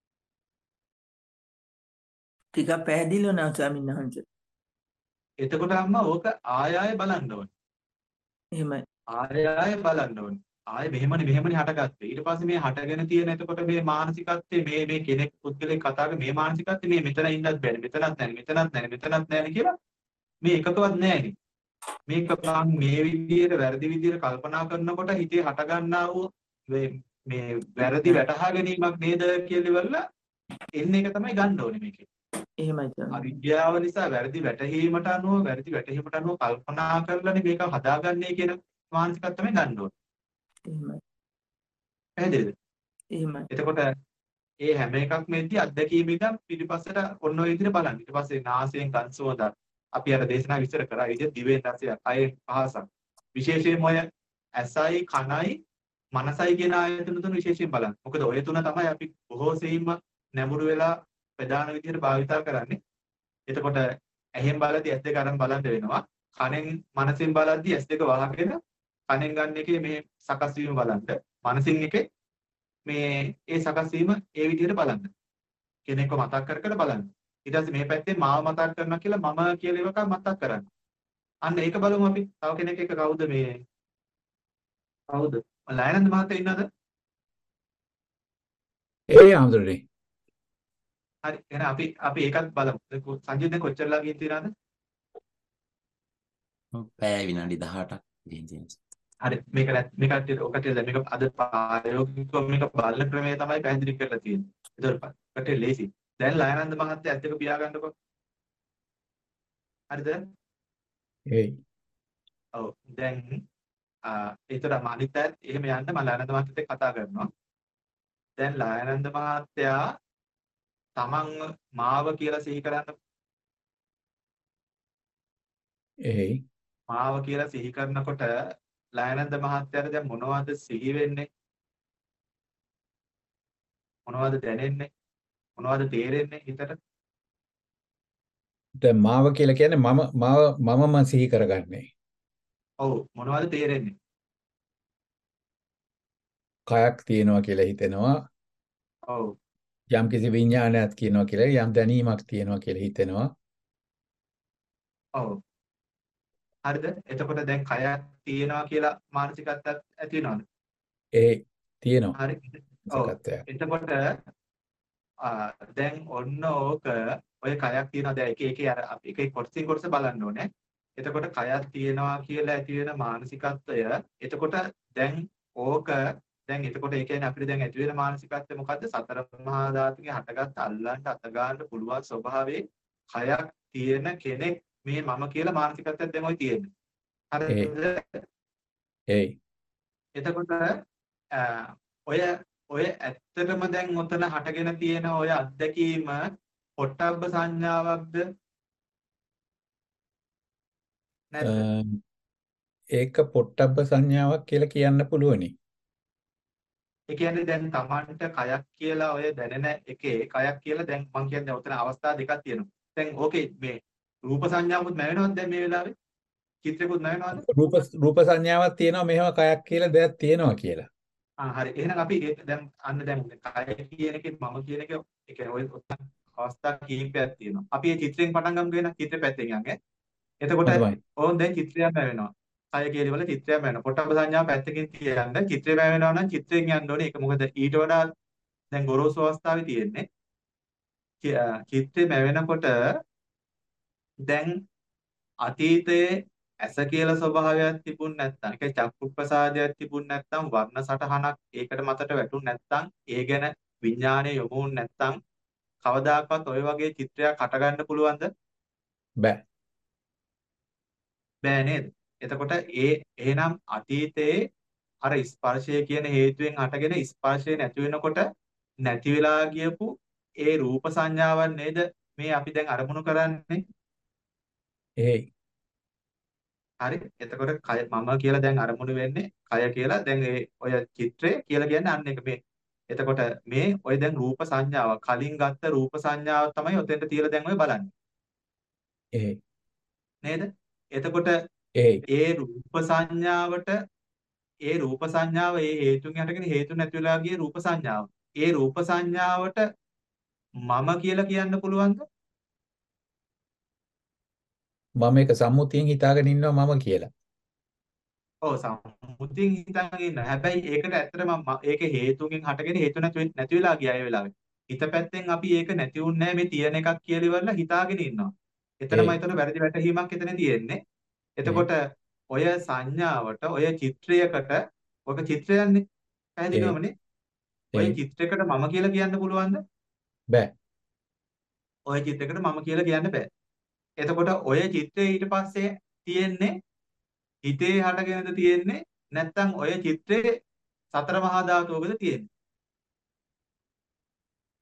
ටිකක් පැහැදිලි වුණා ස්වාමීන් වහන්සේ. එතකොට අම්මා ඕක ආය ආය බලන්න ඕනේ. එහෙමයි. ආය ආය බලන්න ඕනේ. ආය මෙහෙමනේ මෙහෙමනේ හටගත්තේ. ඊට පස්සේ මේ හටගෙන තියෙන එතකොට මේ මානසිකත්වයේ මේ මේ කෙනෙක් පුද්ගලෙක් කතා කරන මේ මානසිකත්වයේ මේ මෙතන ඉන්නත් බැරි. මෙතනත් නැහැ. මෙතනත් නැහැ. මෙතනත් නැහැ කියලා මේ එකකවත් නැහැ. මේක මම මේ විදිහට වැරදි විදිහට කල්පනා කරනකොට හිතේ හටගන්නා වූ මේ වැරදි වැටහා ගැනීමක් නේද කියලා ඉවරලා එන්නේ එක තමයි ගන්න ඕනේ මේකේ. එහෙමයි ස්වාමීන්. අවිද්‍යාව නිසා වැරදි වැටහීමට අනුව වැරදි වැටහීමට අනුව කල්පනා කරලානේ මේක හදාගන්නේ කියන මානසිකත්වය තමයි ගන්න ඕනේ. එහෙමයි. පැහැදිලිද? එහෙමයි. එතකොට ඒ හැම එකක්ම එද්දී අත්දැකීම ඉඳන් පිටිපස්සට ඔන්න ඔය විදිහට බලන්න. ඊට පස්සේ නාසයෙන් ගඳ සුවඳ අපි අර දේශනා විස්තර කරා. ඒ විදිහට දිවෙන් රසය, කයෙන් පහසක්. විශේෂයෙන්ම ඔය ඇසයි, කනයි, මනසයි කියන ආයතන තුන විශේෂයෙන් බලන්න. මොකද ඔය තුන තමයි අපි බොහෝ සෙයින්ම නැඹුරු වෙලා ප්‍රධාන විදිහට භාවිතා කරන්නේ. එතකොට ඇහෙන් බලද්දී ඇස් දෙක අරන් බලන්න වෙනවා. කනෙන් මනසෙන් බලද්දී ඇස් දෙක වහගෙන කනෙන් ගන්න එකේ මේ සකස් වීම බලන්න. මනසින් එකේ මේ ඒ සකස් වීම ඒ විදිහට බලන්න. කෙනෙක්ව මතක් කර කර බලන්න. ඊට පස්සේ මේ පැත්තේ මාව මතක් කරනවා කියලා මම කියලා එකක් මතක් කරන්න. අන්න ඒක බලමු අපි. තව කෙනෙක් එක කවුද මේ? කවුද? ලයනන්ද මහත්තයා ඉන්නවද? ඒ ආම්දුරේ. හරි. එහෙනම් අපි අපි ඒකත් බලමු. සංජීත් දැන් කොච්චරලා ගිහින් තියනවද? පැය විනාඩි දහඅටක් ගිහින් තියෙනවා. හරි. මේක මේක ඔකට මේක අද ප්‍රායෝගිකව මේක බලන ක්‍රමය තමයි පැහැදිලි කරලා තියෙන්නේ. ඒතකොට ලේසි. දැන් ලයනන්ද මහත්තයා ඇත්ත එක පියාගන්නකො. හරිද? ඒයි. ඔව්. දැන් ඒතර අනිත් අයත් එහෙම යන්න මම ලයනන්ද මහත්තයත් එක්ක කතා කරනවා. දැන් ලයනන්ද මහත්තයා තමන් මාව කියලා සිහි කරන්න. ඒයි. මාව කියලා සිහි කරනකොට ලයනන්ද මහත්තයාට දැන් මොනවද සිහි වෙන්නේ? මොනවද දැනෙන්නේ? මොනවද තේරෙන්නේ හිතට? දැන් මාව කියලා කියන්නේ මම මාව මමම සිහි කරගන්නේ. ඔව්. මොනවද තේරෙන්නේ? කයක් තියෙනවා කියලා හිතෙනවා. ඔව්. යම් කිසි විඥානයක් කියනවා කියලා යම් දැනීමක් තියෙනවා කියලා හිතෙනවා. ඔව්. හරිද? එතකොට දැන් කයක් තියෙනවා කියලා මානසිකත්වයක් ඇති වෙනවද? ඒ තියෙනවා. හරි. ඔව්. එතකොට දැන් ඔන්න ඕක ඔය කයක් තියෙනවා දැන් එක එක අර අපි එක එක කොටසින් කොටස බලන්න ඕනේ. එතකොට කයක් තියෙනවා කියලා ඇති වෙන මානසිකත්වය එතකොට දැන් ඕක දැන් එතකොට ඒ කියන්නේ අපිට දැන් ඇති වෙන මානසිකත්වය මොකද්ද? සතර මහා ධාතුන්ගේ හටගත් අල්ලන්න අත ගන්න පුළුවන් ස්වභාවයේ කයක් තියෙන කෙනෙක් මේ මම කියලා මානසිකත්වයක් දැන් ඔය තියෙන්නේ. හරිද? ඒයි. එතකොට ඔය ඔය ඇත්තටම දැන් ඔතන හටගෙන තියෙන ඔය අත්දැකීම පොට්ටබ්බ සංඥාවක්ද? නැත්නම් ඒක පොට්ටබ්බ සංඥාවක් කියලා කියන්න පුළුවනි. ඒ කියන්නේ දැන් Tamanට කයක් කියලා ඔය දැනෙන එකේ කයක් කියලා දැන් මම කියන්නේ ඔතන අවස්ථා දෙකක් තියෙනවා. දැන් ඕකේ මේ රූප සංඥාවකුත් නැවෙනවද දැන් මේ වෙලාවේ? චිත්‍රකුත් නැවෙනවද? රූප රූප සංඥාවක් තියෙනවා මෙහෙම කයක් කියලා දෙයක් තියෙනවා කියලා. ආ හරි. එහෙනම් අපි දැන් අන්න දැන් කය කියන එකේ මම කියන එක ඒ කියන්නේ ඔය අවස්ථා කීපයක් තියෙනවා. අපි මේ චිත්‍රයෙන් පටන් ගමු කියන චිත්‍ර පැත්තෙන් යන්නේ. එතකොට ඕන් දැන් චිත්‍රයක් නැවෙනවා. කය කියලිවල චිත්‍රයක් වෙනවා. පොට්ටබ්බ සංඥාව පැත්තකින් තියන්න චිත්‍රය වෙනවා නම් චිත්‍රයෙන් යන්න ඕනේ. ඒක මොකද ඊට වඩා දැන් ගොරෝසු අවස්ථාවේ තියෙන්නේ. චිත්‍රය වෙනකොට දැන් අතීතයේ ඇස කියලා ස්වභාවයක් තිබුණ නැත්නම් ඒක චක්කු ප්‍රසාදයක් තිබුණ නැත්නම් වර්ණ සටහනක් ඒකට මතට වැටුණ නැත්නම් ඒ ගැන විඥානය යොමුුන් නැත්නම් කවදාකවත් ওই වගේ චිත්‍රයක් හටගන්න පුළුවන්ද? බෑ. බෑ නේද? එතකොට ඒ එහෙනම් අතීතයේ අර ස්පර්ශය කියන හේතුවෙන් හටගෙන ස්පර්ශය නැති වෙනකොට නැති වෙලා ගියපු ඒ රූප සංඥාවන් නේද මේ අපි දැන් අරමුණු කරන්නේ? ඒයි. හරි. එතකොට කය මම කියලා දැන් අරමුණු වෙන්නේ කය කියලා දැන් ඒ ඔය චිත්‍රය කියලා කියන්නේ අන්න එක මේ. එතකොට මේ ඔය දැන් රූප සංඥාව කලින් ගත්ත රූප සංඥාව තමයි ඔතෙන්ට තියලා දැන් ඔය බලන්නේ. ඒ නේද? එතකොට ඒ ඒ රූප සංඥාවට ඒ රූප සංඥාව ඒ හේතුන් යටගෙන හේතු නැති වෙලා ගිය රූප සංඥාව. ඒ රූප සංඥාවට මම කියලා කියන්න පුළුවන්ද? මම ඒක සම්මුතියෙන් හිතාගෙන ඉන්නවා මම කියලා. ඔව් සම්මුතියෙන් හිතාගෙන ඉන්න. හැබැයි ඒකට ඇත්තටම ඒක හේතුන්ගෙන් හටගෙන හේතු නැති නැති වෙලා ගියා ඒ වෙලාවේ. හිත පැත්තෙන් අපි ඒක නැති වුන්නේ මේ තියෙන එකක් කියලා ඉවරලා හිතාගෙන ඉන්නවා. එතනම එතන වැරදි වැටහීමක් එතන තියෙන්නේ. එතකොට ඔය සංඥාවට ඔය චිත්‍රයකට ඔක චිත්‍රයන්නේ පැහැදිලිවමනේ. ඔය චිත්‍රයකට මම කියලා කියන්න පුළුවන්ද? බෑ. ඔය චිත්‍රයකට මම කියලා කියන්න බෑ. එතකොට ඔය චිත්‍රය ඊට පස්සේ තියෙන්නේ හිතේ හටගෙනද තියෙන්නේ නැත්නම් ඔය චිත්‍රයේ සතර මහා ධාතුවකද තියෙන්නේ?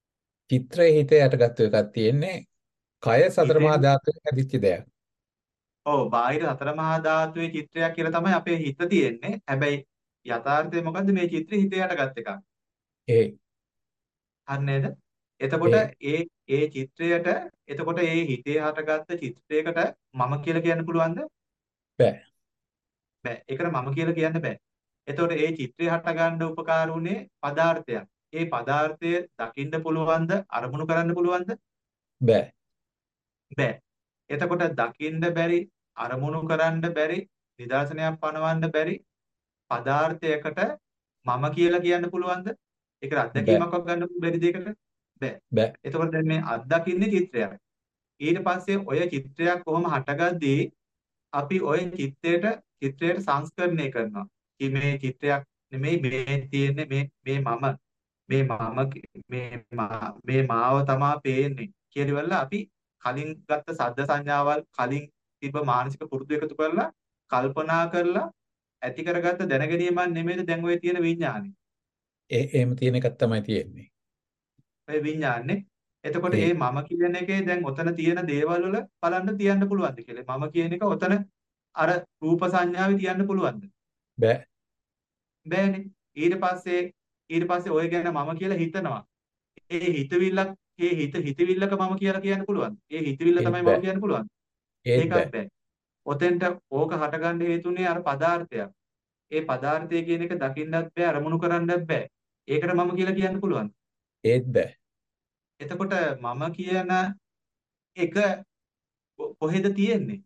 චිත්‍රයේ හිතේ යටගත්තු එකක් තියෙන්නේ. කය සතර මහා හිතෙන් ධාතුවේ හැදිච්ච දෙයක්. ඔව් බාහිර සතර මහා ධාතුවේ චිත්‍රයක් කියලා තමයි අපේ හිත තියෙන්නේ. හැබැයි යථාර්ථය මොකද්ද? මේ චිත්‍රය හිතේ යටගත් එකක්. ඒ හරි නේද? එතකොට ඒ ඒ ඒ චිත්‍රයට එතකොට ඒ හිතේ හටගත්ත චිත්‍රයකට මම කියලා කියන්න පුළුවන්ද? බෑ. බෑ. ඒකට මම කියලා කියන්න බෑ. එතකොට ඒ චිත්‍රය හටගන්න උපකාර වුණේ පදාර්ථයක්. ඒ පදාර්ථය දකින්න පුළුවන්ද? අරමුණු කරන්න පුළුවන්ද? බෑ. බෑ. එතකොට දකින්න බැරි, අරමුණු කරන්න බැරි, නිදර්ශනයක් පනවන්න බැරි පදාර්ථයකට මම කියලා කියන්න පුළුවන්ද? ඒකට බෑ. අත්දැකීමක් ගන්න බැරි දෙයකට බෑ. බෑ. එතකොට දැන් මේ අත්දකින්නේ චිත්‍රයක්. ඊට පස්සේ ඔය චිත්‍රයක් කොහොම හටගද්දී අපි ඔය චිත්‍රයට චිත්‍රයට සංස්කරණය කරනවා. කි මේ චිත්‍රයක් නෙමෙයි මේ තියෙන්නේ මේ මේ මම මේ මම මේ මා- මේ මාව තමා පේන්නේ කියලා අපි කලින් ගත්ත සද්ද සංඥාවල් කලින් තිබ්බ මානසික පුරුදු එකතු කරලා කල්පනා කරලා ඇති කරගත්ත දැනගැනීමක් නෙමෙයිද දැන් ඔය තියෙන විඥානේ. ඒ එහෙම තියෙන එකක් තමයි තියෙන්නේ. ඔය විඥානේ. එතකොට ඒ මේ මම කියන එකේ දැන් ඔතන තියෙන දේවල් වල බලන්න තියන්න පුළුවන්ද කියලා. මම කියන එක ඔතන අර රූප සංඥාවේ තියන්න පුළුවන්ද? බෑ. බෑනේ. ඊට පස්සේ ඊට පස්සේ ඔය ගැන මම කියලා හිතනවා. ඒ හිතවිල්ලක් ඒ හිත හිතවිල්ලක මම කියලා කියන්න පුළුවන්ද? ඒ හිතවිල්ල ඒත් තමයි මම බෑ. කියන්න පුළුවන්. ඒත් ඒකත් බෑ. බෑ. ඔතෙන්ට ඕක හටගන්න හේතුනේ අර පදාර්ථයක්. ඒ පදාර්ථය කියන එක දකින්නත් බෑ අරමුණු කරන්නත් බෑ. ඒකට මම කියලා කියන්න පුළුවන්. ඒත් බෑ. එතකොට මම කියන එක කො- කොහෙද තියෙන්නේ?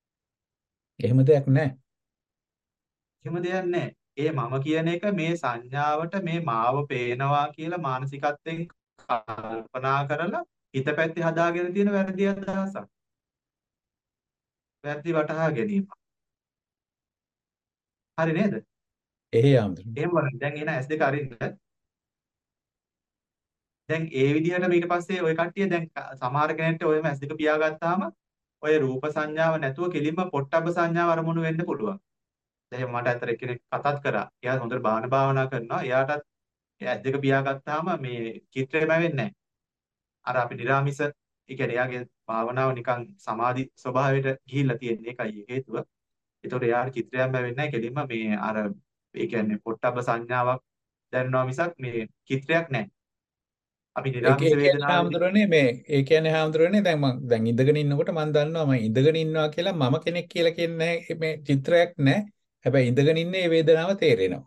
එහෙම දෙයක් නැහැ. එහෙම දෙයක් නැහැ. ඒ මම කියන එක මේ සංඥාවට මේ මාව පේනවා කියලා මානසිකත්වයෙන් කල්පනා කරලා හිත පැත්තේ හදාගෙන තියෙන වැරදි අදහසක්. වැරදි වටහා ගැනීම. හරි නේද? එහේ ආම්දුරු. එහෙම බලන්න. දැන් එන ඇස් දෙක අරින්න. දැන් ඒ විදිහට ඊට පස්සේ ওই කට්ටිය දැන් ක- සමහර කෙනෙක්ට ඔයම ඇස් දෙක පියාගත්තාම ඔය රූප සංඥාව නැතුව කෙලින්ම පොට්ටබ්බ සංඥාව අරමුණු වෙන්න පුළුවන්. දැන් මට අතර එක්කෙනෙක් කතාත් කරා. එයා හොඳට බාහන භාවනා කරනවා. එයාටත් ඇස් දෙක පියාගත්තාම මේ චිත්‍රෙම වෙන්නේ නැහැ. අර අපි නිරාමිස ඒ කියන්නේ එයාගේ භාවනාව නිකන් සමාධි ස්වභාවයට ගිහිල්ලා තියෙන එකයි හේතුව. ඒතකොට එයාට චිත්‍රයක්ම වෙන්නේ නැහැ. කෙලින්ම මේ අර ඒ කියන්නේ පොට්ටබ්බ සංඥාවක් දැනනවා මිසක් මේ චිත්‍රයක් නැහැ. අපි ඒක නිරාමිස ඒ කියන්නේ වේදනාවේදී හාමුදුරනේ මේ ඒ කියන්නේ හාමුදුරනේ දැන් මම දැන් ඉඳගෙන ඉන්නකොට මම දන්නවා මම ඉඳගෙන ඉන්නවා කියලා මම කෙනෙක් කියලා කියන්නේ නැහැ මේ චිත්‍රයක් නැහැ. හැබැයි ඉඳගෙන ඉන්නේ ඒ වේදනාව තේරෙනවා.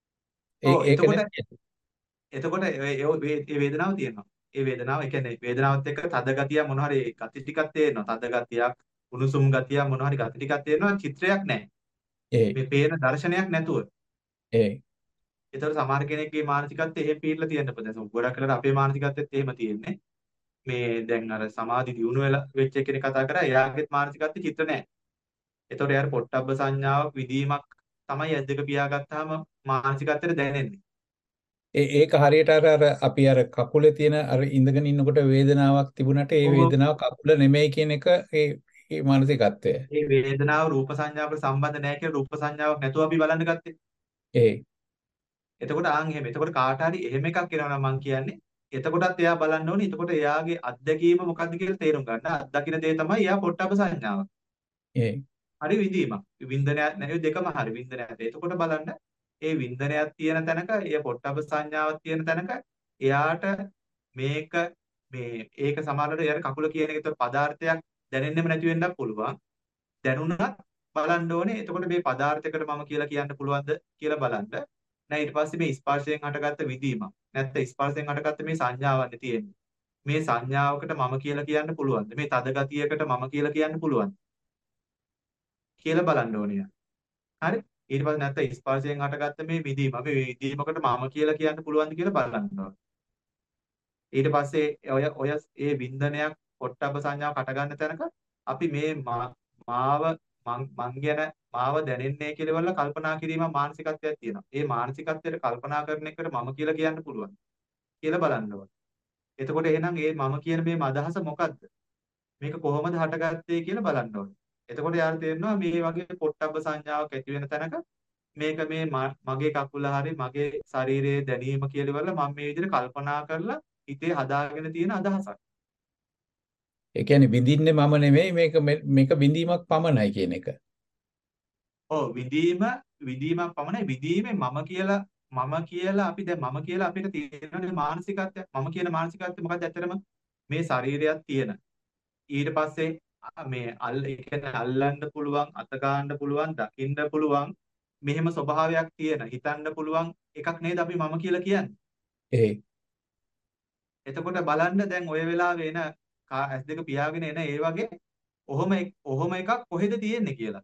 ඒ ඔව් ඒක එතකොට නේ. එතකොට ඒ ඒ ඒ වේදනාව තියෙනවා. ඒ වේදනාව ඒ කියන්නේ වේදනාවත් එක්ක තද ගතිය මොන හරි ගති ටිකක් තේරෙනවා. තද ගතියක්, උණුසුම් ගතියක් මොන හරි ගති ටිකක් තේරෙනවා. චිත්‍රයක් නැහැ. ඒ මේ පේන දර්ශනයක් නැතුව. ඒ ඒතර සමහර කෙනෙක්ගේ මානසිකත්වය එහෙම පීඩලා තියෙන්න පුළුවන්. දැන් ගොඩක් වෙලාවට අපේ මානසිකත්වෙත් එහෙම තියෙන්නේ. මේ දැන් අර සමාධි දියුණු වෙලා වෙච්ච කෙනෙක් කතා කරා එයාගේත් මානසිකත්වයේ චිත්‍ර නැහැ. ඒතකොට එයාට පොට්ටබ්බ සංඥාවක් විදීමක් තමයි ඇස් දෙක පියාගත්තාම මානසිකත්වයට දැනෙන්නේ. ඒ ඒක හරියට අර අර අපි අර කකුලේ තියෙන අර ඉඳගෙන ඉන්නකොට වේදනාවක් තිබුණට ඒ ඔහොම වේදනාව කකුල නෙමෙයි කියන එක ඒ ඒ මානසිකත්වය. මේ වේදනාව රූප සංඥාවට සම්බන්ධ නැහැ කියලා රූප සංඥාවක් නැතුව අපි බලන්න ගත්තේ. ඒ එතකොට ආන් එහෙම. එතකොට කාට හරි එහෙම එකක් එනවා නම් මං කියන්නේ එතකොටත් එයා බලන්න ඕනේ. එතකොට එයාගේ අත්දැකීම මොකද්ද කියලා තේරුම් ගන්න. අත්දකින්න දේ තමයි එයා පොට්ටබ්බ සංඥාව. ඒ හරි විඳීමක්. වින්දනයක් නැහැ දෙකම හරි වින්දනයක්. එතකොට බලන්න ඒ වින්දනයක් තියෙන තැනක, ඒ පොට්ටබ්බ සංඥාවක් තියෙන තැනක එයාට මේක මේ ඒක සමහරවිට එයාට කකුල කියන එක පදාර්ථයක් දැනෙන්නෙම නැති වෙන්නත් පුළුවන්. දැනුණත් බලන්න ඕනේ. එතකොට මේ පදාර්ථයකට මම කියලා කියන්න පුළුවන්ද කියලා බලන්න. නෑ ඊට පස්සේ මේ ස්පර්ශයෙන් හටගත්ත විදීමක්. නැත්නම් ස්පර්ශයෙන් හටගත්ත මේ සංඥාවන්නේ තියෙන්නේ. මේ සංඥාවකට මම කියලා කියන්න පුළුවන්ද? මේ තද ගතියකට මම කියලා කියන්න පුළුවන්ද? කියලා බලන්න ඕනේ. හරි? ඊට පස්සේ නැත්නම් ස්පර්ශයෙන් හටගත්ත මේ විදීම. මේ විදීමකට මම කියලා කියන්න පුළුවන්ද කියලා බලන්න ඕනේ. ඊට පස්සේ ඔය ඔය ඒ වින්දනයක් පොට්ටබ්බ සංඥාව කට ගන්න තැනක අපි මේ මා- මාව මං මං ගැන මාව දැනෙන්නේ කියලා වල කල්පනා කිරීම මානසිකත්වයක් තියෙනවා. ඒ මානසිකත්වයට කල්පනා කරන එකට මම කියලා කියන්න පුළුවන් කියලා බලන්න ඕනේ. එතකොට එහෙනම් මේ මම කියන මේ අදහස මොකද්ද? මේක කොහොමද හටගත්තේ කියලා බලන්න ඕනේ. එතකොට යාර තේරෙනවා මේ වගේ පොට්ටබ්බ සංඥාවක් ඇති වෙන තැනක මේක මේ මා- මගේ කකුල හරි මගේ ශරීරයේ දැනීම කියලා වල මම මේ විදිහට කල්පනා කරලා හිතේ හදාගෙන තියෙන අදහසක්. ඒ කියන්නේ විඳින්නේ මම නෙමෙයි මේක මේක විඳීමක් පමණයි කියන එක. ඔව් විඳීම විඳීමක් පමණයි. විඳීමේ මම කියලා මම කියලා අපි දැන් මම කියලා අපිට තියෙන මානසිකත්වය මම කියන මානසිකත්වය මොකක්ද ඇත්තටම මේ ශරීරයක් තියෙන. ඊට පස්සේ මේ අල් ඒ කියන්නේ අල්ලන්න පුළුවන්, අත ගන්න පුළුවන්, දකින්න පුළුවන් මෙහෙම ස්වභාවයක් තියෙන, හිතන්න පුළුවන් එකක් නේද අපි මම කියලා කියන්නේ. ඒ එතකොට බලන්න දැන් ඔය වෙලාවේ එන ඇස් දෙක පියාගෙන එන ඒ වගේ ඔහොම ඔහොම එකක් කොහෙද තියෙන්නේ කියලා.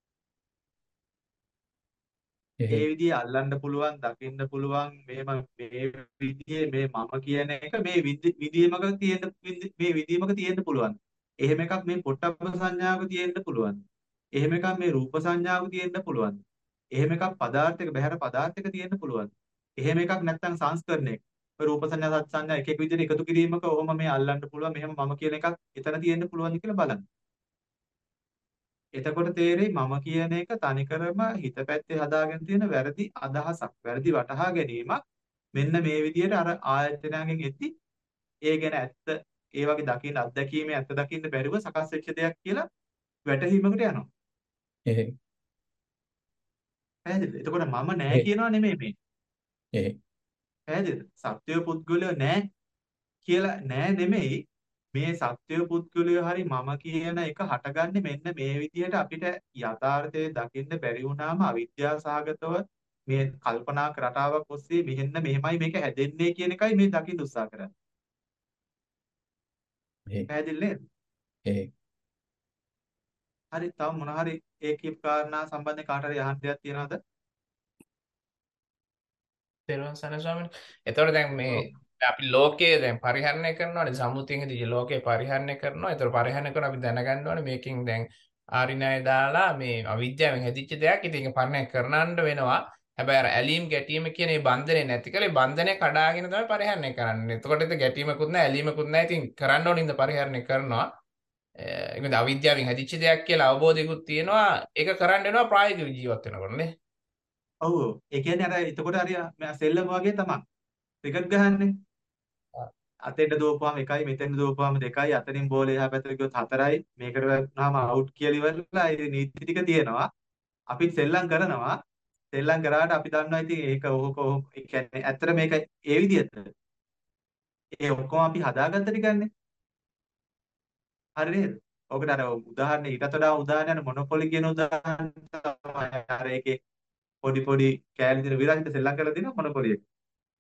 ඒ විදිහේ අල්ලන්න පුළුවන්, දකින්න පුළුවන් මේම මේ විදිහේ මේ මම කියන එක මේ විදීමක තියෙන්න මේ විදීමක තියෙන්න පුළුවන්. එහෙම එකක් මේ පොට්ටබ්බ සංඥාවක තියෙන්න පුළුවන්. එහෙම එකක් මේ රූප සංඥාවක තියෙන්න පුළුවන්. එහෙම එකක් පදාර්ථයක බහැර පදාර්ථයක තියෙන්න පුළුවන්. එහෙම එකක් නැත්නම් සංස්කරණයක. ඔය රූප සංඥා සත් සංඥා එක එක විදිහට එකතු කිරීමක ඔහොම මේ අල්ලන්න පුළුවන්. මෙහෙම මම කියන එකක් එතන තියෙන්න පුළුවන් කියලා බලන්න. එතකොට තේරෙයි මම කියන එක තනිකරම හිත පැත්තේ හදාගෙන තියෙන වැරදි අදහසක්, වැරදි වටහා ගැනීමක්. මෙන්න මේ විදිහට අර ආයතනයෙන් එද්දි ඒ ගැන ඇත්ත ඒ වගේ දකින්න අත්දැකීමේ ඇත්ත දකින්න බැරිව සකස් වෙච්ච දෙයක් කියලා වැටහීමකට යනවා. එහෙයි. පැහැදිලිද? එතකොට මම නෑ කියනවා නෙමෙයි මේ. එහෙයි. පැහැදිලිද? සත්‍ය පුද්ගලයෝ නෑ කියලා නෑ නෙමෙයි. මේ සත්‍ය පුද්ගලයෝ හරි මම කියන එක හටගන්නේ මෙන්න මේ විදිහට අපිට යථාර්ථය දකින්න බැරි වුණාම අවිද්‍යාව සහගතව මේ කල්පනා රටාවක් ඔස්සේ මෙහෙන්න මෙහෙමයි මේක හැදෙන්නේ කියන එකයි මේ දකින්න උත්සාහ කරන්නේ. පැහැදිලි නේද? ඒ හරි තව මොන හරි ඒ කීප කාරණා සම්බන්ධයෙන් කාට හරි අහන්න දෙයක් තියෙනවද? තේරුවන් සරණයි ස්වාමීනි. එතකොට දැන් මේ අපි ලෝකයේ දැන් පරිහරණය කරනවානේ සම්මුතියෙන් ඉතින් ලෝකේ පරිහරණය කරනවා. ඒතර පරිහරණය කරන අපි දැනගන්න ඕනේ මේකෙන් දැන් ආරිනය දාලා මේ අවිද්‍යාවෙන් හැදිච්ච දෙයක් ඉතින් ඒක පරිහරණය කරනන්න වෙනවා. හැබැයි අර ඇලීම් ගැටීම කියන මේ බන්ධනේ නැති කරේ බන්ධනේ කඩාගෙන තමයි පරිහරණය කරන්නේ. එතකොට ඒක ගැටීමකුත් නැහැ ඇලීමකුත් නැහැ. ඉතින් කරන්න ඕනේ ඉඳ පරිහරණය කරනවා. ඒක අවිද්‍යාවෙන් හැදිච්ච දෙයක් කියලා අවබෝධයකුත් තියෙනවා. ඒක කරන්න වෙනවා ප්‍රායෝගික ජීවත් වෙනකොට නේ. ඔව් ඒ කියන්නේ අර එතකොට හරි සෙල්ලම වගේ තමයි. ක්‍රිකට් ගහන්නේ. අතෙන්ට දුවපුවාම එකයි මෙතෙන්ට දුවපුවාම දෙකයි අතනින් බෝලේ එහා පැත්තට ගියොත් හතරයි මේකට වුණාම අවුට් කියලා ඉවරලා ඒ නීති ටික තියෙනවා. අපි සෙල්ලම් කරනවා. සෙල්ලම් කරාට අපි දන්නවා ඉතින් ඒක ඕක ඒ කියන්නේ ඇත්තට මේක ඒ විදිහට. ඒ ඔක්කොම අපි හදාගත්ත ටිකන්නේ. හරි නේද? ඔකට අර උදාහරණ ඊටත් වඩා උදාහරණ මොනොපොලි කියන උදාහරණ තමයි. අර ඒකේ පොඩි පොඩි කෑලි දෙන විරහිත සෙල්ලම් කරලා දිනවා මොනොපොලි එක.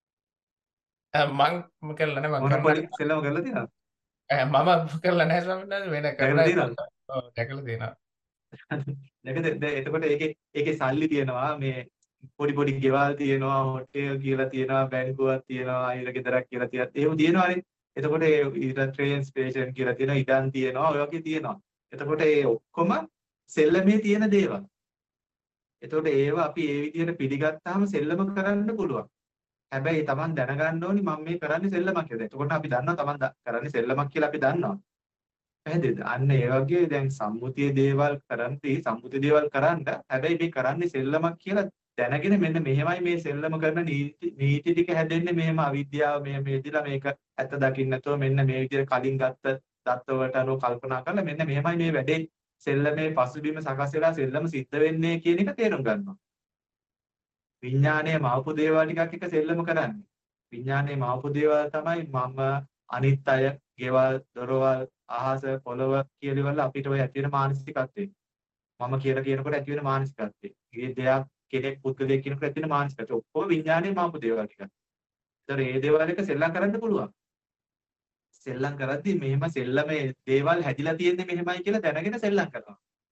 මම කරලා නැහැ මම මොනොපොලි සෙල්ලම් කරලා තියෙනවද? මම කරලා නැහැ ස්වාමීන් වහන්සේ වෙන කරලා තියෙනවා. ඔව් දැකලා තියෙනවා. දැකද එතකොට ඒකේ ඒකේ සල්ලි තියෙනවා මේ පොඩි පොඩි ගෙවල් තියෙනවා හොටෙල් කියලා තියෙනවා බැංකුවක් තියෙනවා ඊළ ගෙදරක් කියලා තියෙනවා එහෙම තියෙනවානේ. එතකොට ඒ ඊට ට්‍රේන් ස්ටේෂන් කියලා තියෙනවා ඉඩම් තියෙනවා ඔය වගේ තියෙනවා. එතකොට ඒ ඔක්කොම සෙල්ලමේ තියෙන දේවල්. එතකොට ඒව අපි ඒ විදිහට පිළිගත්තාම සෙල්ලම කරන්න පුළුවන්. හැබැයි Taman දැනගන්න ඕනි මම මේ කරන්නේ සෙල්ලමක් කියලා. එතකොට අපි දන්නවා Taman කරන්නේ සෙල්ලමක් කියලා අපි දන්නවා. පැහැදිලිද? අන්න ඒ වගේ දැන් සම්මුතිය දේවල් කරන්ති සම්මුති දේවල් කරන්න හැබැයි මේ කරන්නේ සෙල්ලමක් කියලා දැනගෙන මෙන්න මෙහෙමයි මේ සෙල්ලම කරන නීති නීති ටික හැදෙන්නේ මෙහෙම අවිද්‍යාව මේ මේදිලා මේක ඇත්ත දකින්න නැතුව මෙන්න මේ විදිහට කලින් ගත්ත දත්තවලට අනුව කල්පනා කරලා මෙන්න මෙහෙමයි මේ වැඩේ සෙල්ලමේ පසුබිම සකස් වෙලා සෙල්ලම සිද්ධ වෙන්නේ කියන එක තේරුම් ගන්නවා. විඥානයේ මවපු දේවල් ටිකක් එක සෙල්ලම කරන්නේ. විඥානයේ මවපු දේවල් තමයි මම අනිත් අය, ගෙවල්, දොරවල්, අහස, පොළව කියලිවල අපිට ඔය ඇති වෙන මානසිකත්වය. මම කියලා කියනකොට ඇති වෙන මානසිකත්වය. මේ දෙයක් කෙනෙක් පුද්ගලයෙක් කියනකොට ඇති වෙන මානසිකත්වය. ඔක්කොම විඥානයේ මවපු දේවල් ටික. ඒතර මේ දේවල් එක සෙල්ලම් කරන්න පුළුවන්. සෙල්ලම් කරද්දී මෙහෙම සෙල්ලමේ දේවල් හැදිලා තියෙන්නේ මෙහෙමයි කියලා දැනගෙන සෙල්ලම් කරනවා.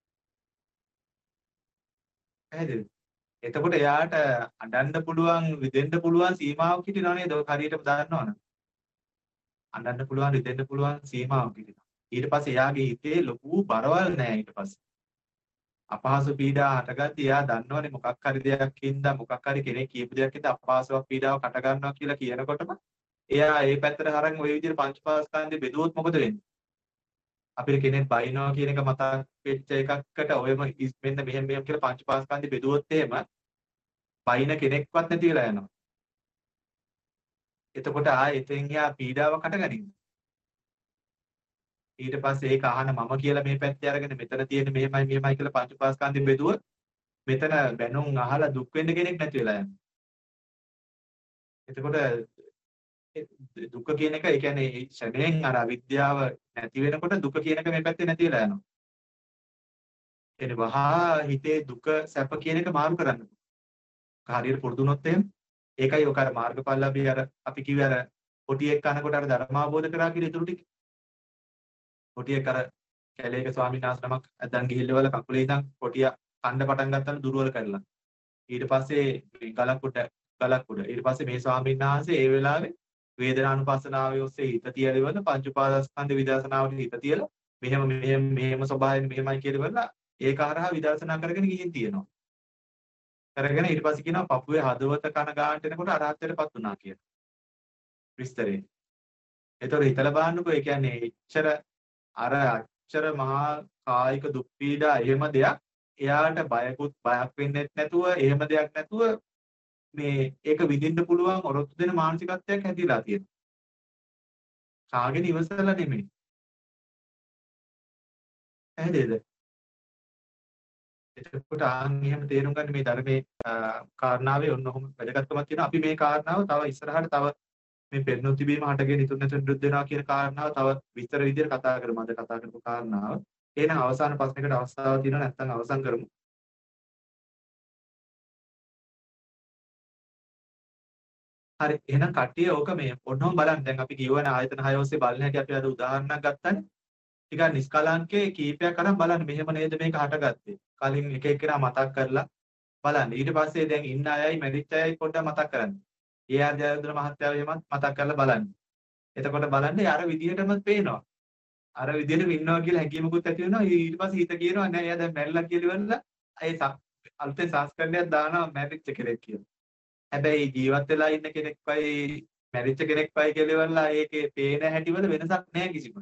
පැහැදිලිද? එතකොට එයාට අඬන්න පුළුවන්, විදෙන්න පුළුවන් සීමාවක් හිටිනව නේද? ඔය හරියටම දන්නවනේ. අඬන්න පුළුවන්, විදෙන්න පුළුවන් සීමාවක් හිටිනවා. ඊට පස්සේ එයාගේ හිතේ ලොකු බරවල් නැහැ ඊට පස්සේ. අපහසු පීඩා හටගද්දී එයා දන්නවනේ මොකක් හරි දෙයක් හින්දා මොකක් හරි කෙනෙක් කියපු දෙයක් හින්දා අපහසුවක් පීඩාවක් හට ගන්නවා කියලා කියනකොටම එයා ඒ පැත්තට හරන් ওই විදිහට පංචපාස්කන්ධය බෙදුවොත් මොකද වෙන්නේ? අපිට කෙනෙක් බයිනවා කියන එක මතක් වෙච්ච එකකට ඔයම මෙන්න මෙහෙම මෙහෙම කියලා පංචපාස්කන්ධය බෙදුවොත් එහෙම බයින කෙනෙක්වත් නැති වෙලා යනවා. එතකොට ආයෙ එතෙන් යා පීඩාවක් හටගනින්න. ඊට පස්සේ ඒක අහන මම කියලා මේ පැත්තේ අරගෙන මෙතන තියෙන මෙහෙමයි මෙහෙමයි කියලා පංච උපාස්කන්ධය බෙදුවොත් මෙතන බැනුම් අහලා දුක් වෙන්න කෙනෙක් නැති වෙලා යනවා. එතකොට දුක කියන එක ඒ කියන්නේ ශරණයෙන් අර අවිද්‍යාව නැති වෙනකොට දුක කියන එක මේ පැත්තේ නැති වෙලා යනවා. එනේ වහා හිතේ දුක සැප කියන එක මාරු කරන්න. හරියට පුරුදු වුණොත් එහෙම ඒකයි ඔක අර මාර්ගඵලලාභී අර අපි කිව්වේ අර කොටියෙක් කනකොට අර ධර්ම අවබෝධ කරා කියන ඉතුරු ටික. කොටියෙක් අර කැලේක ස්වාමීන් වහන්සේ නමක් ඇදන් ගිහිල්ලවල කකුලේ ඉඳන් කොටිය කන්න පටන් ගත්තාම දුර්වල කරලා. ඊට පස්සේ ගලක් උඩ ගලක් උඩ. ඊට පස්සේ මේ ස්වාමීන් වහන්සේ ඒ වෙලාවේ වේදනානුපස්සනාවේ ඔස්සේ හිත තියලවල පංච උපාදානස්කන්ධ විදර්ශනාවට හිත තියලා මෙහෙම මෙහෙම මෙහෙම ස්වභාවයෙන් මෙහෙමයි කියලා ඒක හරහා විදර්ශනා කරගෙන ගිහින් තියෙනවා. කරගෙන ඊට පස්සේ කියනවා පපුවේ හදවත කන ගන්නට එනකොට අරහත්ත්වයටපත් වුණා කියලා. විස්තරේ. ඒතකොට හිතලා බලන්නකෝ ඒ කියන්නේ එච්චර අර අච්චර මහා කායික දුක් පීඩා එහෙම දෙයක් එයාට බයකුත් බයක් වෙන්නේ නැතුව එහෙම දෙයක් නැතුව මේ ඒක විඳින්න පුළුවන් ඔරොත්තු දෙන මානසිකත්වයක් හැදිලා තියෙනවා. කාගෙන ඉවසලා නෙමෙයි. ඇහෙද? එතකොට ආන් එහෙම තේරුම් ගන්න මේ ධර්මයේ කාරණාවේ ඔන්න ඔහොම වැදගත්කමක් තියෙනවා. අපි මේ කාරණාව තව ඉස්සරහට තව මේ පෙරණු තිබීම හටගෙන ඉතුරු නැතුව නිරුද්ධ වෙනවා කියන කාරණාව තව විස්තර විදිහට කතා කරමු. අද කතා කරපු කාරණාව. එහෙනම් අවසාන ප්‍රශ්නයකට අවස්ථාවක් තියෙනවා නැත්නම් අවසන් කරමු. හරි එහෙනම් කට්ටිය ඕක මේ ඔන්නෝම බලන්න. දැන් අපි කියවන ආයතන හය ඔස්සේ බලන හැටි අපි අද උදාහරණයක් ගත්තානේ. ටිකක් නිස්කලංකේ කීපයක් අරන් බලන්න මෙහෙම නේද මේක හටගත්තේ. කලින් එක එක්කෙනා මතක් කරලා බලන්න. ඊට පස්සේ දැන් ඉන්න අයයි මැරිච්ච අයයි පොඩ්ඩක් මතක් කරන්න. ඒ ආර් ජයවර්ධන මහත්තයාව එහෙමත් මතක් කරලා බලන්න. එතකොට බලන්න අර විදිහටම පේනවා. අර විදිහටම ඉන්නවා කියලා හැඟීමකුත් ඇති වෙනවා. ඊට පස්සේ හිත කියනවා නෑ එයා දැන් මැරිලා කියලා ඉවරලා ඒ අලුතෙන් සංස්කරණයක් දානවා මැරිච්ච කෙනෙක් කියලා. හැබැයි ජීවත් වෙලා ඉන්න කෙනෙක්වයි මැරිච්ච කෙනෙක්වයි කියලා ඉවරලා ඒකේ පේන හැටිවල වෙනසක් නෑ කිසිම.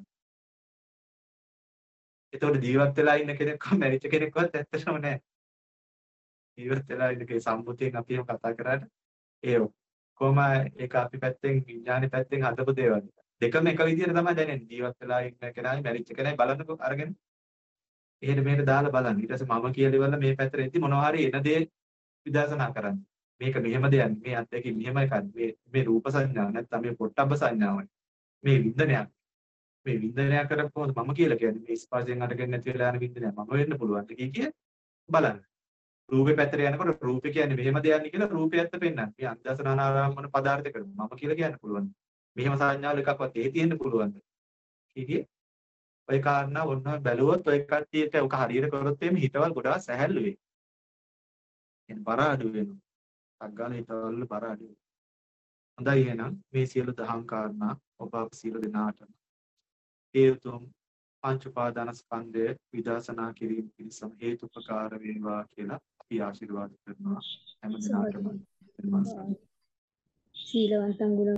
එතකොට ජීවත් වෙලා ඉන්න කෙනෙක්ව මැරිච්ච කෙනෙක්වත් ඇත්තටම නෑ. ජීවත් වෙලා ඉන්න කේ සම්මුතියෙන් අපි එහෙම කතා කරාට ඒ කොහොම ඒක අපි පැත්තෙන් විඥානේ පැත්තෙන් හදපු දේවල්. දෙකම එක විදිහට තමයි දැනෙන්නේ. ජීවත් වෙලා ඉන්න කෙනායි මැරිච්ච කෙනායි බලන්නකො අරගෙන. එහෙට මෙහෙට දාලා බලන්න. ඊට පස්සේ මම කියලා ඉවරලා මේ පැත්තට එද්දි මොනවා හරි එන දේ විදර්ශනා කරන්න. මේක මෙහෙම දෙයක්. මේ අත්දැකීම් මෙහෙමයි කන්නේ. මේ මේ රූප සංඥා නැත්නම් මේ පොට්ටබ්බ සංඥාවයි. මේ වින්දනයක්. මේ වින්දනය කරපුවම මම කියලා කියන්නේ මේ ස්පර්ශයෙන් අඩගෙන නැති වෙලා යන වින්දනය මම වෙන්න පුළුවන් කිය කිය බලන්න. රූපේ පැත්තට යනකොට රූපේ කියන්නේ මෙහෙම දෙයක් කියලා රූපේ ඇත්ත පෙන්වන්න. මේ අන්දසනානාරාමන පදාර්ථ කර මම කියලා කියන්න පුළුවන්. මෙහෙම සංඥාවල එකක්වත් ඒ තියෙන්න පුළුවන්ද? කීකේ ඔය කාරණා ඔන්න බැලුවොත් ඔය කට්ටියට ඔක හරියට කරොත් එimhe හිතවල් ගොඩාක් සැහැල්ලු වෙයි. එන් බර අඩු වෙනවා. අග්ගාල හිතවල බර අඩු වෙනවා. හොඳයි එහෙනම් මේ සියලු දහම් කාරණා ඔබ අප සියලු දෙනාටම ඒ උතුම් පංච උපාදානස්කන්ධය විදර්ශනා කිරීම පිණිසම හේතුපකාර වේවා කියලා අපි ආශිර්වාද කරනවා හැම දිනකටම. සීලවන්තං ගුණ